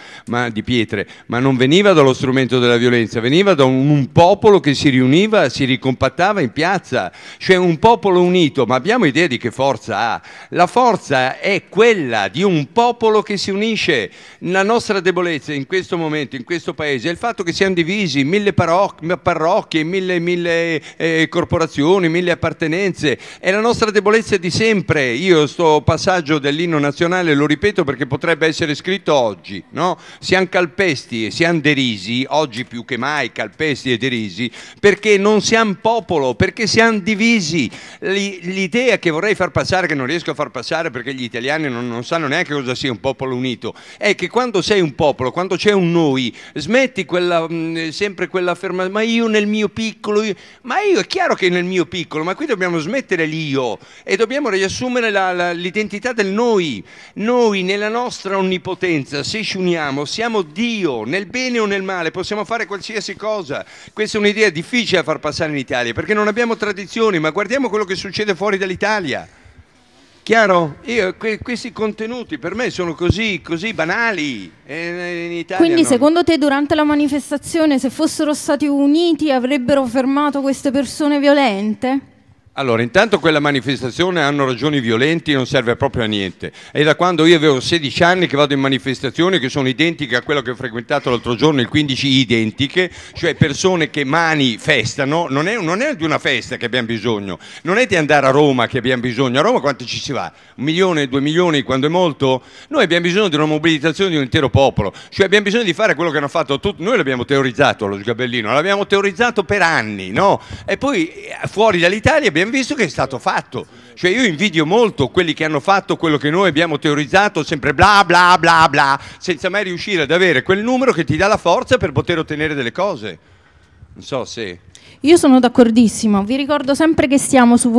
ma non veniva dallo strumento della violenza, veniva da un popolo che si riuniva, si ricompattava in piazza, cioè un popolo unito. Ma abbiamo idea di che forza ha? La forza è quella di un popolo che si unisce. La nostra debolezza in questo momento, in questo paese, è il fatto che siamo divisi, 1000 parrocchie, 1000 corporazioni, 1000 appartenenze. È la nostra debolezza di sempre. Io sto passaggio dell'inno nazionale lo ripeto perché potrebbe essere scritto oggi, no? Siamo calpesti e siamo derisi, oggi più che mai calpesti e derisi, perché non siamo popolo, perché siamo divisi. L'idea che vorrei far passare, che non riesco a far passare perché gli italiani non sanno neanche cosa sia un popolo unito, è che quando sei un popolo, quando c'è un noi, smetti sempre quell'affermazione, ma io nel mio piccolo, ma io è chiaro che nel mio piccolo, ma qui dobbiamo smettere l'io e dobbiamo riassumere l'identità del noi. Noi nella nostra onnipotenza, se ci uniamo, siamo Dio, nel bene o nel male, possiamo fare qualsiasi cosa. Questa è un'idea difficile da far passare in Italia perché non abbiamo tradizioni, ma guardiamo quello che succede fuori dall'Italia. Chiaro? Questi contenuti per me sono così banali. In Italia quindi secondo te durante la manifestazione, se fossero stati uniti, avrebbero fermato queste persone violente? Allora, intanto quella manifestazione hanno ragioni violenti, non serve proprio a niente. È da quando io avevo 16 anni che vado in manifestazioni che sono identiche a quello che ho frequentato l'altro giorno, il 15 identiche, cioè persone che manifestano. Non è di una festa che abbiamo bisogno, non è di andare a Roma che abbiamo bisogno. A Roma quanto ci si va? 1 milione, 2 milioni, quando è molto? Noi abbiamo bisogno di una mobilitazione di un intero popolo, cioè abbiamo bisogno di fare quello che hanno fatto tutti. Noi l'abbiamo teorizzato allo Sgabellino, l'abbiamo teorizzato per anni, no? E poi fuori dall'Italia abbiamo visto che è stato fatto. Cioè io invidio molto quelli che hanno fatto quello che noi abbiamo teorizzato, sempre bla bla bla bla, senza mai riuscire ad avere quel numero che ti dà la forza per poter ottenere delle cose. Non so se... Io sono d'accordissimo, vi ricordo sempre che stiamo su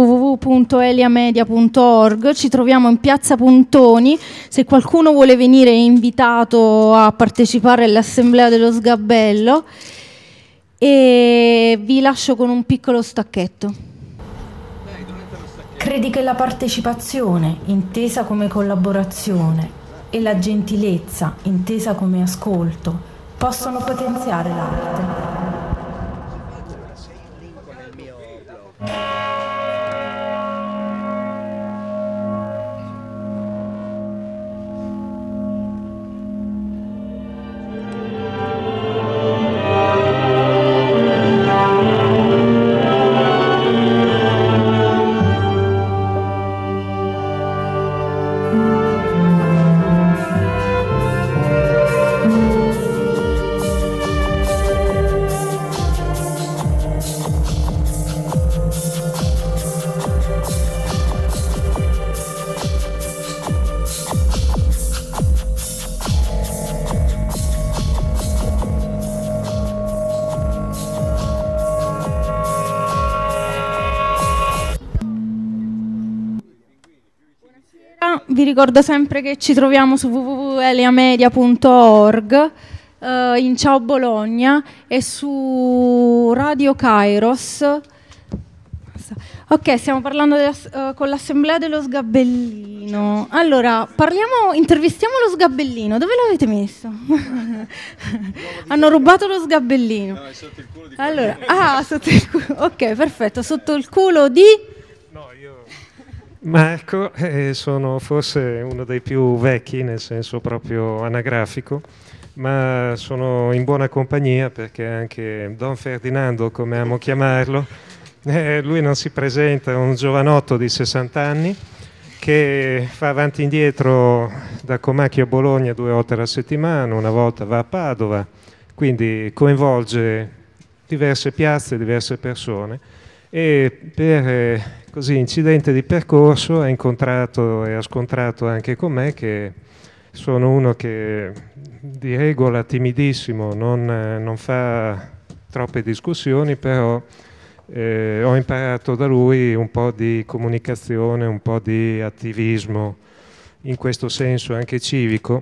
www.eliamedia.org, ci troviamo in Piazza Pontoni, se qualcuno vuole venire è invitato a partecipare all'assemblea dello Sgabello, e vi lascio con un piccolo stacchetto. Credi che la partecipazione, intesa come collaborazione, e la gentilezza, intesa come ascolto, possono potenziare l'arte? Bologna. Vi ricordo sempre che ci troviamo su www.eliamedia.org, in Ciao Bologna, e su Radio Kairos. Ok, stiamo parlando con l'Assemblea dello Sgabellino. Allora, intervistiamo lo Sgabellino. Dove l'avete messo? Hanno rubato lo Sgabellino. No, è sotto il culo di allora, sotto il culo. Ok, perfetto. Sotto il culo di... Marco, sono forse uno dei più vecchi, nel senso proprio anagrafico, ma sono in buona compagnia perché anche Don Ferdinando, come amo chiamarlo, lui non si presenta, è un giovanotto di 60 anni che fa avanti e indietro da Comacchio a Bologna 2 volte alla settimana, una volta va a Padova, quindi coinvolge diverse piazze, diverse persone, e per così incidente di percorso ha incontrato e ha scontrato anche con me, che sono uno che di regola timidissimo, non fa troppe discussioni, però ho imparato da lui un po' di comunicazione, un po' di attivismo in questo senso anche civico,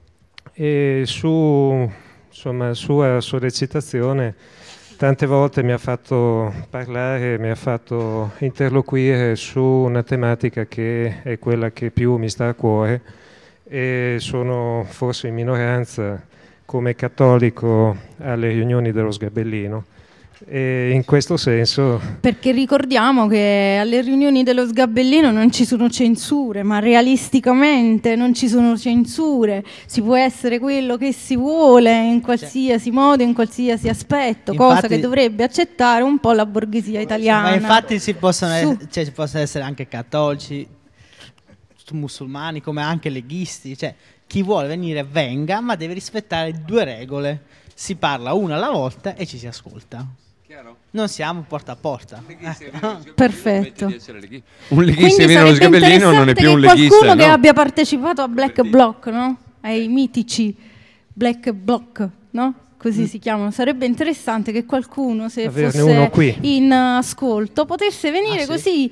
e sua sollecitazione tante volte mi ha fatto parlare, mi ha fatto interloquire su una tematica che è quella che più mi sta a cuore, e sono forse in minoranza come cattolico alle riunioni dello Sgabellino. E in questo senso, perché ricordiamo che alle riunioni dello Sgabellino non ci sono censure, ma realisticamente non ci sono censure, si può essere quello che si vuole in qualsiasi modo, in qualsiasi aspetto, cosa che dovrebbe accettare un po' la borghesia italiana. Ma infatti ci possono essere anche cattolici, musulmani, come anche leghisti, cioè chi vuole venire venga, ma deve rispettare 2 regole: si parla una alla volta e ci si ascolta. Non siamo porta a porta. Perfetto. Un leghista che viene allo Sgabellino non è più un leghista. Qualcuno che abbia partecipato a Black Bloc, no? Ai mitici Black Bloc, no? Così si chiamano. Sarebbe interessante che qualcuno, se fosse in ascolto, potesse venire così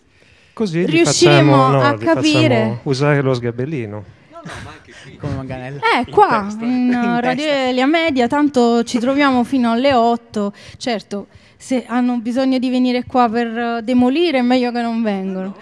riusciremo a capire. Usare lo Sgabellino. Come Manganella. Qua in Radio Elia Media, tanto ci troviamo fino alle 8. Certo, se hanno bisogno di venire qua per demolire è meglio che non vengono.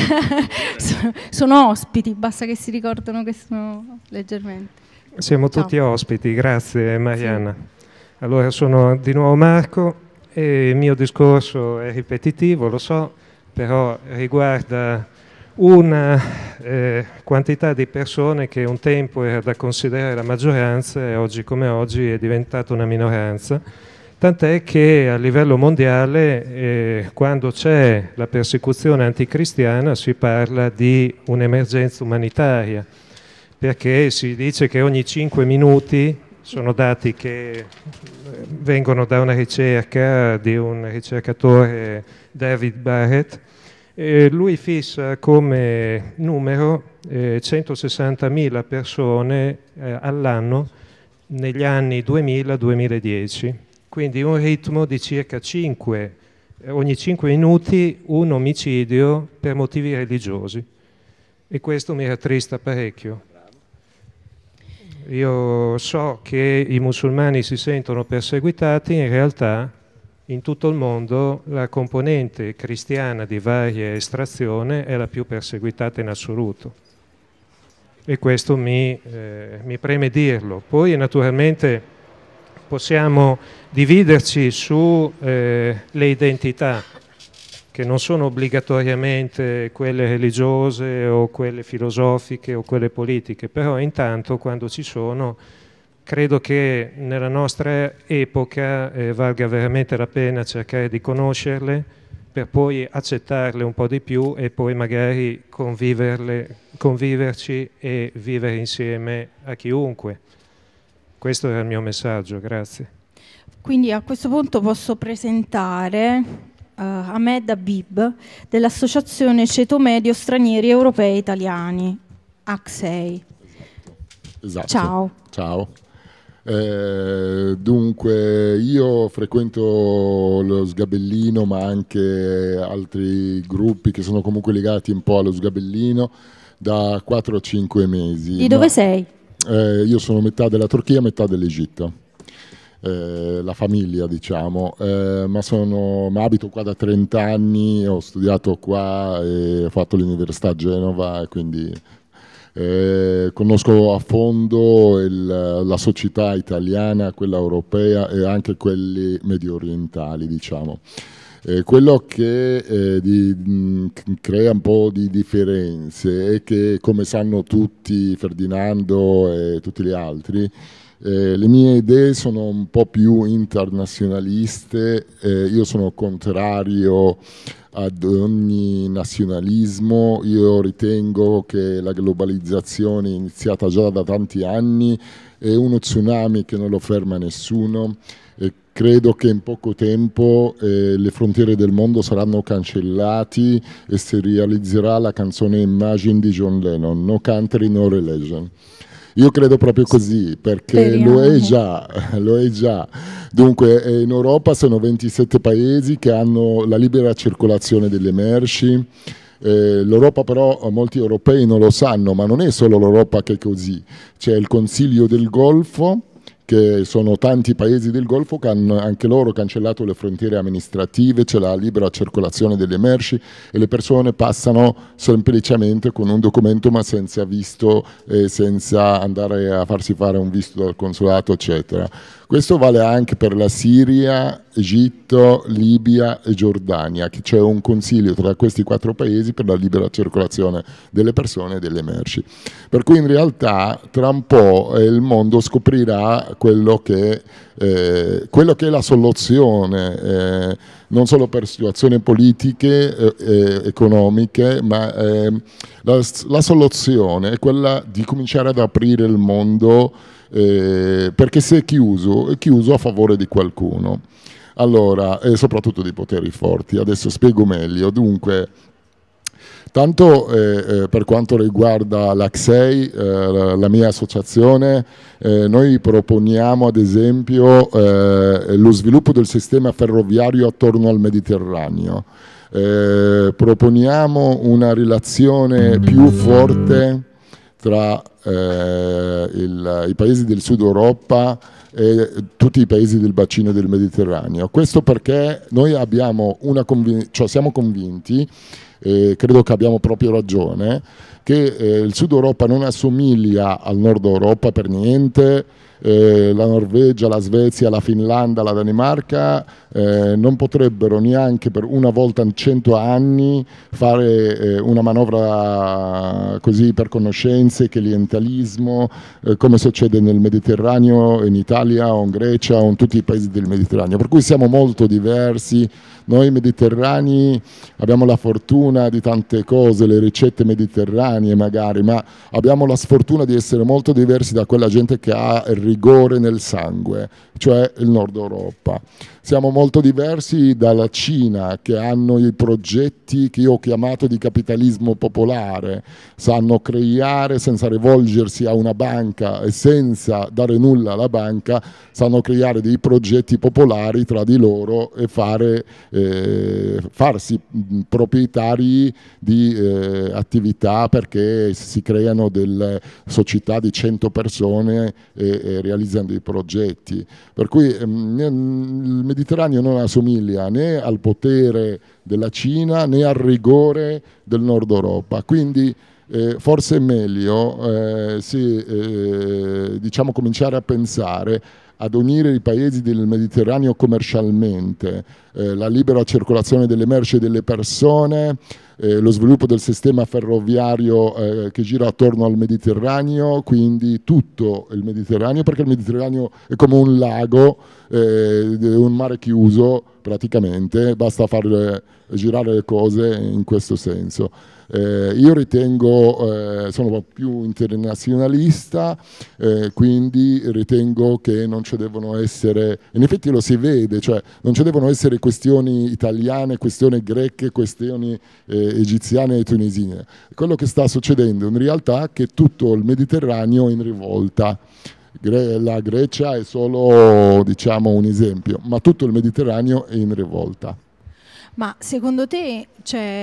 Sono ospiti, basta che si ricordano che sono leggermente. Siamo tutti ospiti, grazie Marianna. Allora, sono di nuovo Marco e il mio discorso è ripetitivo, lo so, però riguarda una quantità di persone che un tempo era da considerare la maggioranza e oggi come oggi è diventata una minoranza, tant'è che a livello mondiale quando c'è la persecuzione anticristiana si parla di un'emergenza umanitaria, perché si dice che ogni 5 minuti, sono dati che vengono da una ricerca di un ricercatore, David Barrett, lui fissa come numero 160.000 persone all'anno negli anni 2000-2010, quindi un ritmo di circa 5, ogni 5 minuti un omicidio per motivi religiosi, e questo mi rattrista parecchio. Io so che i musulmani si sentono perseguitati, in realtà in tutto il mondo la componente cristiana di varia estrazione è la più perseguitata in assoluto, e questo mi preme dirlo. Poi naturalmente possiamo dividerci su le identità, che non sono obbligatoriamente quelle religiose o quelle filosofiche o quelle politiche, però intanto quando ci sono, credo che nella nostra epoca valga veramente la pena cercare di conoscerle per poi accettarle un po' di più e poi magari conviverci e vivere insieme a chiunque. Questo era il mio messaggio, grazie. Quindi a questo punto posso presentare Ahmed Habib dell'Associazione Ceto Medio Stranieri Europei Italiani, ACSEI. Esatto. Ciao. Ciao. Dunque io frequento lo Sgabellino, ma anche altri gruppi che sono comunque legati un po' allo Sgabellino, da 4 o 5 mesi. Di dove sei? Io sono metà della Turchia, metà dell'Egitto. La famiglia, diciamo, ma abito qua da 30 anni, ho studiato qua e ho fatto l'università a Genova, e quindi conosco a fondo la società italiana, quella europea e anche quelli medio orientali, diciamo. Quello che crea un po' di differenze è che, come sanno tutti, Ferdinando e tutti gli altri, le mie idee sono un po' più internazionaliste, io sono contrario ad ogni nazionalismo, io ritengo che la globalizzazione iniziata già da tanti anni è uno tsunami che non lo ferma nessuno e credo che in poco tempo le frontiere del mondo saranno cancellati e si realizzerà la canzone Imagine di John Lennon, no country, no religion. Io credo proprio così, perché lo è già. Dunque in Europa sono 27 paesi che hanno la libera circolazione delle merci. L'Europa però, molti europei non lo sanno, ma non è solo l'Europa che è così. C'è il Consiglio del Golfo, che sono tanti paesi del Golfo che hanno anche loro cancellato le frontiere amministrative, c'è la libera circolazione delle merci e le persone passano semplicemente con un documento ma senza visto, senza andare a farsi fare un visto dal consolato, eccetera. Questo vale anche per la Siria, Egitto, Libia e Giordania, che c'è un consiglio tra questi 4 paesi per la libera circolazione delle persone e delle merci. Per cui in realtà tra un po' il mondo scoprirà quello che è la soluzione, non solo per situazioni politiche, economiche, ma la soluzione è quella di cominciare ad aprire il mondo, perché se è chiuso a favore di qualcuno. Allora, e soprattutto di poteri forti. Adesso spiego meglio. Dunque, tanto per quanto riguarda l'ACSEI, la mia associazione, noi proponiamo ad esempio lo sviluppo del sistema ferroviario attorno al Mediterraneo. Proponiamo una relazione più forte tra i paesi del sud Europa e tutti i paesi del bacino del Mediterraneo. Questo perché noi abbiamo siamo convinti, credo che abbiamo proprio ragione, che il sud Europa non assomiglia al nord Europa per niente. La Norvegia, la Svezia, la Finlandia, la Danimarca non potrebbero neanche per una volta in 100 anni fare una manovra così per conoscenze, clientelismo, come succede nel Mediterraneo, in Italia o in Grecia o in tutti i paesi del Mediterraneo. Per cui siamo molto diversi. Noi mediterranei abbiamo la fortuna di tante cose, le ricette mediterranee magari, ma abbiamo la sfortuna di essere molto diversi da quella gente che ha il rigore nel sangue, cioè il Nord Europa. Siamo molto diversi dalla Cina, che hanno i progetti che io ho chiamato di capitalismo popolare, sanno creare senza rivolgersi a una banca e senza dare nulla alla banca, sanno creare dei progetti popolari tra di loro e farsi proprietari di attività, perché si creano delle società di 100 persone e realizzano dei progetti. Per cui il Mediterraneo non assomiglia né al potere della Cina né al rigore del Nord Europa. Quindi forse è meglio diciamo cominciare a pensare ad unire i paesi del Mediterraneo commercialmente, la libera circolazione delle merci e delle persone, lo sviluppo del sistema ferroviario che gira attorno al Mediterraneo, quindi tutto il Mediterraneo, perché il Mediterraneo è come un lago, un mare chiuso praticamente, basta far girare le cose in questo senso. Io ritengo, sono più internazionalista, quindi ritengo che non ci devono essere, in effetti lo si vede, cioè non ci devono essere questioni italiane, questioni greche, questioni egiziane e tunisine. Quello che sta succedendo in realtà è che tutto il Mediterraneo è in rivolta. La Grecia è solo, diciamo, un esempio, ma tutto il Mediterraneo è in rivolta. Ma secondo te,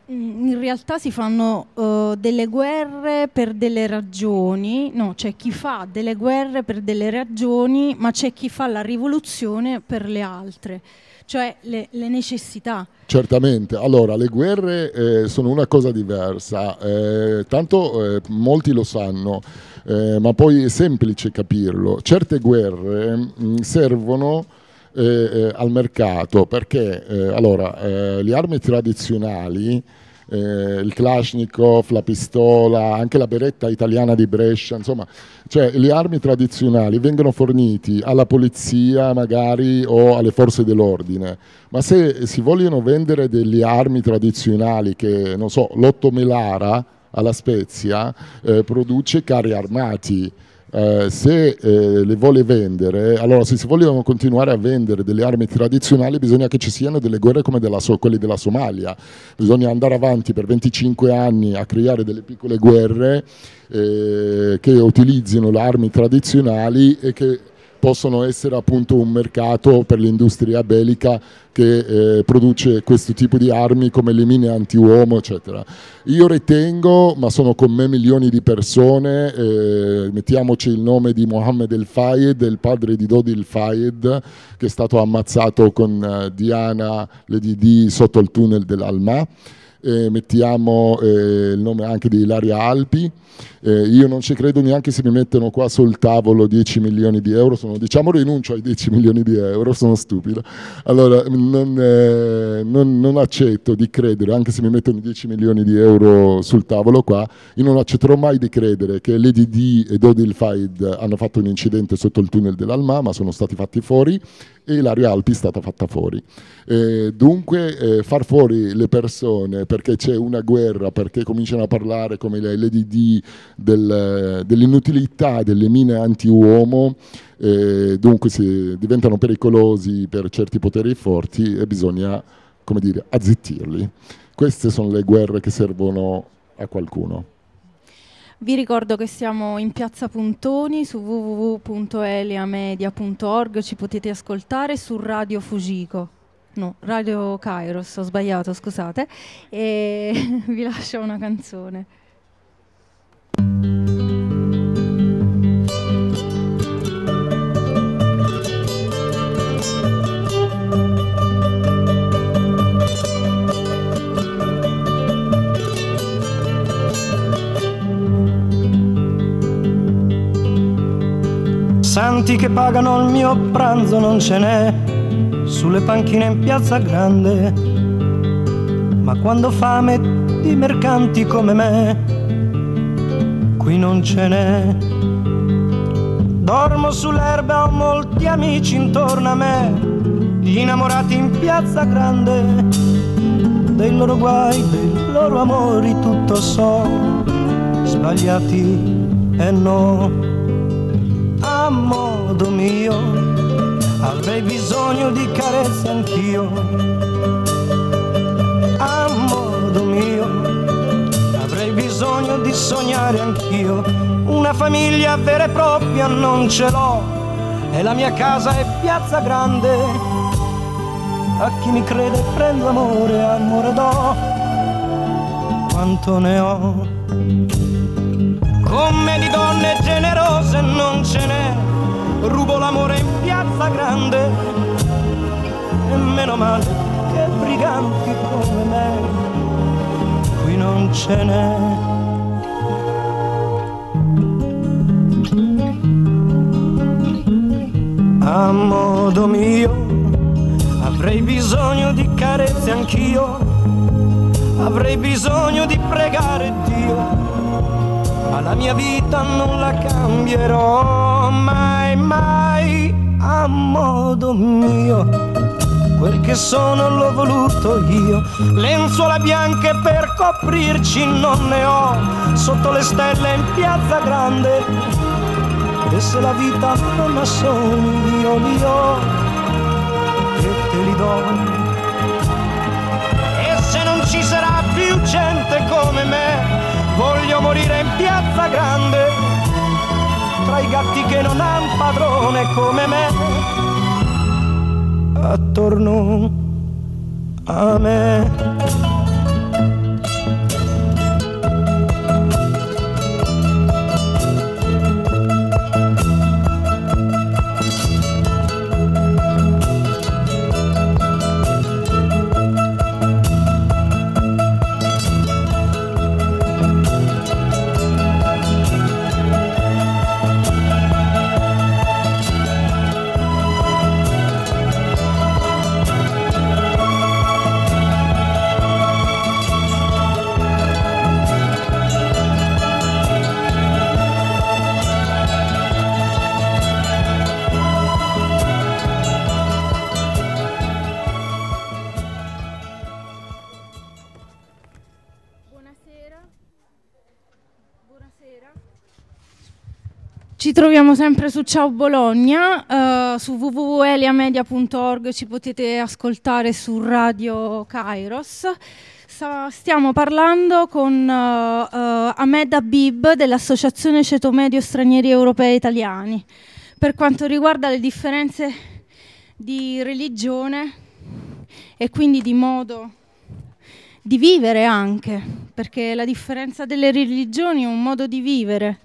In realtà si fanno delle guerre per delle ragioni, no, c'è chi fa delle guerre per delle ragioni, ma c'è chi fa la rivoluzione per le altre, cioè le necessità. Certamente, allora le guerre sono una cosa diversa, tanto molti lo sanno, ma poi è semplice capirlo. Certe guerre servono al mercato perché allora le armi tradizionali, il Kalashnikov, la pistola, anche la beretta italiana di Brescia, insomma, cioè le armi tradizionali vengono forniti alla polizia magari o alle forze dell'ordine, ma se si vogliono vendere delle armi tradizionali che, non so, l'Otto Melara alla Spezia produce carri armati. Se le vuole vendere, allora se si vogliono continuare a vendere delle armi tradizionali bisogna che ci siano delle guerre come quelle della Somalia, bisogna andare avanti per 25 anni a creare delle piccole guerre che utilizzino le armi tradizionali e che possono essere appunto un mercato per l'industria bellica che produce questo tipo di armi come le mine anti-uomo, eccetera. Io ritengo, ma sono con me milioni di persone, mettiamoci il nome di Mohammed El Fayed, il padre di Dodi El Fayed, che è stato ammazzato con Diana, Lady D, sotto il tunnel dell'Alma. Mettiamo il nome anche di Ilaria Alpi. Io non ci credo neanche se mi mettono qua sul tavolo 10 milioni di euro, diciamo rinuncio ai 10 milioni di euro, sono stupido. Allora non accetto di credere, anche se mi mettono 10 milioni di euro sul tavolo qua, io non accetterò mai di credere che Lady D e Dodi El Fayed hanno fatto un incidente sotto il tunnel dell'Alma, ma sono stati fatti fuori e Ilaria Alpi è stata fatta fuori. Dunque far fuori le persone perché c'è una guerra, perché cominciano a parlare come le Lady D dell'inutilità delle mine anti-uomo, dunque diventano pericolosi per certi poteri forti e bisogna, come dire, azzittirli. Queste sono le guerre che servono a qualcuno. Vi ricordo che siamo in Piazza Puntoni, su www.eliamedia.org ci potete ascoltare, su Radio Fujiko, no, Radio Kairos, ho sbagliato, scusate, e vi lascio una canzone. Santi che pagano il mio pranzo non ce n'è sulle panchine in Piazza Grande, ma quando fame di mercanti come me qui non ce n'è. Dormo sull'erba, ho molti amici intorno a me, gli innamorati in Piazza Grande, dei loro guai, dei loro amori tutto so, sbagliati e no. A modo mio avrei bisogno di carezze anch'io, a modo mio avrei bisogno di sognare anch'io, una famiglia vera e propria non ce l'ho e la mia casa è Piazza Grande. A chi mi crede prendo amore, amore do, quanto ne ho. Come di donne generose non ce n'è, rubo l'amore in Piazza Grande e meno male che briganti come me qui non ce n'è. A modo mio avrei bisogno di carezze anch'io, avrei bisogno di pregare Dio, ma la mia vita non la cambierò mai, mai. A modo mio quel che sono l'ho voluto io, lenzuola bianche per coprirci non ne ho, sotto le stelle in Piazza Grande, e se la vita non ha sogni io li ho e te li do. E se non ci sarà più gente come me, voglio morire in Piazza Grande, tra i gatti che non han padrone come me, attorno a me. Ci troviamo sempre su Ciao Bologna, su www.eliamedia.org ci potete ascoltare su Radio Kairos. Stiamo parlando con Ahmed Habib dell'Associazione Ceto Medio Stranieri Europei Italiani per quanto riguarda le differenze di religione e quindi di modo di vivere anche, perché la differenza delle religioni è un modo di vivere.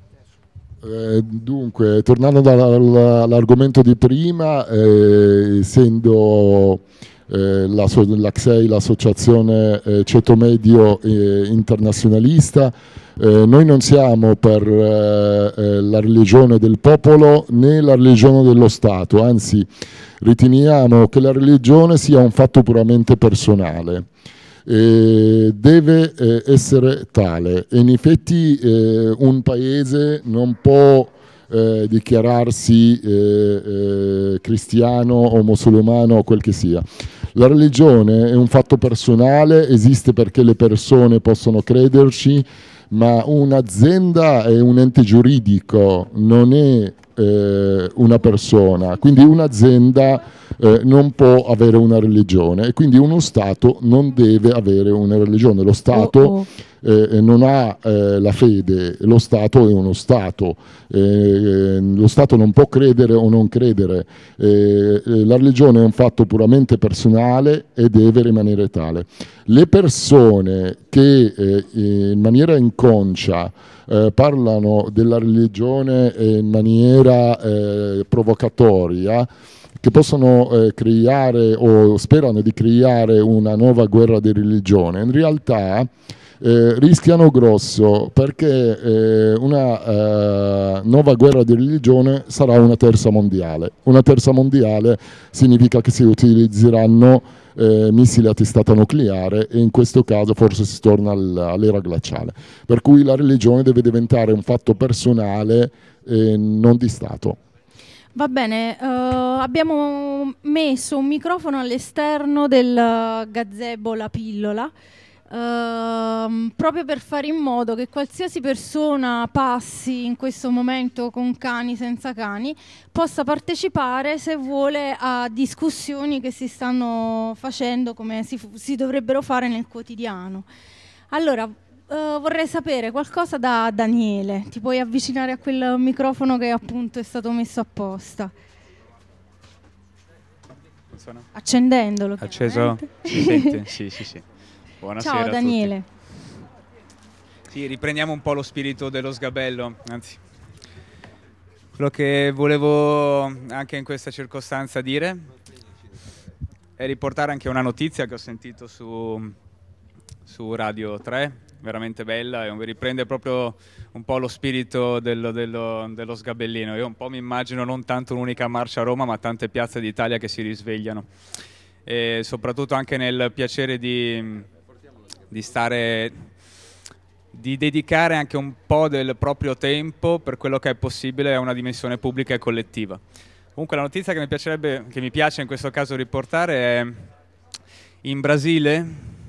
Dunque, tornando all'argomento di prima, essendo la CSEI, l'associazione Ceto Medio internazionalista, noi non siamo per la religione del popolo né la religione dello Stato, anzi riteniamo che la religione sia un fatto puramente personale. Deve essere tale e in effetti un paese non può dichiararsi cristiano o musulmano o quel che sia. La religione è un fatto personale, esiste perché le persone possono crederci, ma un'azienda è un ente giuridico, non è una persona, quindi un'azienda non può avere una religione e quindi uno Stato non deve avere una religione. Lo Stato non ha la fede, lo Stato è uno Stato, lo Stato non può credere o non credere, la religione è un fatto puramente personale e deve rimanere tale. Le persone che in maniera inconscia parlano della religione in maniera provocatoria, che possono creare o sperano di creare una nuova guerra di religione, in realtà rischiano grosso, perché una nuova guerra di religione sarà una terza mondiale. Una terza mondiale significa che si utilizzeranno missili a testata nucleare e in questo caso forse si torna all'era glaciale. Per cui la religione deve diventare un fatto personale e non di Stato. Va bene, abbiamo messo un microfono all'esterno del gazebo La Pillola proprio per fare in modo che qualsiasi persona passi in questo momento con cani, senza cani, possa partecipare se vuole a discussioni che si stanno facendo come si dovrebbero fare nel quotidiano. Allora, vorrei sapere qualcosa da Daniele. Ti puoi avvicinare a quel microfono che appunto è stato messo apposta? Funziona? Accendendolo. Acceso? Si sente? Sì. Buonasera. Ciao Daniele. A tutti. Sì, riprendiamo un po' lo spirito dello sgabello, anzi quello che volevo anche in questa circostanza dire è riportare anche una notizia che ho sentito su Radio 3, veramente bella, e riprende proprio un po' lo spirito dello sgabellino. Io un po' mi immagino non tanto un'unica marcia a Roma, ma tante piazze d'Italia che si risvegliano, e soprattutto anche nel piacere di dedicare anche un po' del proprio tempo, per quello che è possibile, a una dimensione pubblica e collettiva. Comunque la notizia che mi piace in questo caso riportare è: in Brasile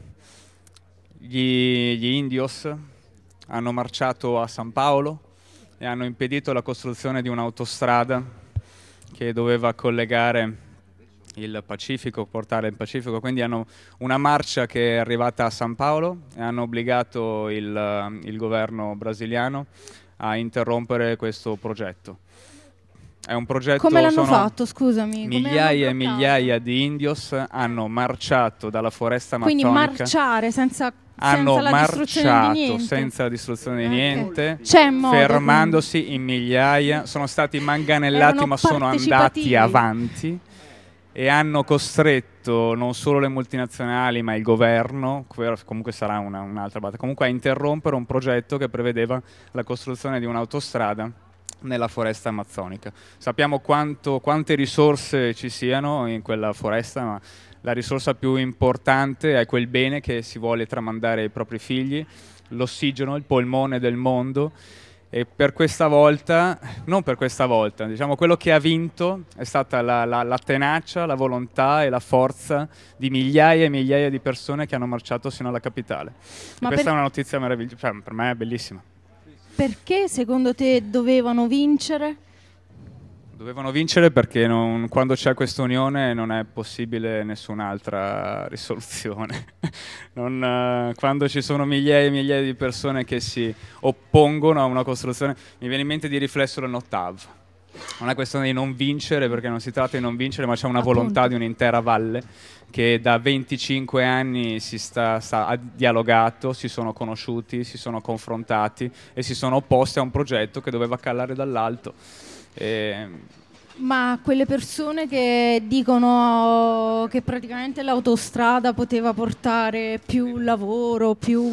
gli indios hanno marciato a San Paolo e hanno impedito la costruzione di un'autostrada che doveva collegare il Pacifico, portare il Pacifico, quindi hanno una marcia che è arrivata a San Paolo e hanno obbligato il governo brasiliano a interrompere questo progetto. È un progetto. Come l'hanno fatto, scusami? Migliaia e migliaia di indios hanno marciato dalla foresta amazzonica. Quindi marciare senza la distruzione di niente. Senza la distruzione di niente, C'è modo, fermandosi in migliaia, sono stati manganellati ma sono andati avanti e hanno costretto non solo le multinazionali ma il governo, comunque sarà un'altra battaglia, comunque a interrompere un progetto che prevedeva la costruzione di un'autostrada nella foresta amazzonica. Sappiamo quante risorse ci siano in quella foresta, ma la risorsa più importante è quel bene che si vuole tramandare ai propri figli, l'ossigeno, il polmone del mondo, E per questa volta, non per questa volta, diciamo quello che ha vinto è stata la tenacia, la volontà e la forza di migliaia e migliaia di persone che hanno marciato sino alla capitale. E questa è una notizia meravigliosa, cioè, per me è bellissima. Perché secondo te dovevano vincere? Dovevano vincere perché quando c'è questa unione non è possibile nessun'altra risoluzione. Quando ci sono migliaia e migliaia di persone che si oppongono a una costruzione, mi viene in mente di riflesso la Notav. Non è questione di non vincere, perché non si tratta di non vincere, ma c'è una volontà di un'intera valle che da 25 anni ha dialogato, si sono conosciuti, si sono confrontati e si sono opposti a un progetto che doveva calare dall'alto. Ma quelle persone che dicono che praticamente l'autostrada poteva portare più lavoro,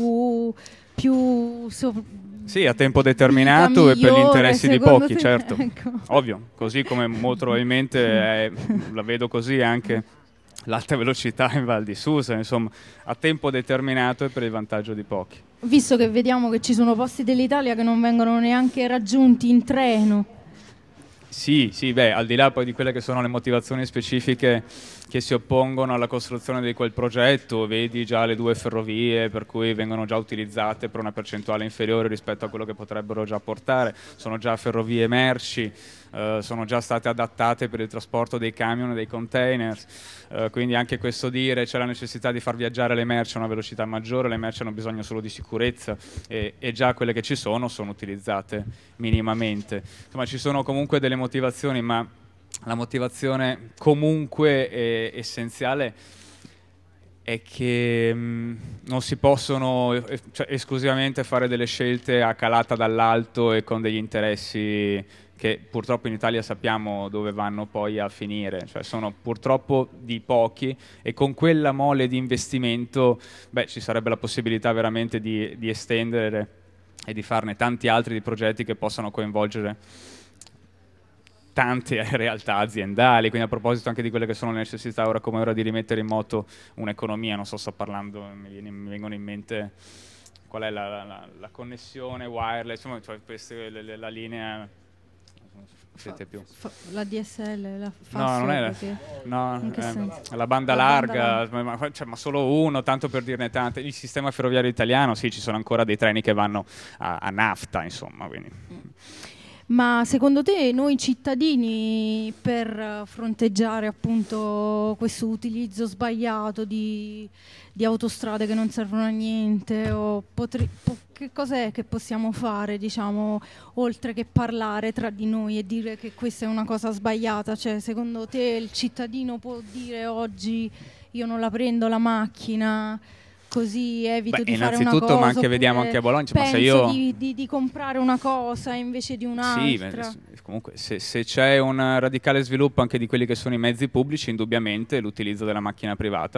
sì, a tempo determinato e per gli interessi di pochi, certo. Ecco. Ovvio, così come molto probabilmente la vedo così anche l'alta velocità in Val di Susa, insomma, a tempo determinato e per il vantaggio di pochi. Visto che vediamo che ci sono posti dell'Italia che non vengono neanche raggiunti in treno. Sì, al di là poi di quelle che sono le motivazioni specifiche che si oppongono alla costruzione di quel progetto, vedi già le 2 ferrovie per cui vengono già utilizzate per una percentuale inferiore rispetto a quello che potrebbero già portare, sono già ferrovie merci, sono già state adattate per il trasporto dei camion e dei container, quindi anche questo dire c'è la necessità di far viaggiare le merci a una velocità maggiore, le merci hanno bisogno solo di sicurezza e già quelle che ci sono utilizzate minimamente. Insomma, ci sono comunque delle motivazioni, ma la motivazione comunque essenziale è che non si possono esclusivamente fare delle scelte a calata dall'alto e con degli interessi che purtroppo in Italia sappiamo dove vanno poi a finire, cioè sono purtroppo di pochi, e con quella mole di investimento ci sarebbe la possibilità veramente di estendere e di farne tanti altri di progetti che possano coinvolgere tante realtà aziendali. Quindi, a proposito anche di quelle che sono le necessità ora come ora di rimettere in moto un'economia, non so, sto parlando, mi vengono in mente qual è la connessione wireless, insomma, cioè la linea più. La DSL, la no, non è la banda larga, ma solo uno, tanto per dirne tante. Il sistema ferroviario italiano, sì, ci sono ancora dei treni che vanno a nafta, insomma, quindi. Ma secondo te noi cittadini, per fronteggiare appunto questo utilizzo sbagliato di autostrade che non servono a niente, che cos'è che possiamo fare, diciamo, oltre che parlare tra di noi e dire che questa è una cosa sbagliata? Cioè, secondo te il cittadino può dire oggi io non la prendo la macchina, così evito di fare una cosa, ma anche vediamo anche a Bologna, penso se io di comprare una cosa invece di un'altra. Sì, comunque se c'è un radicale sviluppo anche di quelli che sono i mezzi pubblici, indubbiamente l'utilizzo della macchina privata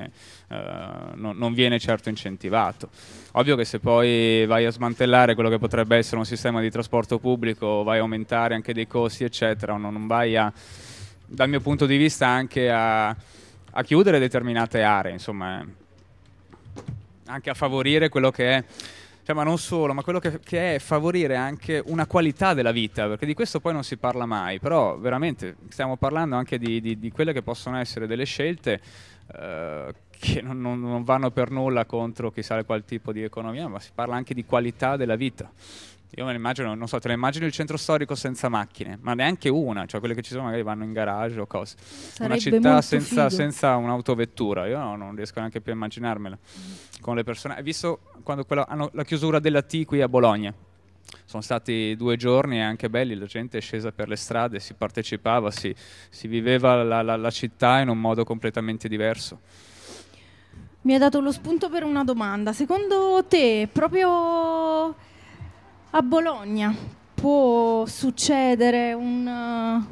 non viene certo incentivato. Ovvio che se poi vai a smantellare quello che potrebbe essere un sistema di trasporto pubblico, vai a aumentare anche dei costi eccetera, non vai dal mio punto di vista anche a chiudere determinate aree, insomma, anche a favorire quello che è, cioè, ma non solo, ma quello che è favorire anche una qualità della vita, perché di questo poi non si parla mai, però veramente stiamo parlando anche di quelle che possono essere delle scelte che non vanno per nulla contro chissà qual tipo di economia, ma si parla anche di qualità della vita. Io me ne immagino, non so, te ne immagini il centro storico senza macchine, ma neanche una, cioè quelle che ci sono magari vanno in garage o cose. Una città senza un'autovettura, io non riesco neanche più a immaginarmela. Con le persone, hai visto quando hanno la chiusura della T qui a Bologna? Sono stati 2 giorni anche belli, la gente è scesa per le strade, si partecipava, si viveva la città in un modo completamente diverso. Mi ha dato lo spunto per una domanda. Secondo te, proprio a Bologna può succedere un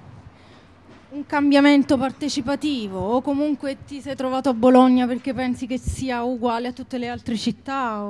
cambiamento partecipativo, o comunque ti sei trovato a Bologna perché pensi che sia uguale a tutte le altre città?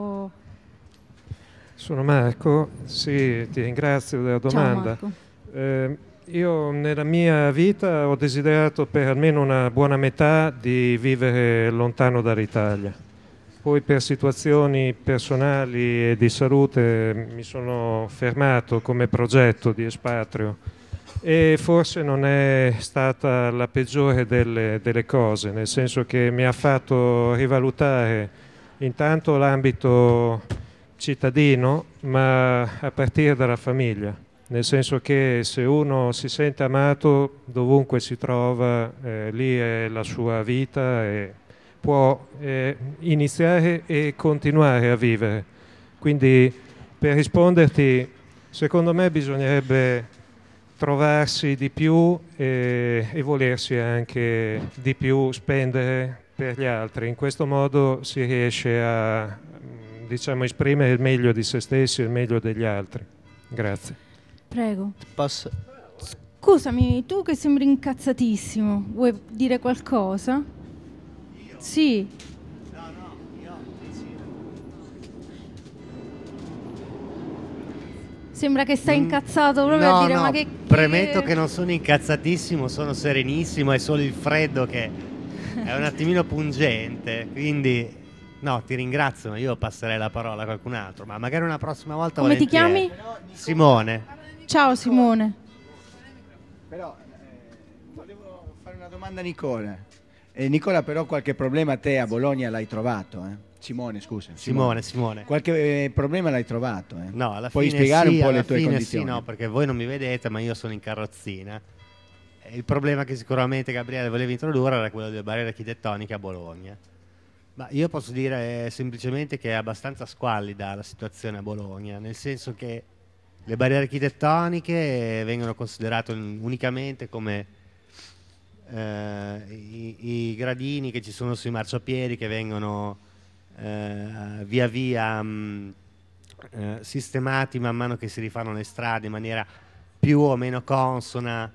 Sono Marco, sì, ti ringrazio della domanda. Ciao Marco. Io nella mia vita ho desiderato per almeno una buona metà di vivere lontano dall'Italia. poi per situazioni personali e di salute mi sono fermato come progetto di espatrio e forse non è stata la peggiore delle cose, nel senso che mi ha fatto rivalutare intanto l'ambito cittadino, ma a partire dalla famiglia, nel senso che se uno si sente amato dovunque si trova, lì è la sua vita e può iniziare e continuare a vivere. Quindi per risponderti, secondo me bisognerebbe trovarsi di più e volersi anche di più spendere per gli altri. In questo modo si riesce a, diciamo, esprimere il meglio di se stessi e il meglio degli altri. Grazie. Prego. Posso? Scusami, tu che sembri incazzatissimo, vuoi dire qualcosa? Sì. Sembra che stai incazzato proprio a dire ma che... Premetto che non sono incazzatissimo, sono serenissimo, è solo il freddo che è un attimino pungente, quindi no, ti ringrazio, ma io passerei la parola a qualcun altro, ma magari una prossima volta. Come ti chiami? Simone. Ciao Simone. Però volevo fare una domanda a Nicola. Nicola, però qualche problema te a Bologna l'hai trovato, Simone, scusa. Simone. Qualche problema l'hai trovato, No, alla Puoi fine spiegare sì, un po' alla le tue fine condizioni? Sì, no, perché voi non mi vedete, ma io sono in carrozzina. Il problema che sicuramente Gabriele voleva introdurre era quello delle barriere architettoniche a Bologna. Ma io posso dire semplicemente che è abbastanza squallida la situazione a Bologna, nel senso che le barriere architettoniche vengono considerate unicamente come i gradini che ci sono sui marciapiedi, che vengono via via sistemati man mano che si rifanno le strade in maniera più o meno consona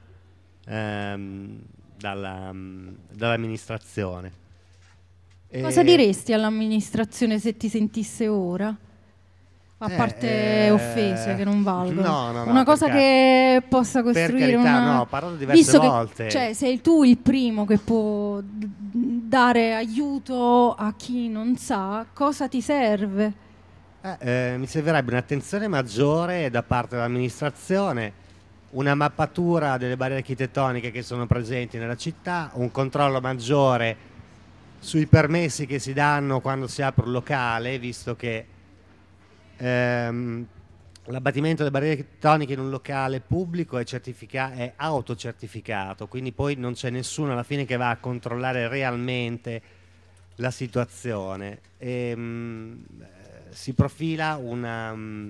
dall'amministrazione. Cosa diresti all'amministrazione se ti sentisse ora? A parte offese che non valgono. No, una cosa che possa costruire per carità, una... no, ho parlato diverse volte. Che, cioè, sei tu il primo che può dare aiuto a chi non sa, cosa ti serve? Mi servirebbe un'attenzione maggiore da parte dell'amministrazione, una mappatura delle barriere architettoniche che sono presenti nella città, un controllo maggiore sui permessi che si danno quando si apre un locale, visto che l'abbattimento delle barriere architettoniche in un locale pubblico è autocertificato, quindi poi non c'è nessuno alla fine che va a controllare realmente la situazione. Si profila una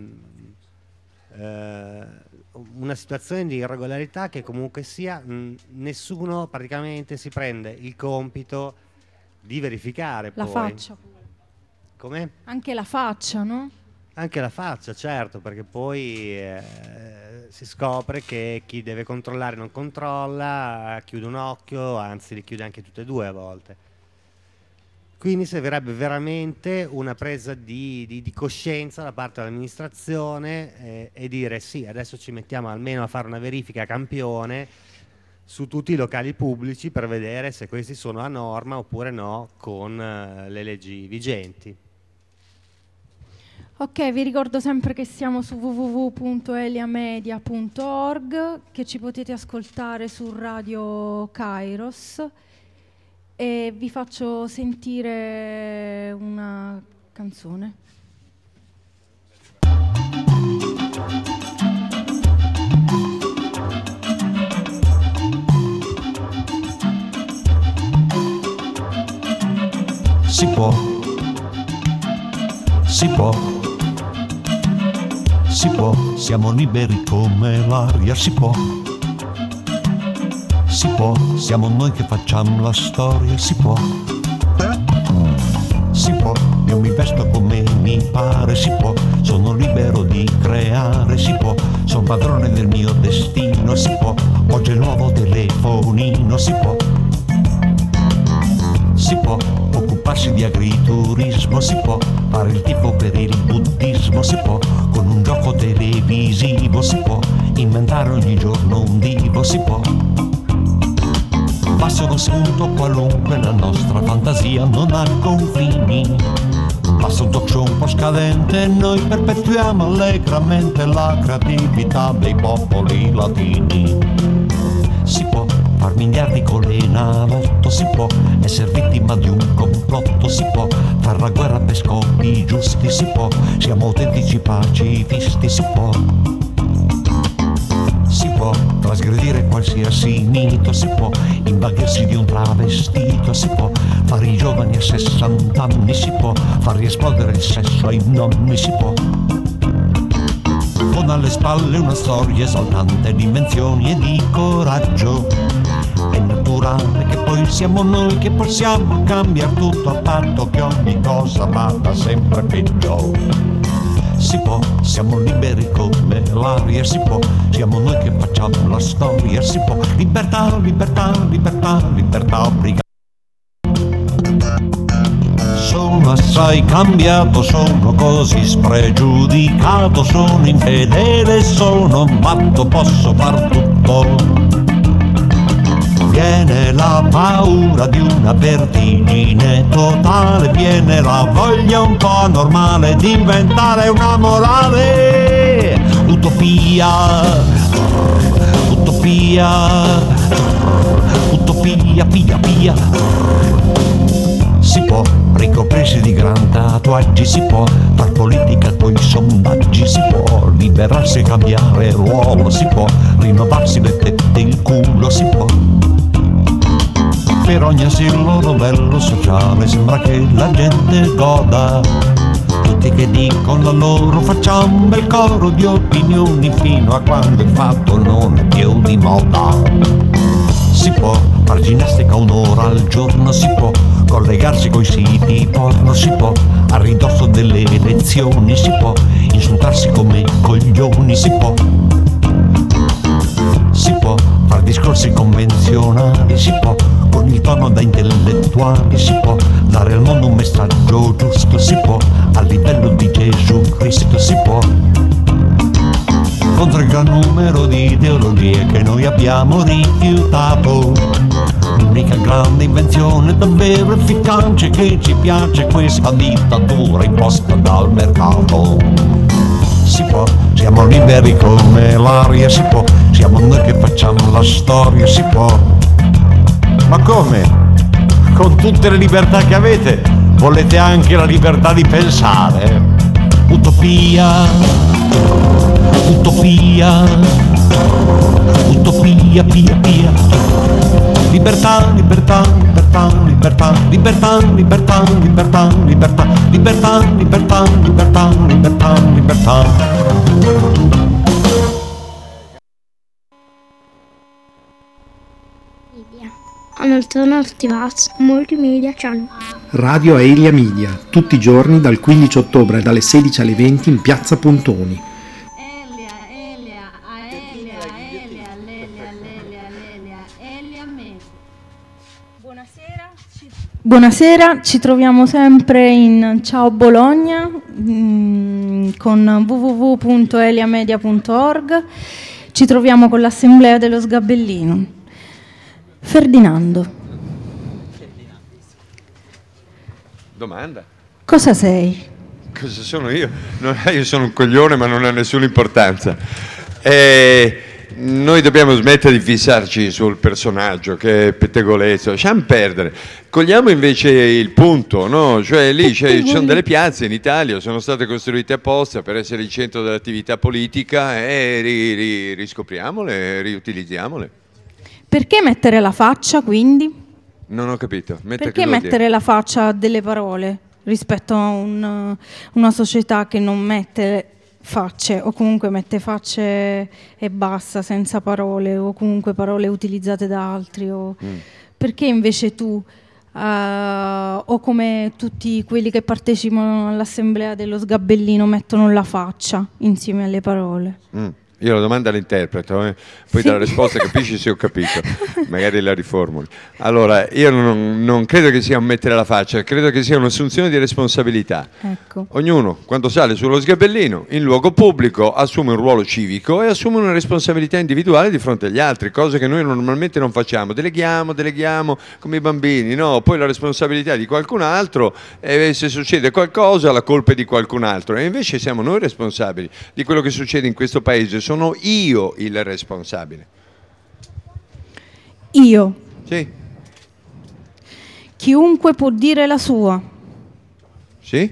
situazione di irregolarità che comunque sia nessuno praticamente si prende il compito di verificare la poi. faccia. Come? Anche la faccia, no? Anche la faccia, certo, perché poi si scopre che chi deve controllare non controlla, chiude un occhio, anzi li chiude anche tutte e due a volte. Quindi servirebbe veramente una presa di coscienza da parte dell'amministrazione e dire sì, adesso ci mettiamo almeno a fare una verifica a campione su tutti i locali pubblici per vedere se questi sono a norma oppure no con le leggi vigenti. Ok, vi ricordo sempre che siamo su www.eliamedia.org, che ci potete ascoltare su Radio Kairos e vi faccio sentire una canzone. Si può, siamo liberi come l'aria, si può, siamo noi che facciamo la storia, si può, io mi vesto come mi pare, si può, sono libero di creare, si può, sono padrone del mio destino, si può, oggi è il nuovo telefonino, si può occuparsi di agriturismo, si può fare il tifo per il buddismo, si può con un gioco televisivo, si può inventare ogni giorno un divo, si può. Basta uno spunto qualunque, la nostra fantasia non ha confini, Passa un talk show un po' scadente e noi perpetuiamo allegramente la creatività dei popoli latini. Si può far miliardi con l'Enalotto, si può essere vittima di un complotto, si può far la guerra per scopi giusti, si può, siamo autentici pacifisti, si può trasgredire qualsiasi mito, si può invaghersi di un travestito, si può fare i giovani a 60 anni, si può far riesplodere il sesso ai nonni, si può con alle spalle una storia esaltante di invenzioni e di coraggio. È naturale che poi siamo noi che possiamo cambiare tutto, a patto che ogni cosa vada sempre peggio. Si può, siamo liberi come l'aria, si può, siamo noi che facciamo la storia, si può, libertà, libertà, libertà, libertà, brigata. Sono assai cambiato, sono così spregiudicato, sono infedele, sono matto, posso far tutto. Viene la paura di una vertigine totale, viene la voglia un po' anormale di inventare una morale. Utopia, utopia, utopia, pia, pia. Si può ricoprirsi di gran tatuaggi, si può far politica coi sondaggi, si può liberarsi e cambiare ruolo, si può rinnovarsi le tette e il culo, si può. Per ogni asilo novello sociale sembra che la gente goda, tutti che dicono la loro, facciamo un bel coro di opinioni fino a quando il fatto non è più di moda. Si può far ginnastica un'ora al giorno, si può collegarsi coi siti porno, si può a ridosso delle elezioni, si può insultarsi come coglioni, si può far discorsi convenzionali, si può con il tono da intellettuali, si può dare al mondo un messaggio giusto, si può a livello di Gesù Cristo, si può contro il gran numero di ideologie che noi abbiamo rifiutato. L'unica grande invenzione davvero efficace che ci piace è questa dittatura imposta dal mercato. Si può, siamo liberi come l'aria, si può, siamo noi che facciamo la storia, si può. Ma come? Con tutte le libertà che avete, volete anche la libertà di pensare? Utopia, utopia, utopia, pia, pia. Libertà, libertà, libertà, libertà, libertà, libertà, libertà, libertà, libertà, libertà, libertà, libertà, libertà. Alternativas Multimedia Channel. Radio Aelia Media, tutti i giorni dal 15 ottobre dalle 16 alle 20 in Piazza Pontoni. Buonasera, ci troviamo sempre in Ciao Bologna con www.eliamedia.org. Ci troviamo con l'Assemblea dello Sgabellino. Ferdinando. Domanda? Cosa sei? Cosa sono io? Io sono un coglione, ma non ha nessuna importanza. Noi dobbiamo smettere di fissarci sul personaggio che è pettegolezzo, lasciamo perdere. Cogliamo invece il punto, no? Cioè lì ci sono delle piazze in Italia, sono state costruite apposta per essere il centro dell'attività politica e riscopriamole, riutilizziamole. Perché mettere la faccia, quindi? Non ho capito. Perché mettere la faccia a delle parole rispetto a una società che non mette facce, o comunque mette facce e basta, senza parole, o comunque parole utilizzate da altri? Perché invece tu, o come tutti quelli che partecipano all'assemblea dello Sgabellino, mettono la faccia insieme alle parole? Io la domanda l'interpreto, poi Sì. dalla risposta capisci se ho capito, magari la riformuli. Allora, io non credo che sia un mettere la faccia, credo che sia un'assunzione di responsabilità. Ecco. Ognuno, quando sale sullo sgabellino, in luogo pubblico, assume un ruolo civico e assume una responsabilità individuale di fronte agli altri, cose che noi normalmente non facciamo. Deleghiamo come i bambini, no? Poi la responsabilità di qualcun altro, e se succede qualcosa la colpa è di qualcun altro. E invece siamo noi responsabili di quello che succede in questo paese, sono io il responsabile. Io. Sì. Chiunque può dire la sua. Sì?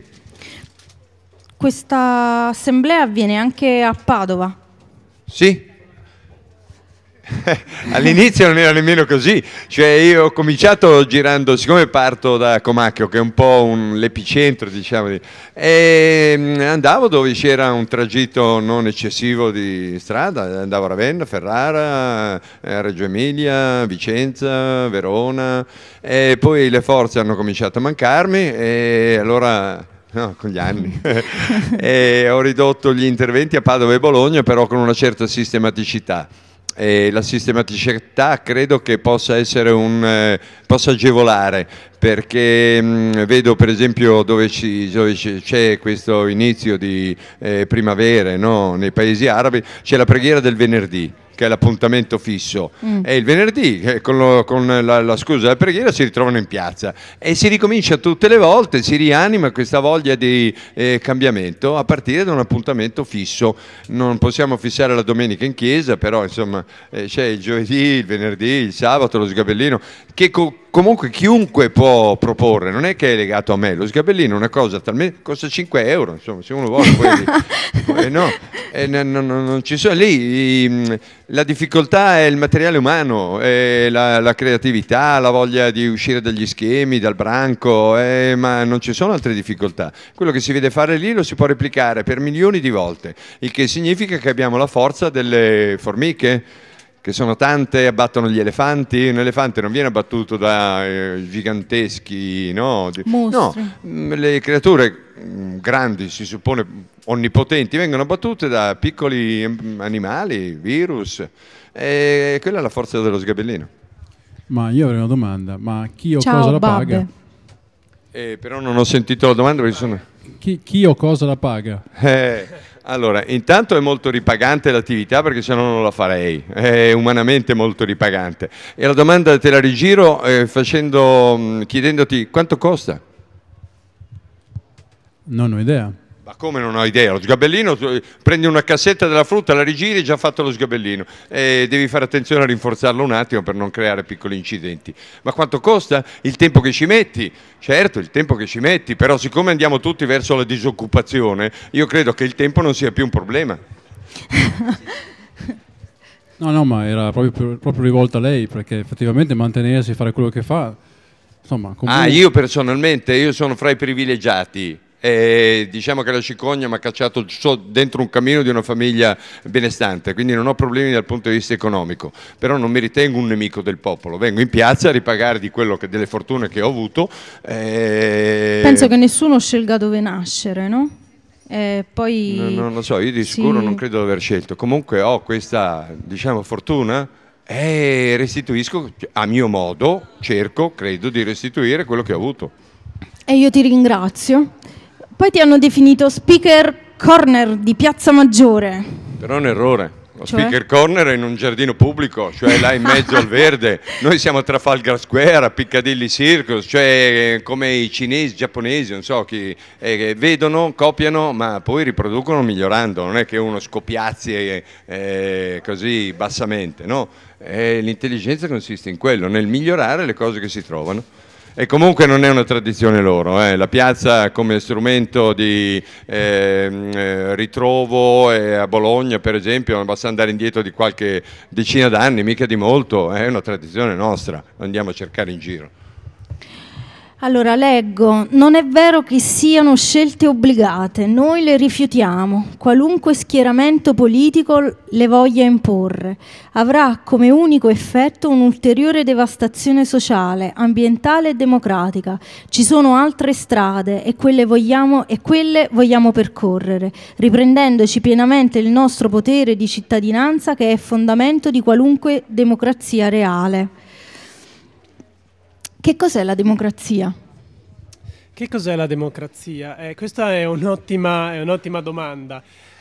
Questa assemblea avviene anche a Padova. Sì. All'inizio non era nemmeno così, cioè io ho cominciato girando, siccome parto da Comacchio che è un po' l'epicentro, diciamo, e andavo dove c'era un tragitto non eccessivo di strada, andavo a Ravenna, Ferrara, Reggio Emilia, Vicenza, Verona, e poi le forze hanno cominciato a mancarmi e allora... No, con gli anni. E ho ridotto gli interventi a Padova e Bologna, però con una certa sistematicità. E la sistematicità credo che possa essere possa agevolare, perché vedo per esempio dove c'è questo inizio di primavera, no? Nei paesi arabi c'è la preghiera del venerdì, che è l'appuntamento fisso, e il venerdì con la scusa della preghiera si ritrovano in piazza e si ricomincia tutte le volte, si rianima questa voglia di cambiamento a partire da un appuntamento fisso. Non possiamo fissare la domenica in chiesa, però insomma c'è il giovedì, il venerdì, il sabato, lo sgabellino, che comunque chiunque può proporre, non è che è legato a me. Lo sgabellino è una cosa talmente, costa 5 euro, insomma, se uno vuole poi no, non ci sono lì. La difficoltà è il materiale umano, è la creatività, la voglia di uscire dagli schemi, dal branco, ma non ci sono altre difficoltà. Quello che si vede fare lì lo si può replicare per milioni di volte, il che significa che abbiamo la forza delle formiche, che sono tante, abbattono gli elefanti. Un elefante non viene abbattuto da giganteschi, no, le creature grandi, si suppone onnipotenti, vengono abbattute da piccoli animali, virus, e quella è la forza dello sgabellino. Ma io avrei una domanda, ma chi o Ciao, cosa la babbe. paga? Però non ho sentito la domanda perché sono... Chi o cosa la paga? Allora, intanto è molto ripagante l'attività, perché se no non la farei, è umanamente molto ripagante. E la domanda te la rigiro chiedendoti quanto costa? Non ho idea. Ma come non ho idea? Lo sgabellino, prendi una cassetta della frutta, la rigiri, è già fatto lo sgabellino. E devi fare attenzione a rinforzarlo un attimo per non creare piccoli incidenti. Ma quanto costa? Il tempo che ci metti? Certo, il tempo che ci metti, però siccome andiamo tutti verso la disoccupazione, io credo che il tempo non sia più un problema. No, ma era proprio rivolta a lei, perché effettivamente mantenersi, fare quello che fa, insomma... Comunque... Io personalmente, io sono fra i privilegiati. Diciamo che la cicogna mi ha cacciato dentro un cammino di una famiglia benestante, quindi non ho problemi dal punto di vista economico, però non mi ritengo un nemico del popolo. Vengo in piazza a ripagare delle fortune che ho avuto. Penso che nessuno scelga dove nascere, no? Poi... Non lo so, io di sicuro non credo di aver scelto. Comunque ho questa, fortuna e restituisco a mio modo, credo di restituire quello che ho avuto. E io ti ringrazio. Poi ti hanno definito speaker corner di Piazza Maggiore. Però è un errore. Lo Cioè? speaker corner è in un giardino pubblico, cioè là in mezzo al verde. Noi siamo a Trafalgar Square, a Piccadilly Circus, cioè come i cinesi, giapponesi, non so chi, vedono, copiano, ma poi riproducono migliorando. Non è che uno scopiazzi così bassamente, no? L'intelligenza consiste in quello, nel migliorare le cose che si trovano. E comunque non è una tradizione loro, la piazza come strumento di ritrovo a Bologna per esempio, basta andare indietro di qualche decina d'anni, mica di molto, è una tradizione nostra, andiamo a cercare in giro. Allora, leggo: non è vero che siano scelte obbligate, noi le rifiutiamo. Qualunque schieramento politico le voglia imporre avrà come unico effetto un'ulteriore devastazione sociale, ambientale e democratica. Ci sono altre strade e quelle vogliamo percorrere, riprendendoci pienamente il nostro potere di cittadinanza, che è fondamento di qualunque democrazia reale. Che cos'è la democrazia? Che cos'è la democrazia? Questa è un'ottima domanda.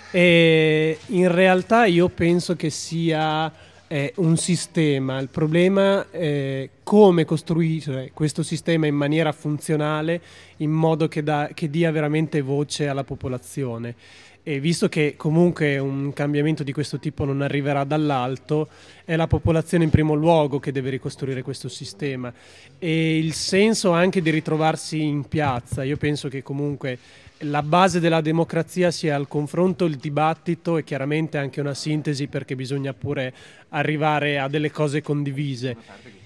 In realtà io penso che sia un sistema. Il problema è come costruire questo sistema in maniera funzionale, in modo che dia veramente voce alla popolazione. E visto che comunque un cambiamento di questo tipo non arriverà dall'alto, è la popolazione in primo luogo che deve ricostruire questo sistema. E il senso anche di ritrovarsi in piazza, io penso che comunque la base della democrazia sia il confronto, il dibattito e chiaramente anche una sintesi, perché bisogna pure arrivare a delle cose condivise.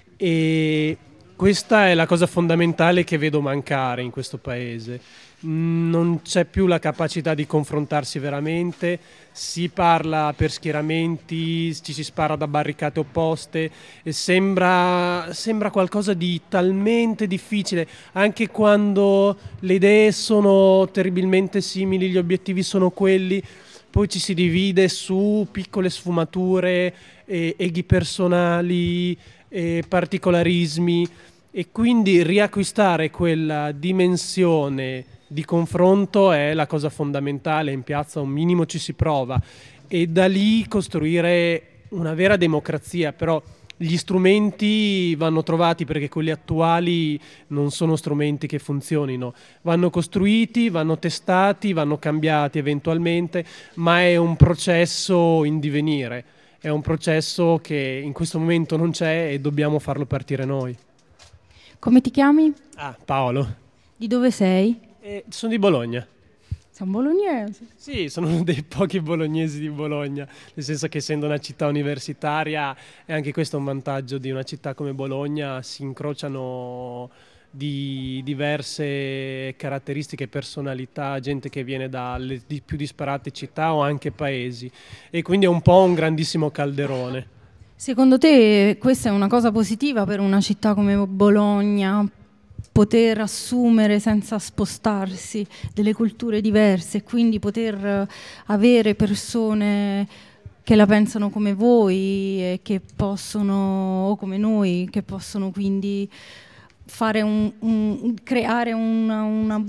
E questa è la cosa fondamentale che vedo mancare in questo paese. Non c'è più la capacità di confrontarsi veramente, si parla per schieramenti, ci si spara da barricate opposte e sembra qualcosa di talmente difficile, anche quando le idee sono terribilmente simili, gli obiettivi sono quelli, poi ci si divide su piccole sfumature, eghi personali, particolarismi, e quindi riacquistare quella dimensione di confronto è la cosa fondamentale. In piazza un minimo ci si prova e da lì costruire una vera democrazia. Però gli strumenti vanno trovati, perché quelli attuali non sono strumenti che funzionino, vanno costruiti, vanno testati, vanno cambiati eventualmente, ma è un processo in divenire, è un processo che in questo momento non c'è e dobbiamo farlo partire noi. Come ti chiami? Paolo. Di dove sei? Sono di Bologna. Sei un bolognese? Sì, sono uno dei pochi bolognesi di Bologna, nel senso che essendo una città universitaria, e anche questo è un vantaggio di una città come Bologna, si incrociano di diverse caratteristiche e personalità, gente che viene dalle più disparate città o anche paesi, e quindi è un po' un grandissimo calderone. Secondo te questa è una cosa positiva per una città come Bologna, poter assumere senza spostarsi delle culture diverse e quindi poter avere persone che la pensano come voi e che possono, o come noi, che possono quindi fare creare un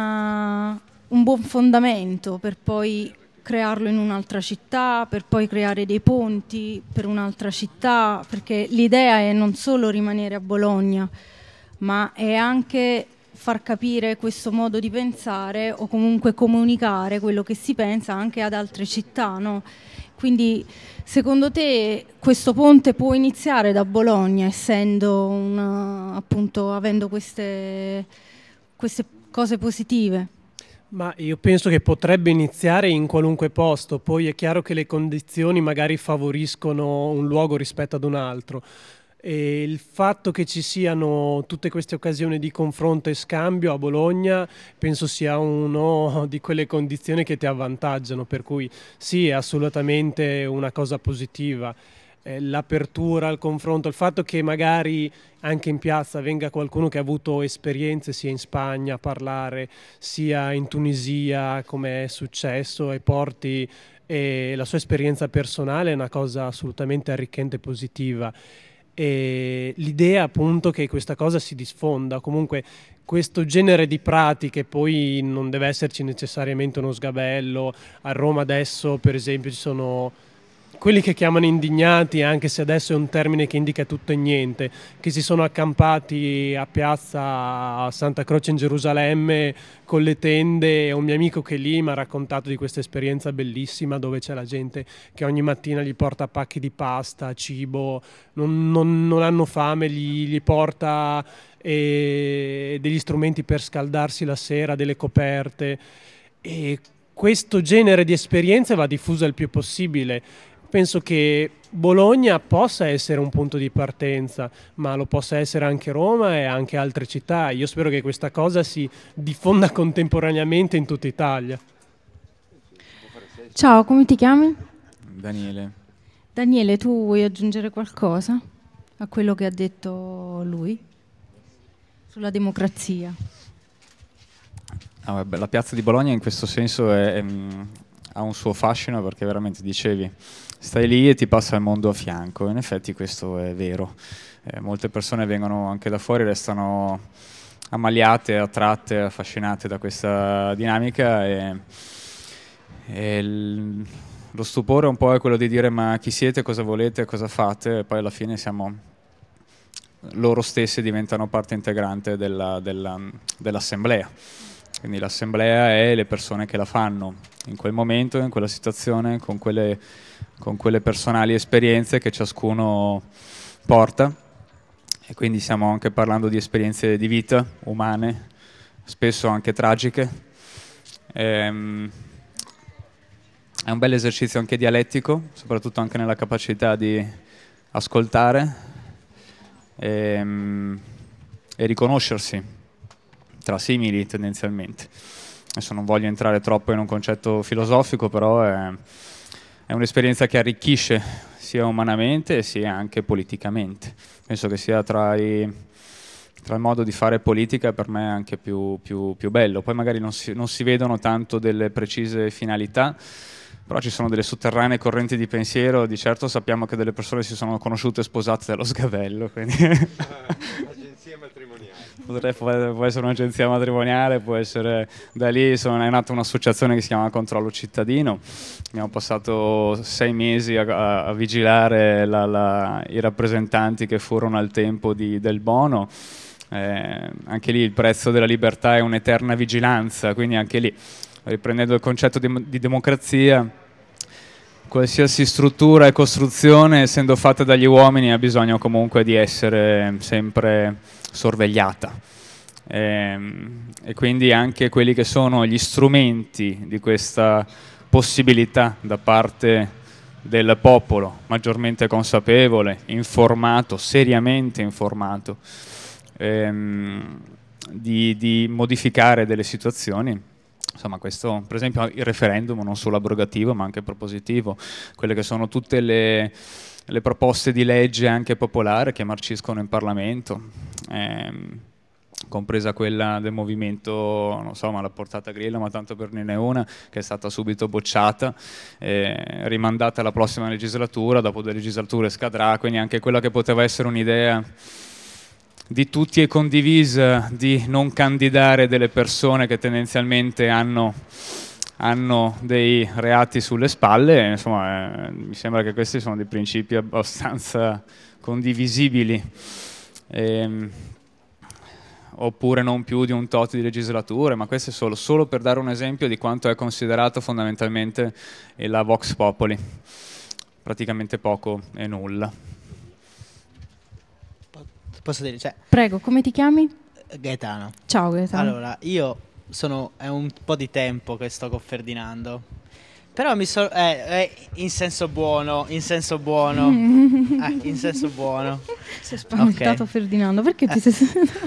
buon fondamento per poi crearlo in un'altra città, per poi creare dei ponti per un'altra città, perché l'idea è non solo rimanere a Bologna, ma è anche far capire questo modo di pensare o comunque comunicare quello che si pensa anche ad altre città, no? Quindi secondo te questo ponte può iniziare da Bologna, essendo appunto avendo queste cose positive? Ma io penso che potrebbe iniziare in qualunque posto, poi è chiaro che le condizioni magari favoriscono un luogo rispetto ad un altro. E il fatto che ci siano tutte queste occasioni di confronto e scambio a Bologna penso sia una di quelle condizioni che ti avvantaggiano, per cui sì, è assolutamente una cosa positiva. L'apertura al confronto, il fatto che magari anche in piazza venga qualcuno che ha avuto esperienze sia in Spagna a parlare, sia in Tunisia, come è successo, e porti la sua esperienza personale, è una cosa assolutamente arricchente e positiva. E l'idea appunto che questa cosa si diffonda, comunque questo genere di pratiche, poi non deve esserci necessariamente uno sgabello. A Roma adesso per esempio ci sono quelli che chiamano indignati, anche se adesso è un termine che indica tutto e niente, che si sono accampati a piazza Santa Croce in Gerusalemme con le tende. Un mio amico che lì mi ha raccontato di questa esperienza bellissima, dove c'è la gente che ogni mattina gli porta pacchi di pasta, cibo, non hanno fame, gli porta degli strumenti per scaldarsi la sera, delle coperte, e questo genere di esperienze va diffusa il più possibile. penso che Bologna possa essere un punto di partenza, ma lo possa essere anche Roma e anche altre città. Io spero che questa cosa si diffonda contemporaneamente in tutta Italia. Ciao, come ti chiami? Daniele. Daniele, tu vuoi aggiungere qualcosa a quello che ha detto lui sulla democrazia? Vabbè, la piazza di Bologna in questo senso ha un suo fascino, perché veramente dicevi, stai lì e ti passa il mondo a fianco. In effetti questo è vero. Molte persone vengono anche da fuori, restano ammaliate, attratte, affascinate da questa dinamica e lo stupore un po' è quello di dire: ma chi siete, cosa volete, cosa fate? E poi alla fine loro stessi diventano parte integrante dell'assemblea. Quindi l'assemblea è le persone che la fanno in quel momento, in quella situazione, con quelle personali esperienze che ciascuno porta. E quindi stiamo anche parlando di esperienze di vita umane, spesso anche tragiche. È un bel esercizio anche dialettico, soprattutto anche nella capacità di ascoltare e riconoscersi tra simili tendenzialmente. Adesso non voglio entrare troppo in un concetto filosofico, però è un'esperienza che arricchisce sia umanamente sia anche politicamente. Penso che sia tra il modo di fare politica per me anche più bello. Poi magari non si vedono tanto delle precise finalità, però ci sono delle sotterranee correnti di pensiero. Di certo sappiamo che delle persone si sono conosciute e sposate dallo Sgabello, quindi Agenzia matrimoniale. Può essere un'agenzia matrimoniale, può essere da lì. È nata un'associazione che si chiama Controllo Cittadino. Abbiamo passato 6 mesi a vigilare i rappresentanti che furono al tempo del Bono. Anche lì il prezzo della libertà è un'eterna vigilanza, quindi anche lì, riprendendo il concetto di democrazia, qualsiasi struttura e costruzione, essendo fatta dagli uomini, ha bisogno comunque di essere sempre sorvegliata. E quindi anche quelli che sono gli strumenti di questa possibilità da parte del popolo, maggiormente consapevole, informato, seriamente informato, di modificare delle situazioni. Insomma, questo, per esempio, il referendum, non solo abrogativo ma anche propositivo, quelle che sono tutte le proposte di legge anche popolare che marciscono in Parlamento, compresa quella del movimento, non so, ma la portata Grillo, ma tanto per dirne una, che è stata subito bocciata, rimandata alla prossima legislatura, dopo 2 legislature scadrà, quindi anche quella che poteva essere un'idea di tutti e condivisa di non candidare delle persone che tendenzialmente hanno dei reati sulle spalle. Insomma, mi sembra che questi sono dei principi abbastanza condivisibili, oppure non più di un tot di legislature, ma questo è solo per dare un esempio di quanto è considerato fondamentalmente la Vox Populi, praticamente poco e nulla. Posso dire, Prego, come ti chiami? Gaetano. Ciao Gaetano. Allora, io è un po' di tempo che sto con Ferdinando, però in senso buono, in senso buono. Si è spaventato Ferdinando, perché ti sei...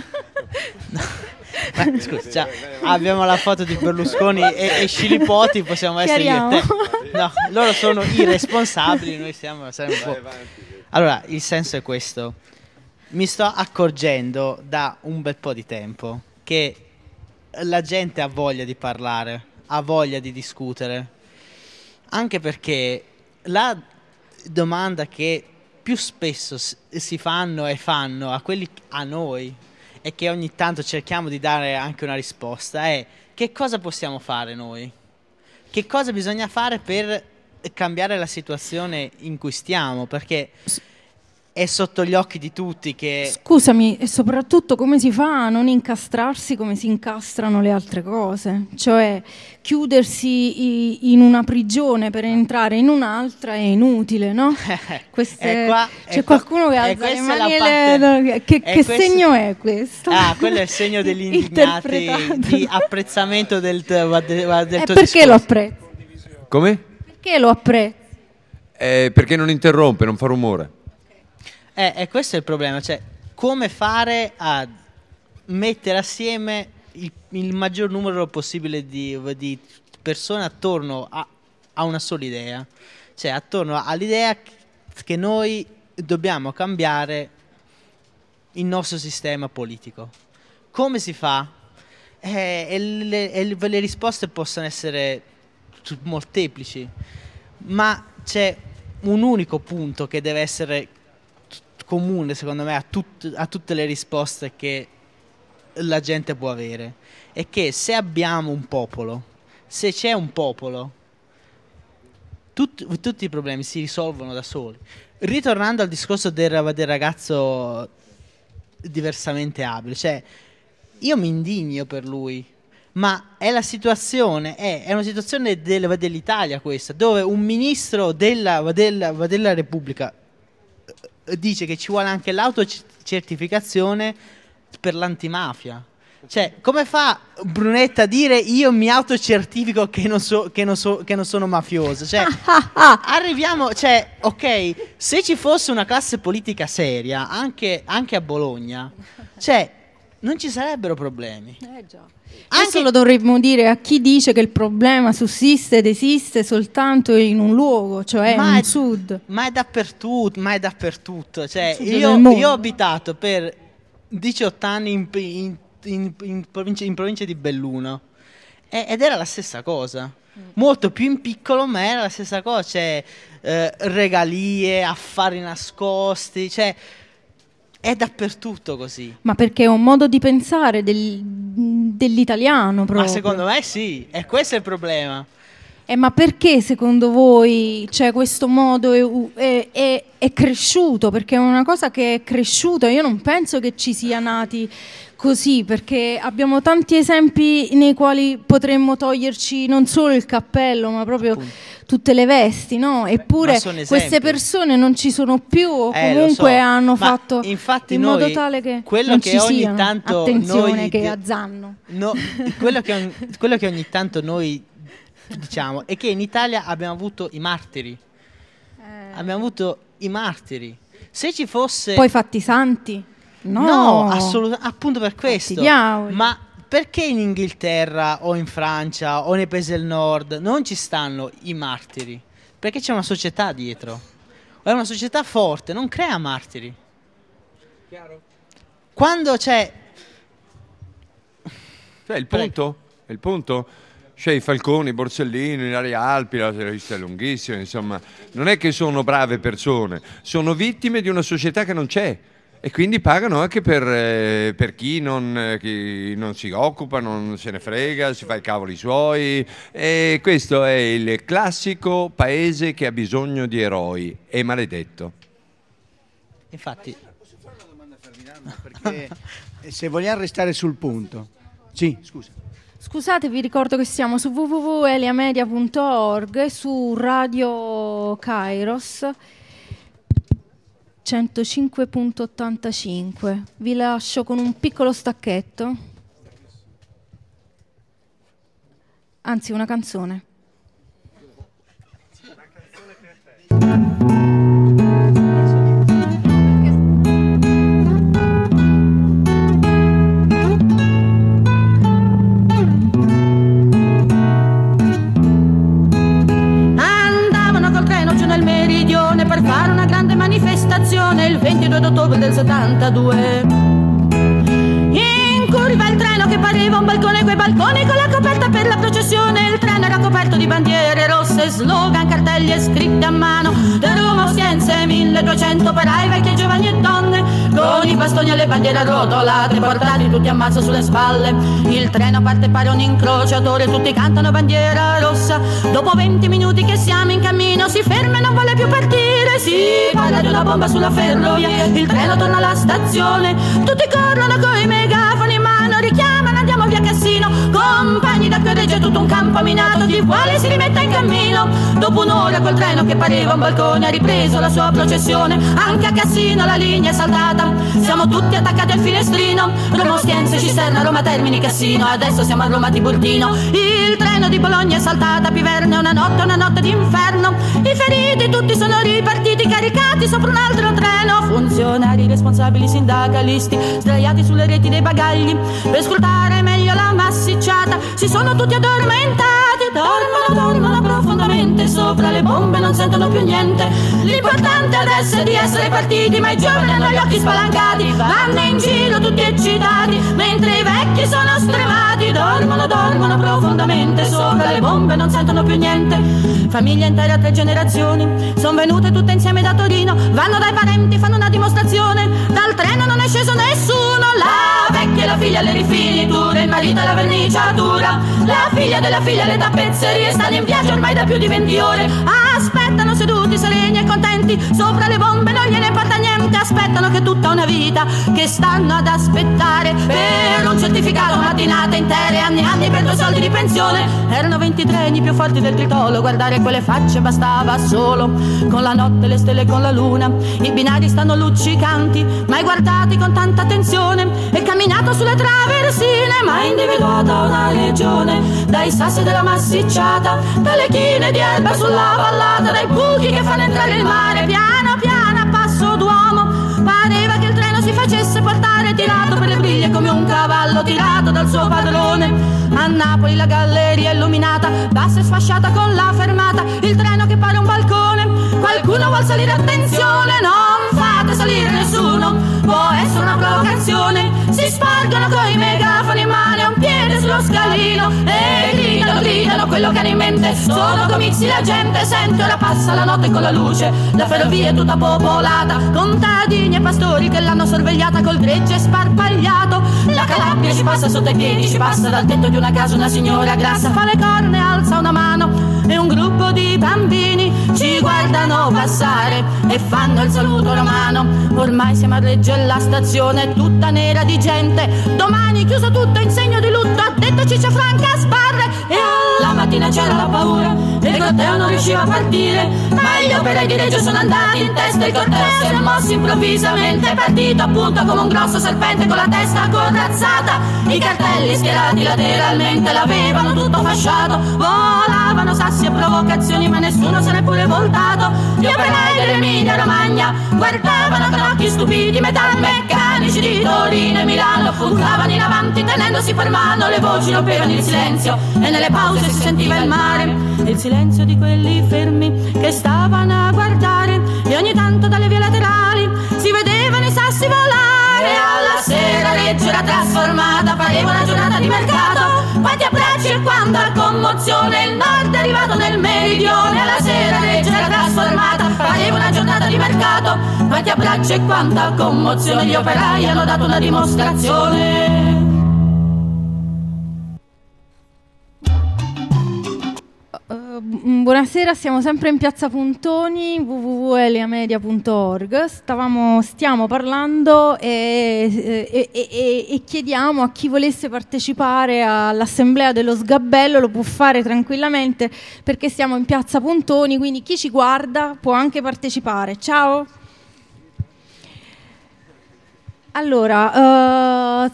Scusa, abbiamo la foto di Berlusconi e Scilipoti, possiamo essere io e te. No, loro sono i responsabili, noi siamo un po'. Allora, il senso è questo. Mi sto accorgendo da un bel po' di tempo che la gente ha voglia di parlare, ha voglia di discutere, anche perché la domanda che più spesso si fanno a noi, e che ogni tanto cerchiamo di dare anche una risposta, è: che cosa possiamo fare noi? Che cosa bisogna fare per cambiare la situazione in cui stiamo? Perché è sotto gli occhi di tutti che... Scusami, e soprattutto come si fa a non incastrarsi come si incastrano le altre cose? Cioè, chiudersi in una prigione per entrare in un'altra è inutile, no? C'è qualcuno che alza le mani. Che segno è questo? Quello è il segno degli indignati di apprezzamento del tuo perché discorso. lo apprezzi? Come? Perché lo apprezzi? Perché non interrompe, non fa rumore. E questo è il problema, cioè come fare a mettere assieme il maggior numero possibile di persone attorno a una sola idea, cioè attorno all'idea che noi dobbiamo cambiare il nostro sistema politico. Come si fa? Le risposte possono essere molteplici, ma c'è un unico punto che deve essere comune, secondo me, a tutte le risposte che la gente può avere, è che se abbiamo un popolo, se c'è un popolo, tutti i problemi si risolvono da soli. Ritornando al discorso del ragazzo diversamente abile, cioè io mi indigno per lui, ma è la situazione, è una situazione dell'Italia questa, dove un ministro della Repubblica dice che ci vuole anche l'autocertificazione per l'antimafia. Cioè, come fa Brunetta a dire io mi autocertifico che non sono mafioso? Cioè, arriviamo, cioè, ok, se ci fosse una classe politica seria, anche a Bologna, cioè, non ci sarebbero problemi. Già. Questo lo dovremmo dire a chi dice che il problema sussiste ed esiste soltanto in un luogo, cioè in sud. Ma è dappertutto. Cioè, io ho abitato per 18 anni in provincia di Belluno ed era la stessa cosa. Molto più in piccolo, ma era la stessa cosa. Cioè, regalie, affari nascosti, cioè è dappertutto così. Ma perché è un modo di pensare dell'italiano proprio. Ma secondo me sì, e questo è il problema. Ma perché secondo voi c'è questo modo è cresciuto? Perché è una cosa che è cresciuta. Io non penso che ci sia nati così, perché abbiamo tanti esempi nei quali potremmo toglierci non solo il cappello, ma proprio tutte le vesti, no? Eppure queste persone non ci sono più, o comunque hanno fatto in modo tale che non ci sia attenzione che a Zanno. No, quello che ogni tanto noi diciamo è che in Italia abbiamo avuto i martiri. Abbiamo avuto i martiri. Se ci fosse poi fatti santi? No, assolutamente, appunto per questo. Ma perché in Inghilterra o in Francia o nei paesi del nord non ci stanno i martiri? Perché c'è una società dietro. È una società forte, non crea martiri. Chiaro? Quando c'è il punto? C'è i Falconi, i Borsellino, i Nari Alpi, la lista è lunghissima, insomma, non è che sono brave persone, sono vittime di una società che non c'è. E quindi pagano anche per chi non si occupa, non se ne frega, si fa i cavoli suoi. E questo è il classico paese che ha bisogno di eroi. È maledetto. Infatti. Posso fare una domanda a Ferdinando? Perché se vogliamo restare sul punto. Sì, scusa. Scusate, vi ricordo che siamo su www.eliamedia.org e su Radio Kairos 105.85. Vi lascio con un piccolo stacchetto, anzi una canzone. Andavano col treno giù nel meridione per fare una grande manifestazione il 22 ottobre del 72. In curva il treno che pareva un balcone, quei balconi con la coperta per la processione. Il treno era coperto di bandiere rosse, slogan, cartelli e scritte a mano. Da Roma Ostiense 1200 operai, vecchi, giovani e donne, con i bastoni e le bandiere arrotolate, portati tutti a mazzo sulle spalle. Il treno parte pare un incrociatore, tutti cantano bandiera rossa. Dopo 20 minuti che siamo in cammino, si ferma e non vuole più partire. Si parla di una bomba sulla ferrovia, il treno torna alla stazione. Tutti corrono coi megafoni in mano, richiamano, andiamo via Cassino. Compagni da correggere tutto un campo minato, chi vuole si rimetta in cammino. Dopo un'ora col treno che pareva un balcone ha ripreso la sua processione. Anche a Cassino la linea è saltata, siamo tutti attaccati al finestrino. Roma Ostiense, Cisterna, Roma Termini, Cassino, adesso siamo a Roma Tiburtino. Il treno treno di Bologna è saltata a Piverne, una notte d'inferno. I feriti tutti sono ripartiti, caricati sopra un altro treno. Funzionari, responsabili, sindacalisti, sdraiati sulle reti dei bagagli per scrutare meglio la massicciata. Si sono tutti addormentati, dormono profondamente sopra le bombe, non sentono più niente. L'importante adesso è di essere partiti, ma i giovani hanno gli occhi spalancati, vanno in giro tutti eccitati, mentre i vecchi sono stremati. Dormono profondamente sopra le bombe, non sentono più niente. Famiglie intere a 3 generazioni sono venute tutte insieme da Torino, vanno dai parenti, fanno una dimostrazione. Dal treno non è sceso nessuno. La vecchia e la figlia alle rifiniture, il marito alla verniciatura, la figlia della figlia alle tappezzerie, stanno in viaggio ormai da più di 20 ore. Aspettano seduti sereni e contenti, sopra le bombe non gliene importa niente. Aspettano che tutta una vita che stanno ad aspettare per un certificato, mattinate intere, anni per 2 soldi di pensione. Erano 20 treni più forti del tritolo, guardare quelle facce bastava solo. Con la notte, le stelle, con la luna, i binari stanno luccicanti, mai guardati con tanta attenzione. E camminato sulle traversine, mai individuata una regione. Dai sassi della massicciata, dalle chine di erba sulla vallata, dai buchi che fanno entrare il mare, piano piano a passo d'uomo. Pareva che il treno si facesse portare, tirato per le briglie come un cavallo tirato dal suo padrone. A Napoli la galleria illuminata, bassa e sfasciata con la fermata, il treno che pare un balcone. Qualcuno vuol salire, attenzione, non fate salire nessuno, può essere una provocazione. Si spargono coi megafoni in mano, un piede sullo scalino e gridano quello che hanno in mente. Sono comizi, la gente sente, ora passa la notte con la luce, la ferrovia è tutta popolata, contadini e pastori che l'hanno sorvegliata col gregge sparpagliato. La Calabria ci passa sotto i piedi, ci passa dal tetto di una casa una signora grassa, fa le corna e alza una mano, e un gruppo di bambini ci guardano passare e fanno il saluto romano. Ormai siamo a Reggio e la stazione è tutta nera di gente, domani chiuso tutto in segno di lutto, ha detto Ciccia Franca Sparre. E alla mattina c'era la paura e il corteo non riusciva a partire, ma gli operai di Reggio sono andati in testa, il corteo si è mosso improvvisamente, è partito appunto come un grosso serpente con la testa corazzata. I cartelli schierati lateralmente l'avevano tutto fasciato, volavano sassi e provocazioni ma nessuno se n'è pure voltato. Gli operai dell'Emilia Romagna guardavano con occhi stupidi, metalmeccanici di Torino e Milano puntavano in avanti tenendosi per mano, le voci rompevano il silenzio e nelle pause si sentiva il mare, e il silenzio di quelli fermi che stavano a guardare, e ogni tanto dalle vie laterali si vedevano i sassi volare. Alla sera Reggio era trasformata, pareva una giornata di mercato, quanti abbracci e quanta commozione, il nord è arrivato nel meridione. Alla sera Reggio era trasformata, pareva una giornata di mercato, quanti abbracci e quanta commozione, gli operai hanno dato una dimostrazione. Buonasera, siamo sempre in Piazza Puntoni, www.eliamedia.org. Stiamo parlando e chiediamo a chi volesse partecipare all'assemblea dello Sgabello, lo può fare tranquillamente perché siamo in Piazza Puntoni, quindi chi ci guarda può anche partecipare. Ciao. Allora,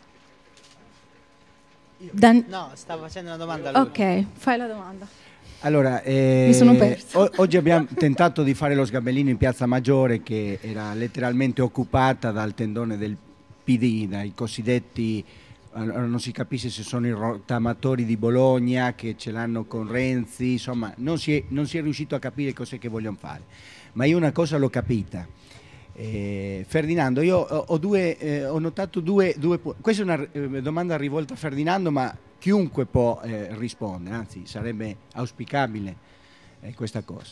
no, stavo facendo una domanda a lui. Ok, fai la domanda. Allora, Mi sono persa. oggi abbiamo tentato di fare lo Sgabellino in Piazza Maggiore, che era letteralmente occupata dal tendone del PD, dai cosiddetti, non si capisce se sono i rottamatori di Bologna che ce l'hanno con Renzi, insomma non si è riuscito a capire cos'è che vogliono fare. Ma io una cosa l'ho capita. Ferdinando, io ho notato due questa è una domanda rivolta a Ferdinando, ma chiunque può rispondere, anzi sarebbe auspicabile questa cosa.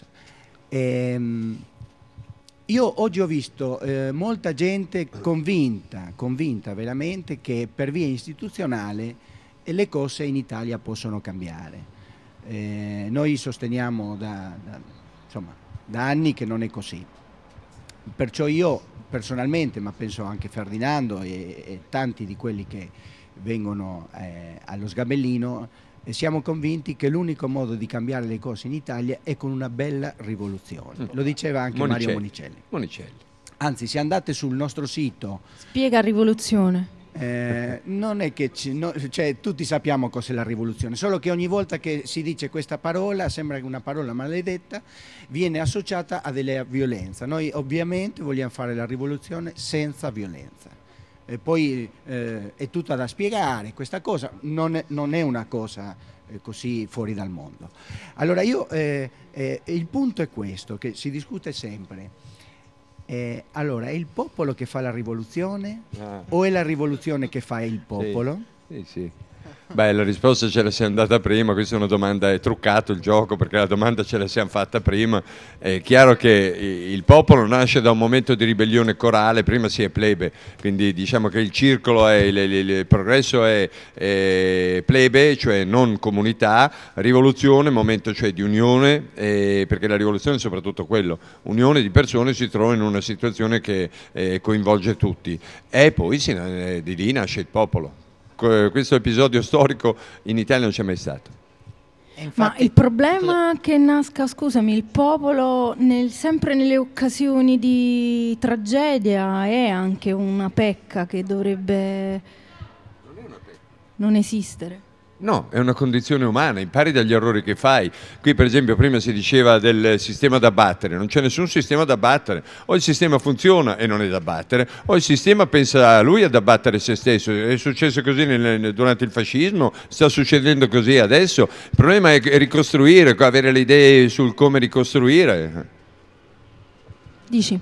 Io oggi ho visto molta gente convinta veramente che per via istituzionale le cose in Italia possono cambiare. Noi sosteniamo da anni che non è così. Perciò io personalmente, ma penso anche Ferdinando e tanti di quelli che vengono allo Sgabellino, siamo convinti che l'unico modo di cambiare le cose in Italia è con una bella rivoluzione. Lo diceva anche Mario Monicelli. Anzi, se andate sul nostro sito... Spiega rivoluzione. Non è che cioè, tutti sappiamo cos'è la rivoluzione, solo che ogni volta che si dice questa parola, sembra che una parola maledetta, viene associata a della violenza. Noi ovviamente vogliamo fare la rivoluzione senza violenza. E poi è tutta da spiegare, questa cosa non è una cosa così fuori dal mondo. Allora il punto è questo, che si discute sempre. Allora, è il popolo che fa la rivoluzione o è la rivoluzione che fa il popolo? Sì. Beh, la risposta ce la siamo data prima, questa è una domanda, è truccato il gioco perché la domanda ce la siamo fatta prima. È chiaro che il popolo nasce da un momento di ribellione corale, prima si è plebe, quindi diciamo che il circolo è, il progresso è plebe, cioè non comunità, rivoluzione, momento cioè di unione, perché la rivoluzione è soprattutto quello, unione di persone si trova in una situazione che coinvolge tutti e poi di lì nasce il popolo. Questo episodio storico in Italia non c'è mai stato. Ma il problema che nasca, scusami, il popolo sempre nelle occasioni di tragedia è anche una pecca che dovrebbe non esistere. No, è una condizione umana, impari dagli errori che fai. Qui per esempio prima si diceva del sistema da battere, non c'è nessun sistema da battere, o il sistema funziona e non è da battere, o il sistema pensa lui ad abbattere se stesso. È successo così durante il fascismo, sta succedendo così adesso. Il problema è ricostruire, avere le idee sul come ricostruire. Dici?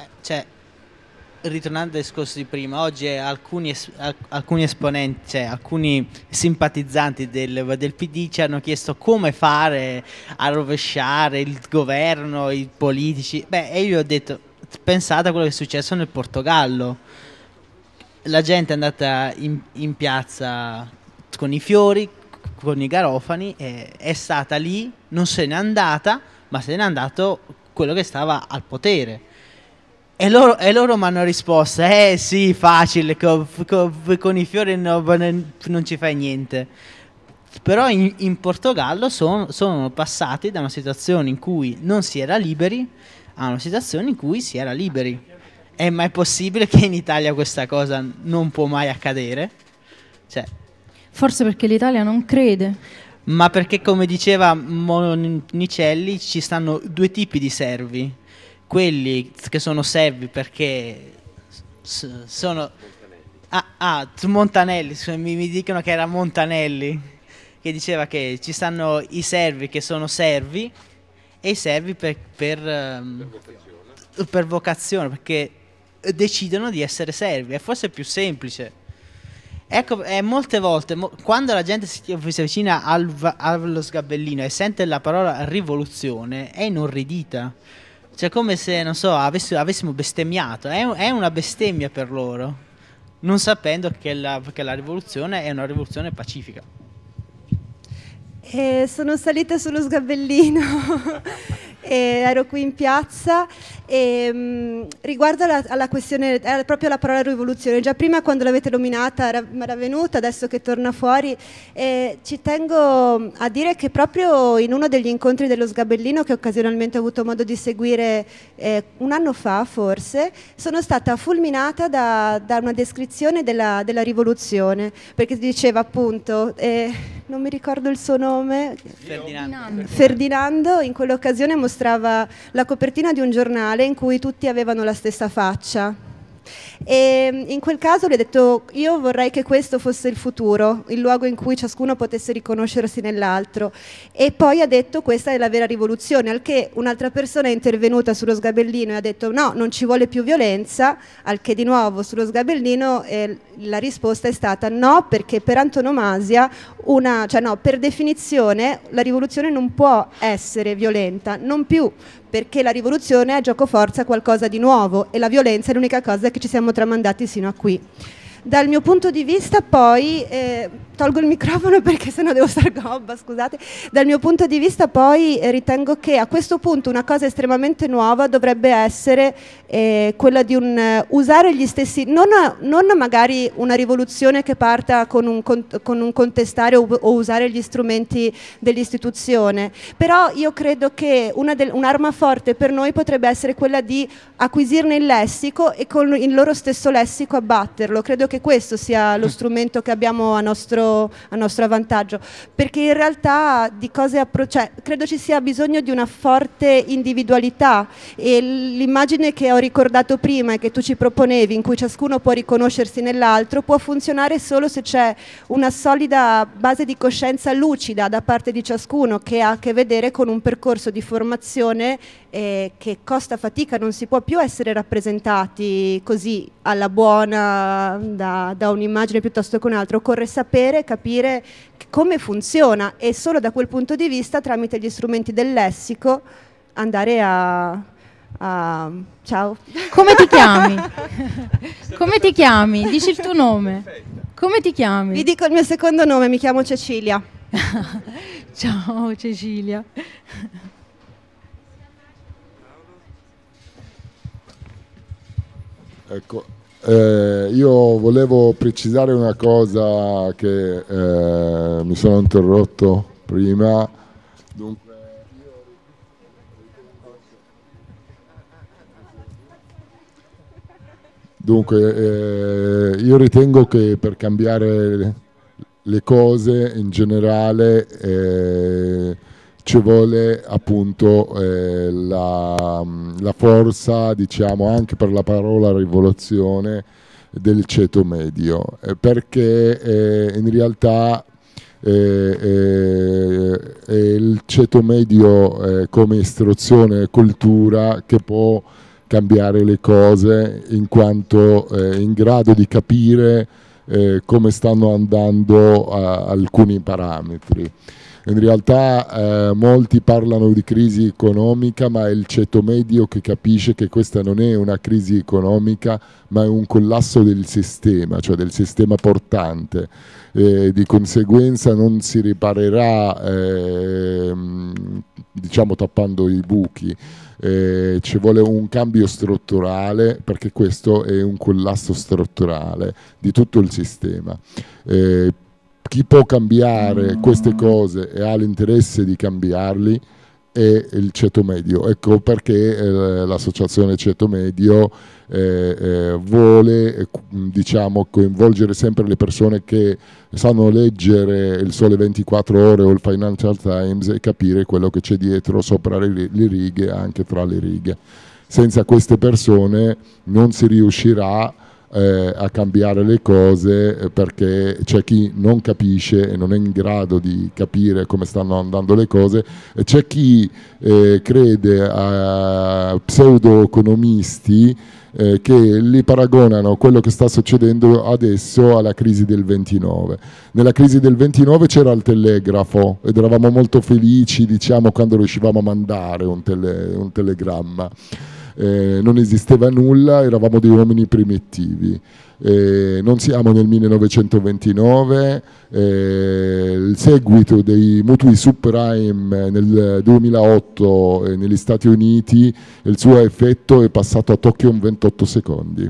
Ritornando al discorso di prima, oggi alcuni esponenti, cioè alcuni simpatizzanti del PD ci hanno chiesto come fare a rovesciare il governo, i politici. E io ho detto, pensate a quello che è successo nel Portogallo. La gente è andata in piazza con i fiori, con i garofani, è stata lì, non se n'è andata, ma se n'è andato quello che stava al potere. E loro mi hanno risposto, sì, facile, con i fiori non ci fai niente. Però in Portogallo sono passati da una situazione in cui non si era liberi a una situazione in cui si era liberi. È mai possibile che in Italia questa cosa non può mai accadere? Forse perché l'Italia non crede. Ma perché, come diceva Monicelli, ci stanno due tipi di servi. Quelli che sono servi perché sono Montanelli, mi dicono che era Montanelli che diceva che ci stanno i servi che sono servi e i servi per vocazione, perché decidono di essere servi. È forse più semplice. Ecco, molte volte quando la gente si avvicina allo sgabellino e sente la parola rivoluzione è inorridita. Cioè, come se, non so, avessimo bestemmiato. È una bestemmia per loro, non sapendo che la rivoluzione è una rivoluzione pacifica. Sono salita sullo sgabellino ero qui in piazza e riguardo alla questione, proprio la parola rivoluzione, già prima quando l'avete nominata mi era venuta, adesso che torna fuori, ci tengo a dire che proprio in uno degli incontri dello Sgabellino che occasionalmente ho avuto modo di seguire un anno fa forse, sono stata fulminata da una descrizione della rivoluzione, perché diceva appunto, non mi ricordo il suo nome, Ferdinando in quell'occasione mostrava la copertina di un giornale in cui tutti avevano la stessa faccia e in quel caso le ho detto io vorrei che questo fosse il futuro, il luogo in cui ciascuno potesse riconoscersi nell'altro, e poi ha detto questa è la vera rivoluzione, al che un'altra persona è intervenuta sullo Sgabellino e ha detto no, non ci vuole più violenza, al che di nuovo sullo Sgabellino la risposta è stata no, perché per antonomasia per definizione la rivoluzione non può essere violenta, non più, perché la rivoluzione è giocoforza qualcosa di nuovo e la violenza è l'unica cosa che ci siamo tramandati sino a qui. Dal mio punto di vista poi tolgo il microfono perché sennò devo stare gobba, scusate. Dal mio punto di vista poi ritengo che a questo punto una cosa estremamente nuova dovrebbe essere quella di usare gli stessi, non magari una rivoluzione che parta con un contestare o usare gli strumenti dell'istituzione, però io credo che un'arma forte per noi potrebbe essere quella di acquisirne il lessico e con il loro stesso lessico abbatterlo. Credo che questo sia lo strumento che abbiamo a nostro vantaggio, perché in realtà credo ci sia bisogno di una forte individualità, e l'immagine che ho ricordato prima e che tu ci proponevi, in cui ciascuno può riconoscersi nell'altro, può funzionare solo se c'è una solida base di coscienza lucida da parte di ciascuno, che ha a che vedere con un percorso di formazione che costa fatica. Non si può più essere rappresentati così alla buona da un'immagine piuttosto che un'altra. Occorre sapere, capire come funziona, e solo da quel punto di vista, tramite gli strumenti del lessico, andare a ciao. Come ti chiami? Come ti chiami? Dici il tuo nome. Come ti chiami? Vi dico il mio secondo nome, mi chiamo Cecilia. Ciao Cecilia. Ecco, io volevo precisare una cosa che mi sono interrotto prima. Dunque, io ritengo che per cambiare le cose in generale ci vuole appunto la forza, diciamo, anche per la parola rivoluzione, del ceto medio, perché in realtà è il ceto medio come istruzione e cultura che può cambiare le cose, in quanto in grado di capire come stanno andando alcuni parametri. In realtà molti parlano di crisi economica, ma è il ceto medio che capisce che questa non è una crisi economica, ma è un collasso del sistema, cioè del sistema portante. Di conseguenza non si riparerà diciamo tappando i buchi. Ci vuole un cambio strutturale, perché questo è un collasso strutturale di tutto il sistema. Chi può cambiare queste cose e ha l'interesse di cambiarli è il ceto medio. Ecco perché l'associazione Ceto Medio vuole diciamo coinvolgere sempre le persone che sanno leggere il Sole 24 Ore o il Financial Times e capire quello che c'è dietro, sopra le righe, anche tra le righe. Senza queste persone non si riuscirà a cambiare le cose, perché c'è chi non capisce e non è in grado di capire come stanno andando le cose, e c'è chi crede a pseudo-economisti che li paragonano quello che sta succedendo adesso alla crisi del 29. Nella crisi del 29 c'era il telegrafo ed eravamo molto felici, diciamo, quando riuscivamo a mandare un telegramma. Non esisteva nulla, eravamo dei uomini primitivi. Non siamo nel 1929, il seguito dei mutui subprime nel 2008 negli Stati Uniti, il suo effetto è passato a Tokyo in 28 secondi.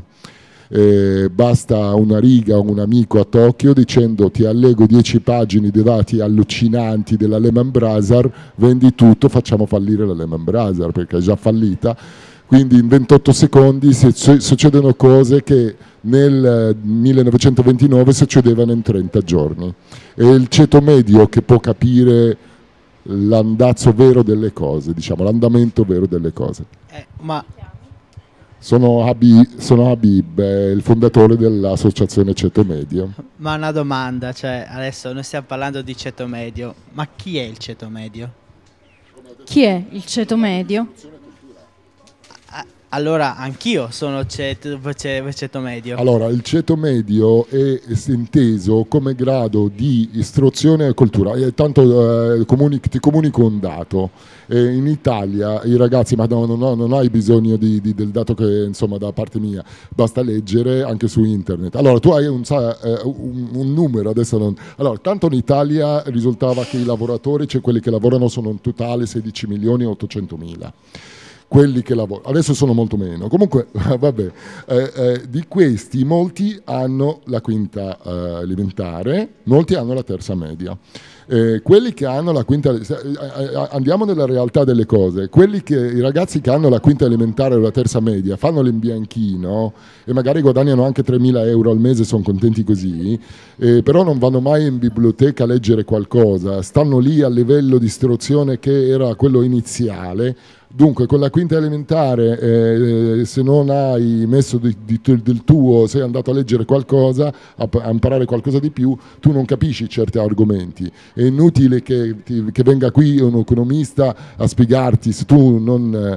Basta una riga o un amico a Tokyo dicendo: ti allego 10 pagine di dati allucinanti della Lehman Brothers, vendi tutto, facciamo fallire la Lehman Brothers perché è già fallita. Quindi in 28 secondi succedono cose che nel 1929 succedevano in 30 giorni. È il ceto medio che può capire l'andazzo vero delle cose, diciamo, l'andamento vero delle cose. Ma sono Habib, il fondatore dell'associazione Ceto Medio. Ma una domanda, cioè adesso noi stiamo parlando di ceto medio, ma chi è il ceto medio? Chi è il ceto medio? allora anch'io sono ceto medio. Allora, il ceto medio è inteso come grado di istruzione e cultura. Tanto ti comunico un dato. In Italia i ragazzi, ma non hai bisogno del dato che insomma da parte mia, basta leggere anche su internet. Allora, tu hai un numero, adesso non... Allora, tanto in Italia risultava che i lavoratori, cioè quelli che lavorano, sono in totale 16.800.000. Quelli che lavorano, adesso sono molto meno, comunque vabbè, di questi molti hanno la quinta elementare, molti hanno la terza media. Quelli che hanno la quinta, andiamo nella realtà delle cose, i ragazzi che hanno la quinta elementare o la terza media fanno l'imbianchino e magari guadagnano anche 3.000 euro al mese, sono contenti così, però non vanno mai in biblioteca a leggere qualcosa, stanno lì a livello di istruzione che era quello iniziale. Dunque, con la quinta elementare, se non hai messo del tuo, sei andato a leggere qualcosa, a imparare qualcosa di più, tu non capisci certi argomenti. È inutile che venga qui un economista a spiegarti, se tu non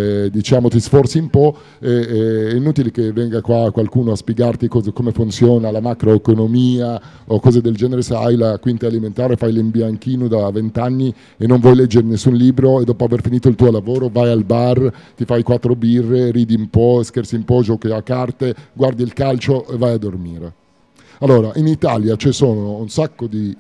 ti sforzi un po', è inutile che venga qua qualcuno a spiegarti come funziona la macroeconomia o cose del genere. Se hai la quinta elementare, fai l'imbianchino da 20 anni e non vuoi leggere nessun libro, e dopo aver finito il tuo lavoro vai al bar, ti fai 4 birre, ridi un po', scherzi un po', giochi a carte, guardi il calcio e vai a dormire. Allora, in Italia ci sono un sacco di...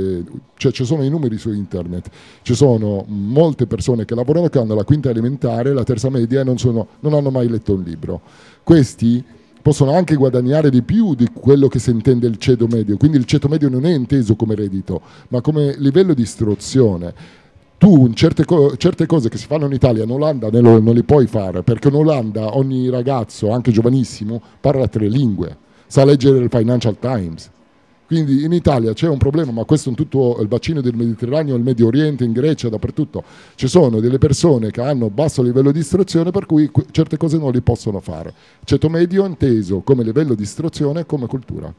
ci sono i numeri su internet, ci sono molte persone che lavorano, che hanno la quinta elementare, la terza media e non hanno mai letto un libro. Questi possono anche guadagnare di più di quello che si intende il ceto medio, quindi il ceto medio non è inteso come reddito, ma come livello di istruzione. Tu certe cose che si fanno in Italia in Olanda non li puoi fare, perché in Olanda ogni ragazzo, anche giovanissimo, parla 3 lingue, sa leggere il Financial Times. Quindi in Italia c'è un problema, ma questo in tutto il bacino del Mediterraneo, il Medio Oriente, in Grecia, dappertutto. Ci sono delle persone che hanno basso livello di istruzione, per cui certe cose non li possono fare. Ceto medio inteso come livello di istruzione e come cultura.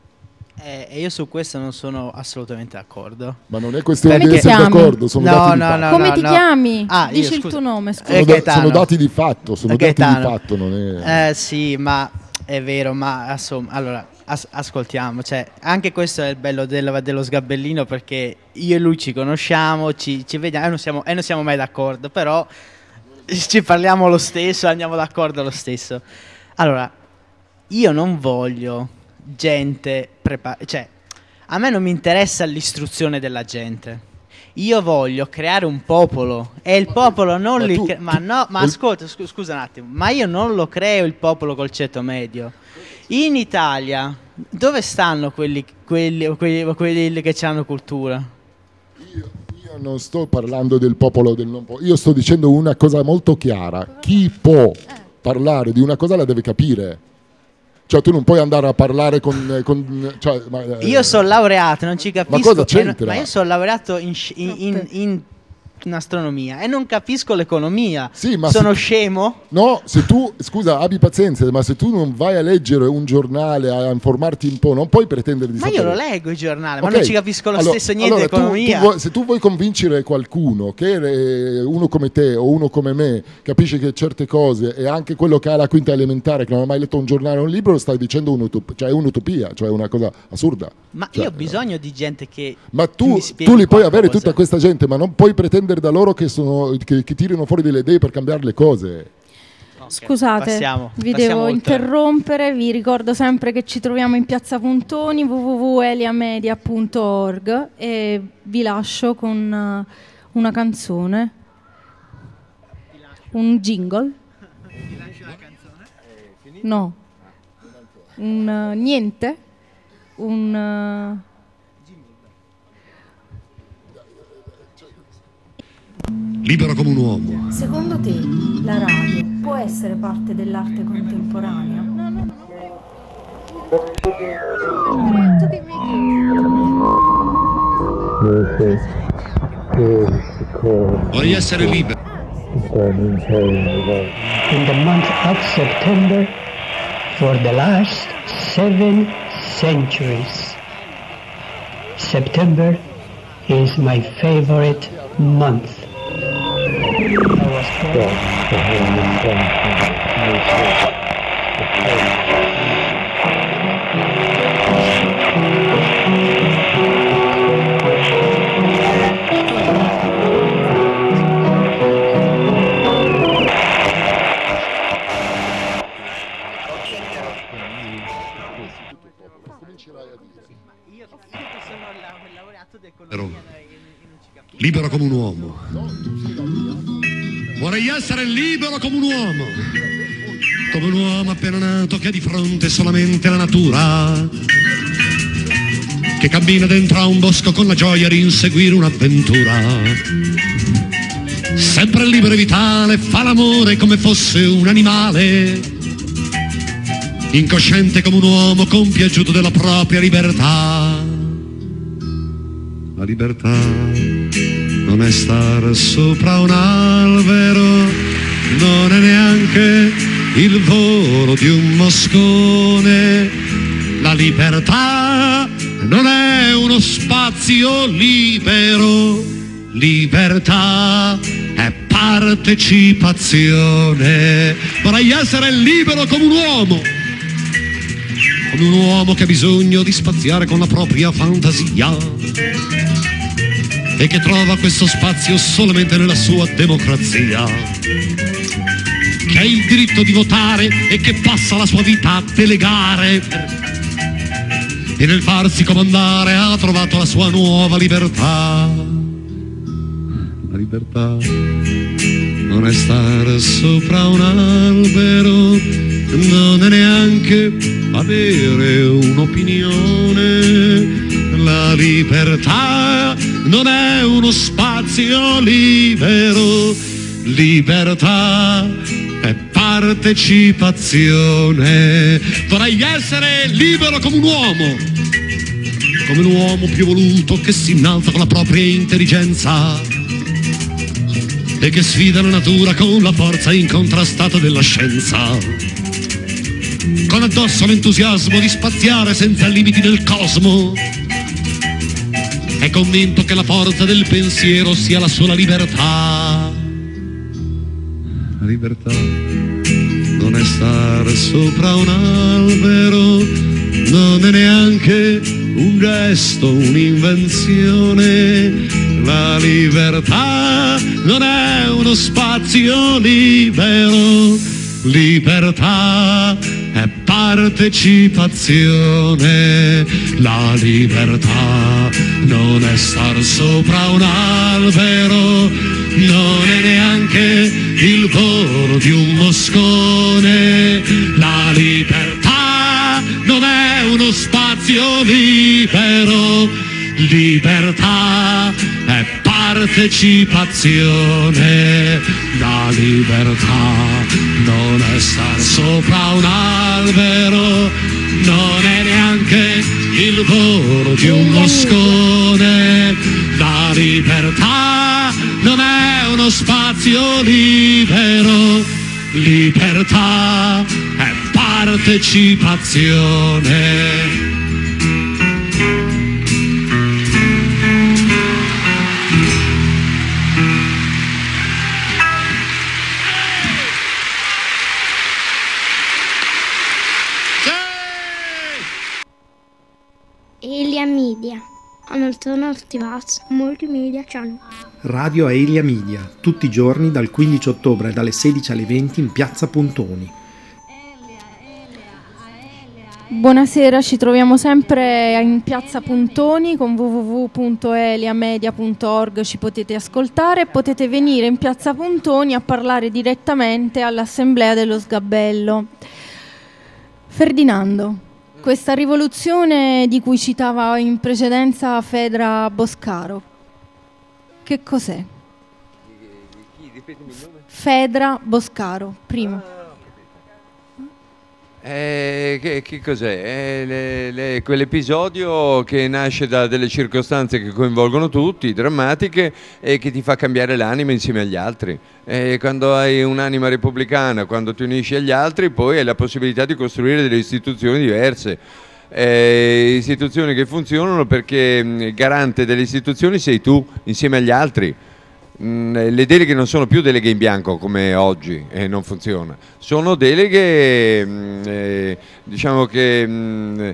E io su questo non sono assolutamente d'accordo. Ma non è questione di essere d'accordo, sono dati di fatto. Come ti chiami? Dici il scusa. tuo nome, scusa. Sono dati di fatto, non è... sì, ma è vero, ma insomma, allora, ascoltiamo, cioè, anche questo è il bello dello sgabellino, perché io e lui ci conosciamo, ci vediamo e non siamo mai d'accordo, però ci parliamo lo stesso, andiamo d'accordo lo stesso. Allora, io non voglio gente cioè, a me non mi interessa l'istruzione della gente, io voglio creare un popolo e il popolo non ascolta, scusa un attimo, ma io non lo creo il popolo col ceto medio. In Italia dove stanno quelli che hanno cultura? Io non sto parlando del popolo del non popolo, io sto dicendo una cosa molto chiara: chi può parlare di una cosa la deve capire. Cioè tu non puoi andare a parlare io sono laureato, non ci capisco. Ma cosa c'entra? Ma io sono laureato in astronomia e non capisco l'economia. Sì, ma sono scemo? No, se tu, scusa, abbi pazienza, ma se tu non vai a leggere un giornale, a informarti un po', non puoi pretendere di sapere. Ma io lo leggo il giornale, ma non ci capisco lo stesso niente di economia. Se tu vuoi convincere qualcuno che uno come te o uno come me capisce che certe cose, e anche quello che ha la quinta elementare, che non ha mai letto un giornale o un libro, stai dicendo è un'utopia, cioè una cosa assurda. Ma io ho bisogno di gente che ma tu mi spieghi li puoi qualcosa. avere tutta questa gente, ma non puoi pretendere da loro che tirino fuori delle idee per cambiare le cose. Scusate, vi devo interrompere, vi ricordo sempre che ci troviamo in Piazza Puntoni, www.eliamedia.org, e vi lascio con una canzone, un jingle. No, niente, Libero come un uomo. Secondo te la radio può essere parte dell'arte contemporanea? Voglio essere libero. In the month of September, for the last 7 centuries, September is my favorite month. Libero come un uomo. Vorrei essere libero come un uomo. Come un uomo appena nato che ha di fronte solamente la natura. Che cammina dentro a un bosco con la gioia di inseguire un'avventura. Sempre libero e vitale, fa l'amore come fosse un animale. Incosciente come un uomo, compiaciuto della propria libertà. La libertà non è star sopra un albero, non è neanche il volo di un moscone. La libertà non è uno spazio libero, libertà è partecipazione. Vorrei essere libero come un uomo che ha bisogno di spaziare con la propria fantasia e che trova questo spazio solamente nella sua democrazia, che ha il diritto di votare e che passa la sua vita a delegare, e nel farsi comandare ha trovato la sua nuova libertà. La libertà non è stare sopra un albero, non è neanche avere un'opinione. La libertà non è uno spazio libero, libertà è partecipazione. Vorrei essere libero come un uomo più evoluto che si innalza con la propria intelligenza e che sfida la natura con la forza incontrastata della scienza, con addosso l'entusiasmo di spaziare senza limiti nel cosmo. È convinto che la forza del pensiero sia la sola libertà. La libertà non è stare sopra un albero, non è neanche un gesto, un'invenzione. La libertà non è uno spazio libero, libertà è partecipazione. La libertà non è star sopra un albero, non è neanche il volo di un moscone. La libertà non è uno spazio libero, libertà è partecipazione. La libertà non è star sopra un albero, non è neanche il volo di un moscone. La libertà non è uno spazio libero, libertà è partecipazione. Aelia Media, un alternative multimedia channel. Radio Aelia Media, tutti i giorni dal 15 ottobre dalle 16 alle 20 in Piazza Pontoni. Buonasera, ci troviamo sempre in Piazza Pontoni con www.eliamedia.org, ci potete ascoltare e potete venire in Piazza Pontoni a parlare direttamente all'Assemblea dello Sgabello. Ferdinando, questa rivoluzione di cui citava in precedenza Fedra Boscaro, che cos'è? Fedra Boscaro, prima. Che cos'è? Quell'episodio che nasce da delle circostanze che coinvolgono tutti, drammatiche, e che ti fa cambiare l'anima insieme agli altri. Quando hai un'anima repubblicana, quando ti unisci agli altri, poi hai la possibilità di costruire delle istituzioni diverse. Istituzioni che funzionano perché garante delle istituzioni sei tu insieme agli altri. Le deleghe non sono più deleghe in bianco come oggi e non funziona, sono deleghe diciamo che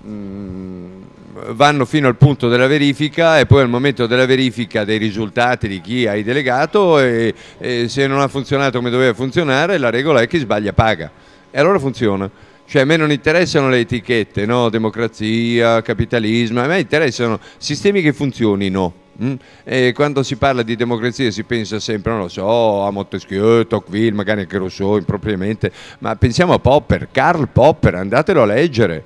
vanno fino al punto della verifica e poi al momento della verifica dei risultati di chi hai delegato e se non ha funzionato come doveva funzionare, la regola è chi sbaglia paga e allora funziona. Cioè a me non interessano le etichette, no? Democrazia, capitalismo, a me interessano sistemi che funzionino. E quando si parla di democrazia si pensa sempre, non lo so, a Montesquieu, Tocqueville, magari anche Rousseau impropriamente, ma pensiamo a Popper, Karl Popper, andatelo a leggere.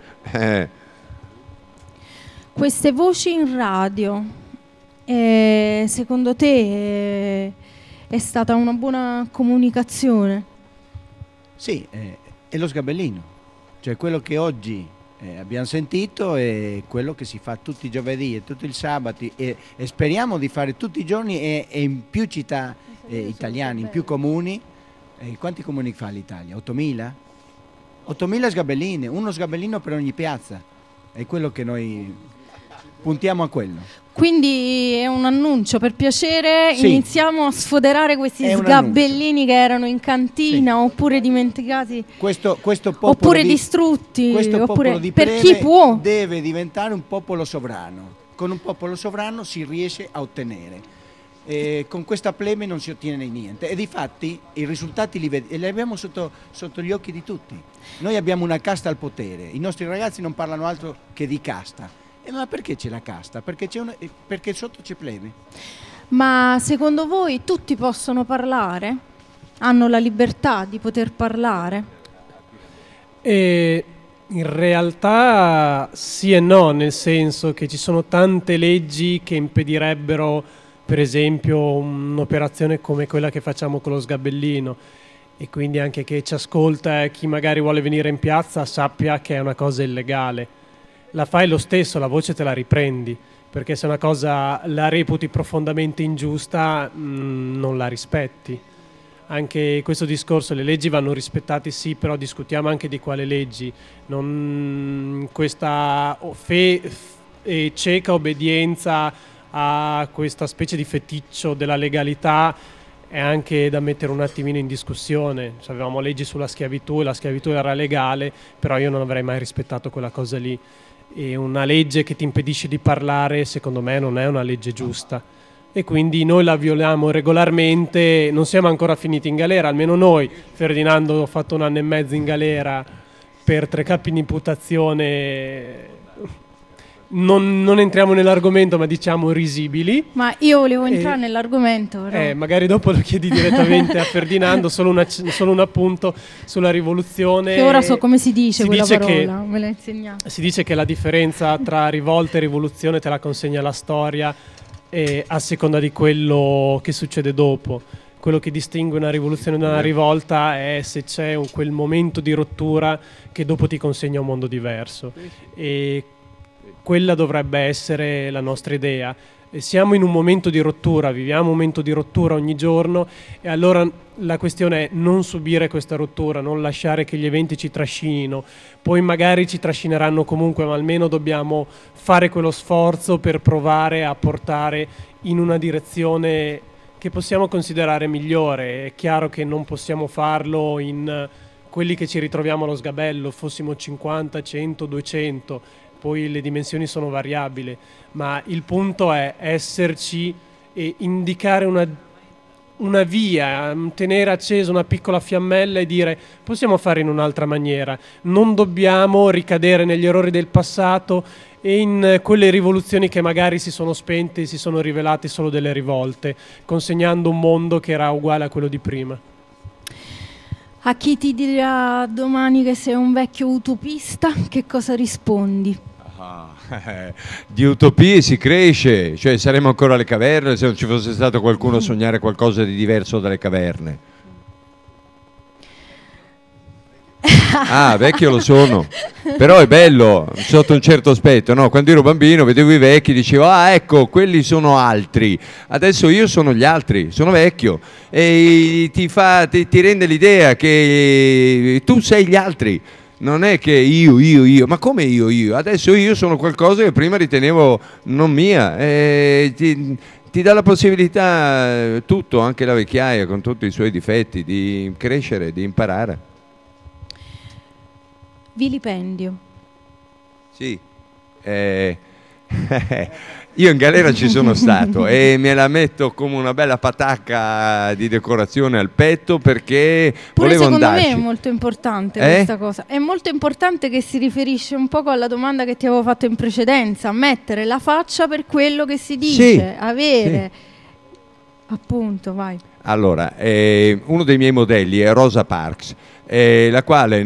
Queste voci in radio, secondo te è stata una buona comunicazione? Sì, è lo sgabellino, cioè quello che oggi abbiamo sentito è quello che si fa tutti i giovedì e tutti i sabati e speriamo di fare tutti i giorni e in più città italiane, in più comuni. Quanti comuni fa l'Italia? 8.000? 8.000 sgabelline, uno sgabellino per ogni piazza, è quello che noi puntiamo a quello. Quindi è un annuncio, per piacere, sì. Iniziamo a sfoderare questi sgabellini che erano in cantina, sì. Oppure dimenticati, questo popolo oppure distrutti, questo oppure popolo di per Preve chi può. Deve diventare un popolo sovrano. Con un popolo sovrano si riesce a ottenere. Con questa plebe non si ottiene niente e difatti i risultati li abbiamo sotto gli occhi di tutti. Noi abbiamo una casta al potere, i nostri ragazzi non parlano altro che di casta. Ma perché c'è la casta? Perché sotto c'è plebe. Ma secondo voi tutti possono parlare? Hanno la libertà di poter parlare? In realtà sì e no, nel senso che ci sono tante leggi che impedirebbero, per esempio, un'operazione come quella che facciamo con lo sgabellino, e quindi anche che ci ascolta e chi magari vuole venire in piazza sappia che è una cosa illegale. La fai lo stesso, la voce te la riprendi, perché se una cosa la reputi profondamente ingiusta non la rispetti. Anche questo discorso, le leggi vanno rispettate sì, però discutiamo anche di quale leggi. Non questa cieca obbedienza a questa specie di feticcio della legalità è anche da mettere un attimino in discussione. Avevamo leggi sulla schiavitù e la schiavitù era legale, però io non avrei mai rispettato quella cosa lì. E una legge che ti impedisce di parlare, secondo me, non è una legge giusta. E quindi noi la violiamo regolarmente, non siamo ancora finiti in galera, almeno noi. Ferdinando ha fatto 1 anno e mezzo in galera per 3 capi di imputazione. Non entriamo nell'argomento, ma diciamo risibili. Ma io volevo entrare nell'argomento. Però. Magari dopo lo chiedi direttamente a Ferdinando, solo un appunto sulla rivoluzione. Che ora so come si dice quella dice parola, me l'ha insegnato. Si dice che la differenza tra rivolta e rivoluzione te la consegna la storia a seconda di quello che succede dopo. Quello che distingue una rivoluzione da una rivolta è se c'è quel momento di rottura che dopo ti consegna un mondo diverso. E quella dovrebbe essere la nostra idea. Siamo in un momento di rottura, viviamo un momento di rottura ogni giorno e allora la questione è non subire questa rottura, non lasciare che gli eventi ci trascinino. Poi magari ci trascineranno comunque, ma almeno dobbiamo fare quello sforzo per provare a portare in una direzione che possiamo considerare migliore. È chiaro che non possiamo farlo in quelli che ci ritroviamo allo sgabello, fossimo 50, 100, 200, poi le dimensioni sono variabili, ma il punto è esserci e indicare una via, tenere accesa una piccola fiammella e dire possiamo fare in un'altra maniera, non dobbiamo ricadere negli errori del passato e in quelle rivoluzioni che magari si sono spente e si sono rivelate solo delle rivolte, consegnando un mondo che era uguale a quello di prima. A chi ti dirà domani che sei un vecchio utopista, che cosa rispondi? Di utopie si cresce, cioè saremmo ancora alle caverne se non ci fosse stato qualcuno a sognare qualcosa di diverso dalle caverne. Ah, vecchio lo sono, però è bello sotto un certo aspetto, no? Quando ero bambino vedevo i vecchi, dicevo ah ecco quelli sono altri, adesso io sono gli altri, sono vecchio e ti rende l'idea che tu sei gli altri. Non è che io, ma come io? Adesso io sono qualcosa che prima ritenevo non mia, ti ti dà la possibilità, tutto, anche la vecchiaia con tutti i suoi difetti, di crescere, di imparare. Vilipendio. Sì. Io in galera ci sono stato e me la metto come una bella patacca di decorazione al petto, perché Pure volevo secondo andarci. me è molto importante questa cosa. È molto importante, che si riferisce un poco alla domanda che ti avevo fatto in precedenza: mettere la faccia per quello che si dice, avere. Appunto, vai. Allora, uno dei miei modelli è Rosa Parks, la quale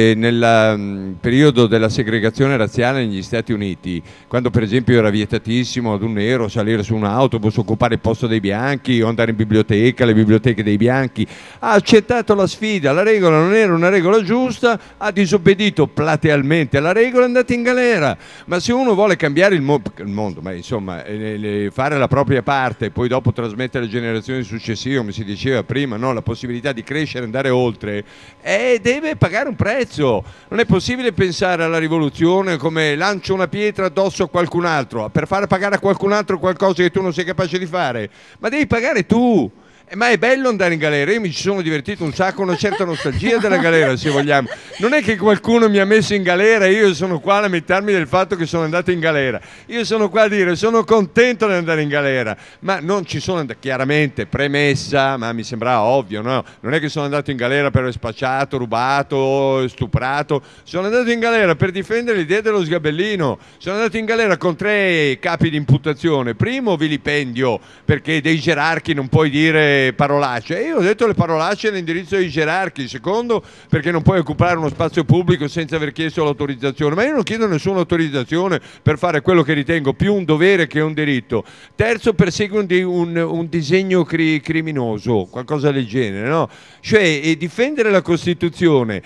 nel periodo della segregazione razziale negli Stati Uniti, quando per esempio era vietatissimo ad un nero salire su un autobus, occupare il posto dei bianchi o andare in biblioteca, le biblioteche dei bianchi, ha accettato la sfida, la regola non era una regola giusta, ha disobbedito platealmente alla regola e è andato in galera. Ma se uno vuole cambiare il mondo, ma insomma fare la propria parte e poi dopo trasmettere alle generazioni successive, come si diceva prima, no? La possibilità di crescere e andare oltre, deve pagare un prezzo. Non è possibile pensare alla rivoluzione come lancio una pietra addosso a qualcun altro per fare pagare a qualcun altro qualcosa che tu non sei capace di fare, ma devi pagare tu. Ma è bello andare in galera, io mi ci sono divertito un sacco, una certa nostalgia della galera, se vogliamo. Non è che qualcuno mi ha messo in galera e io sono qua a lamentarmi del fatto che sono andato in galera. Io sono qua a dire sono contento di andare in galera, ma non ci sono andato, chiaramente, premessa, ma mi sembrava ovvio, no? Non è che sono andato in galera per aver spacciato, rubato, stuprato. Sono andato in galera per difendere l'idea dello sgabellino. Sono andato in galera con 3 capi di imputazione. Primo, vilipendio, perché dei gerarchi non puoi dire parolacce, e io ho detto le parolacce all'indirizzo dei gerarchi. Secondo, perché non puoi occupare uno spazio pubblico senza aver chiesto l'autorizzazione, ma io non chiedo nessuna autorizzazione per fare quello che ritengo più un dovere che un diritto. Terzo, persegue un disegno criminoso, qualcosa del genere, no? Cioè difendere la Costituzione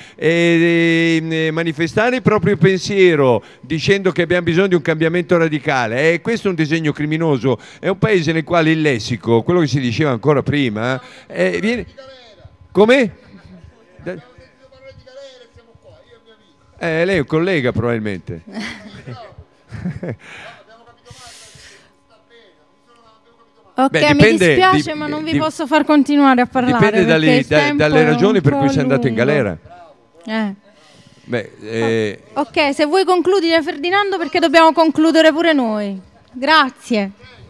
e manifestare il proprio pensiero dicendo che abbiamo bisogno di un cambiamento radicale, questo è un disegno criminoso. È un paese nel quale il lessico, quello che si diceva ancora prima, viene... Come? Lei è un collega probabilmente. Ok, Beh, mi dispiace, ma non vi posso far continuare a parlare. Dipende dalle ragioni per cui sei andato in lungo. galera. Ok, se vuoi concludi, Ferdinando, perché dobbiamo concludere pure noi. Grazie.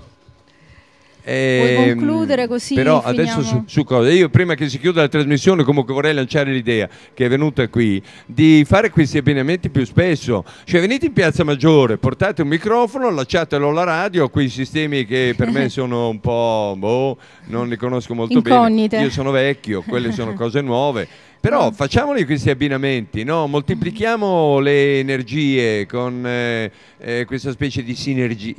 Puoi concludere così però finiamo. adesso su cosa? Io prima che si chiuda la trasmissione comunque vorrei lanciare l'idea che è venuta qui di fare questi abbinamenti più spesso. Cioè venite in Piazza Maggiore, portate un microfono, allacciatelo alla radio, quei sistemi che per me sono un po' non li conosco molto incognite. bene. Io sono vecchio, quelle sono cose nuove. Però facciamoli questi abbinamenti, no? Moltiplichiamo le energie con questa specie di sinergia.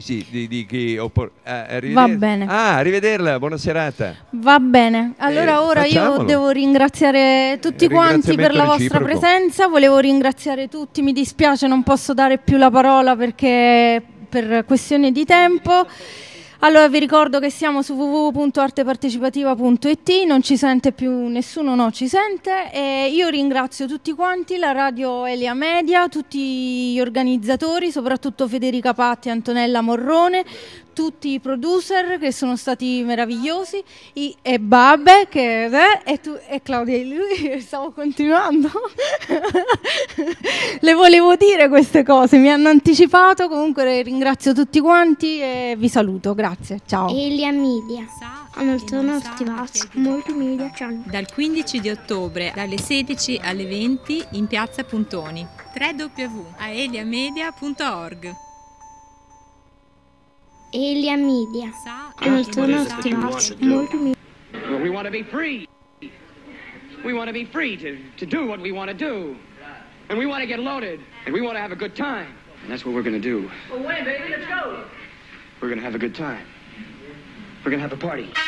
Va bene. Arrivederla, buona serata. Va bene. Allora ora facciamolo. io devo ringraziare tutti quanti per la vostra reciproco. presenza. Volevo ringraziare tutti, mi dispiace non posso dare più la parola perché per questione di tempo. Allora vi ricordo che siamo su www.artepartecipativa.it, non ci sente più nessuno, no, ci sente, e io ringrazio tutti quanti, la radio Elia Media, tutti gli organizzatori, soprattutto Federica Patti e Antonella Morrone, tutti i producer che sono stati meravigliosi, e Babbe e Claudia e lui, stavo continuando. Le volevo dire queste cose, mi hanno anticipato, comunque ringrazio tutti quanti e vi saluto, grazie, ciao. Elia Media, molto media, ciao. Dal 15 di ottobre dalle 16 alle 20 in piazza Puntoni. www.aeliamedia.org. Elia Media, molto media. We want to be free. We want to be free to do what we want to do. And we want to get loaded. And we want to have a good time. And that's what we're going to do. Well, wait, baby, let's go. We're going to have a good time. We're going to have a party.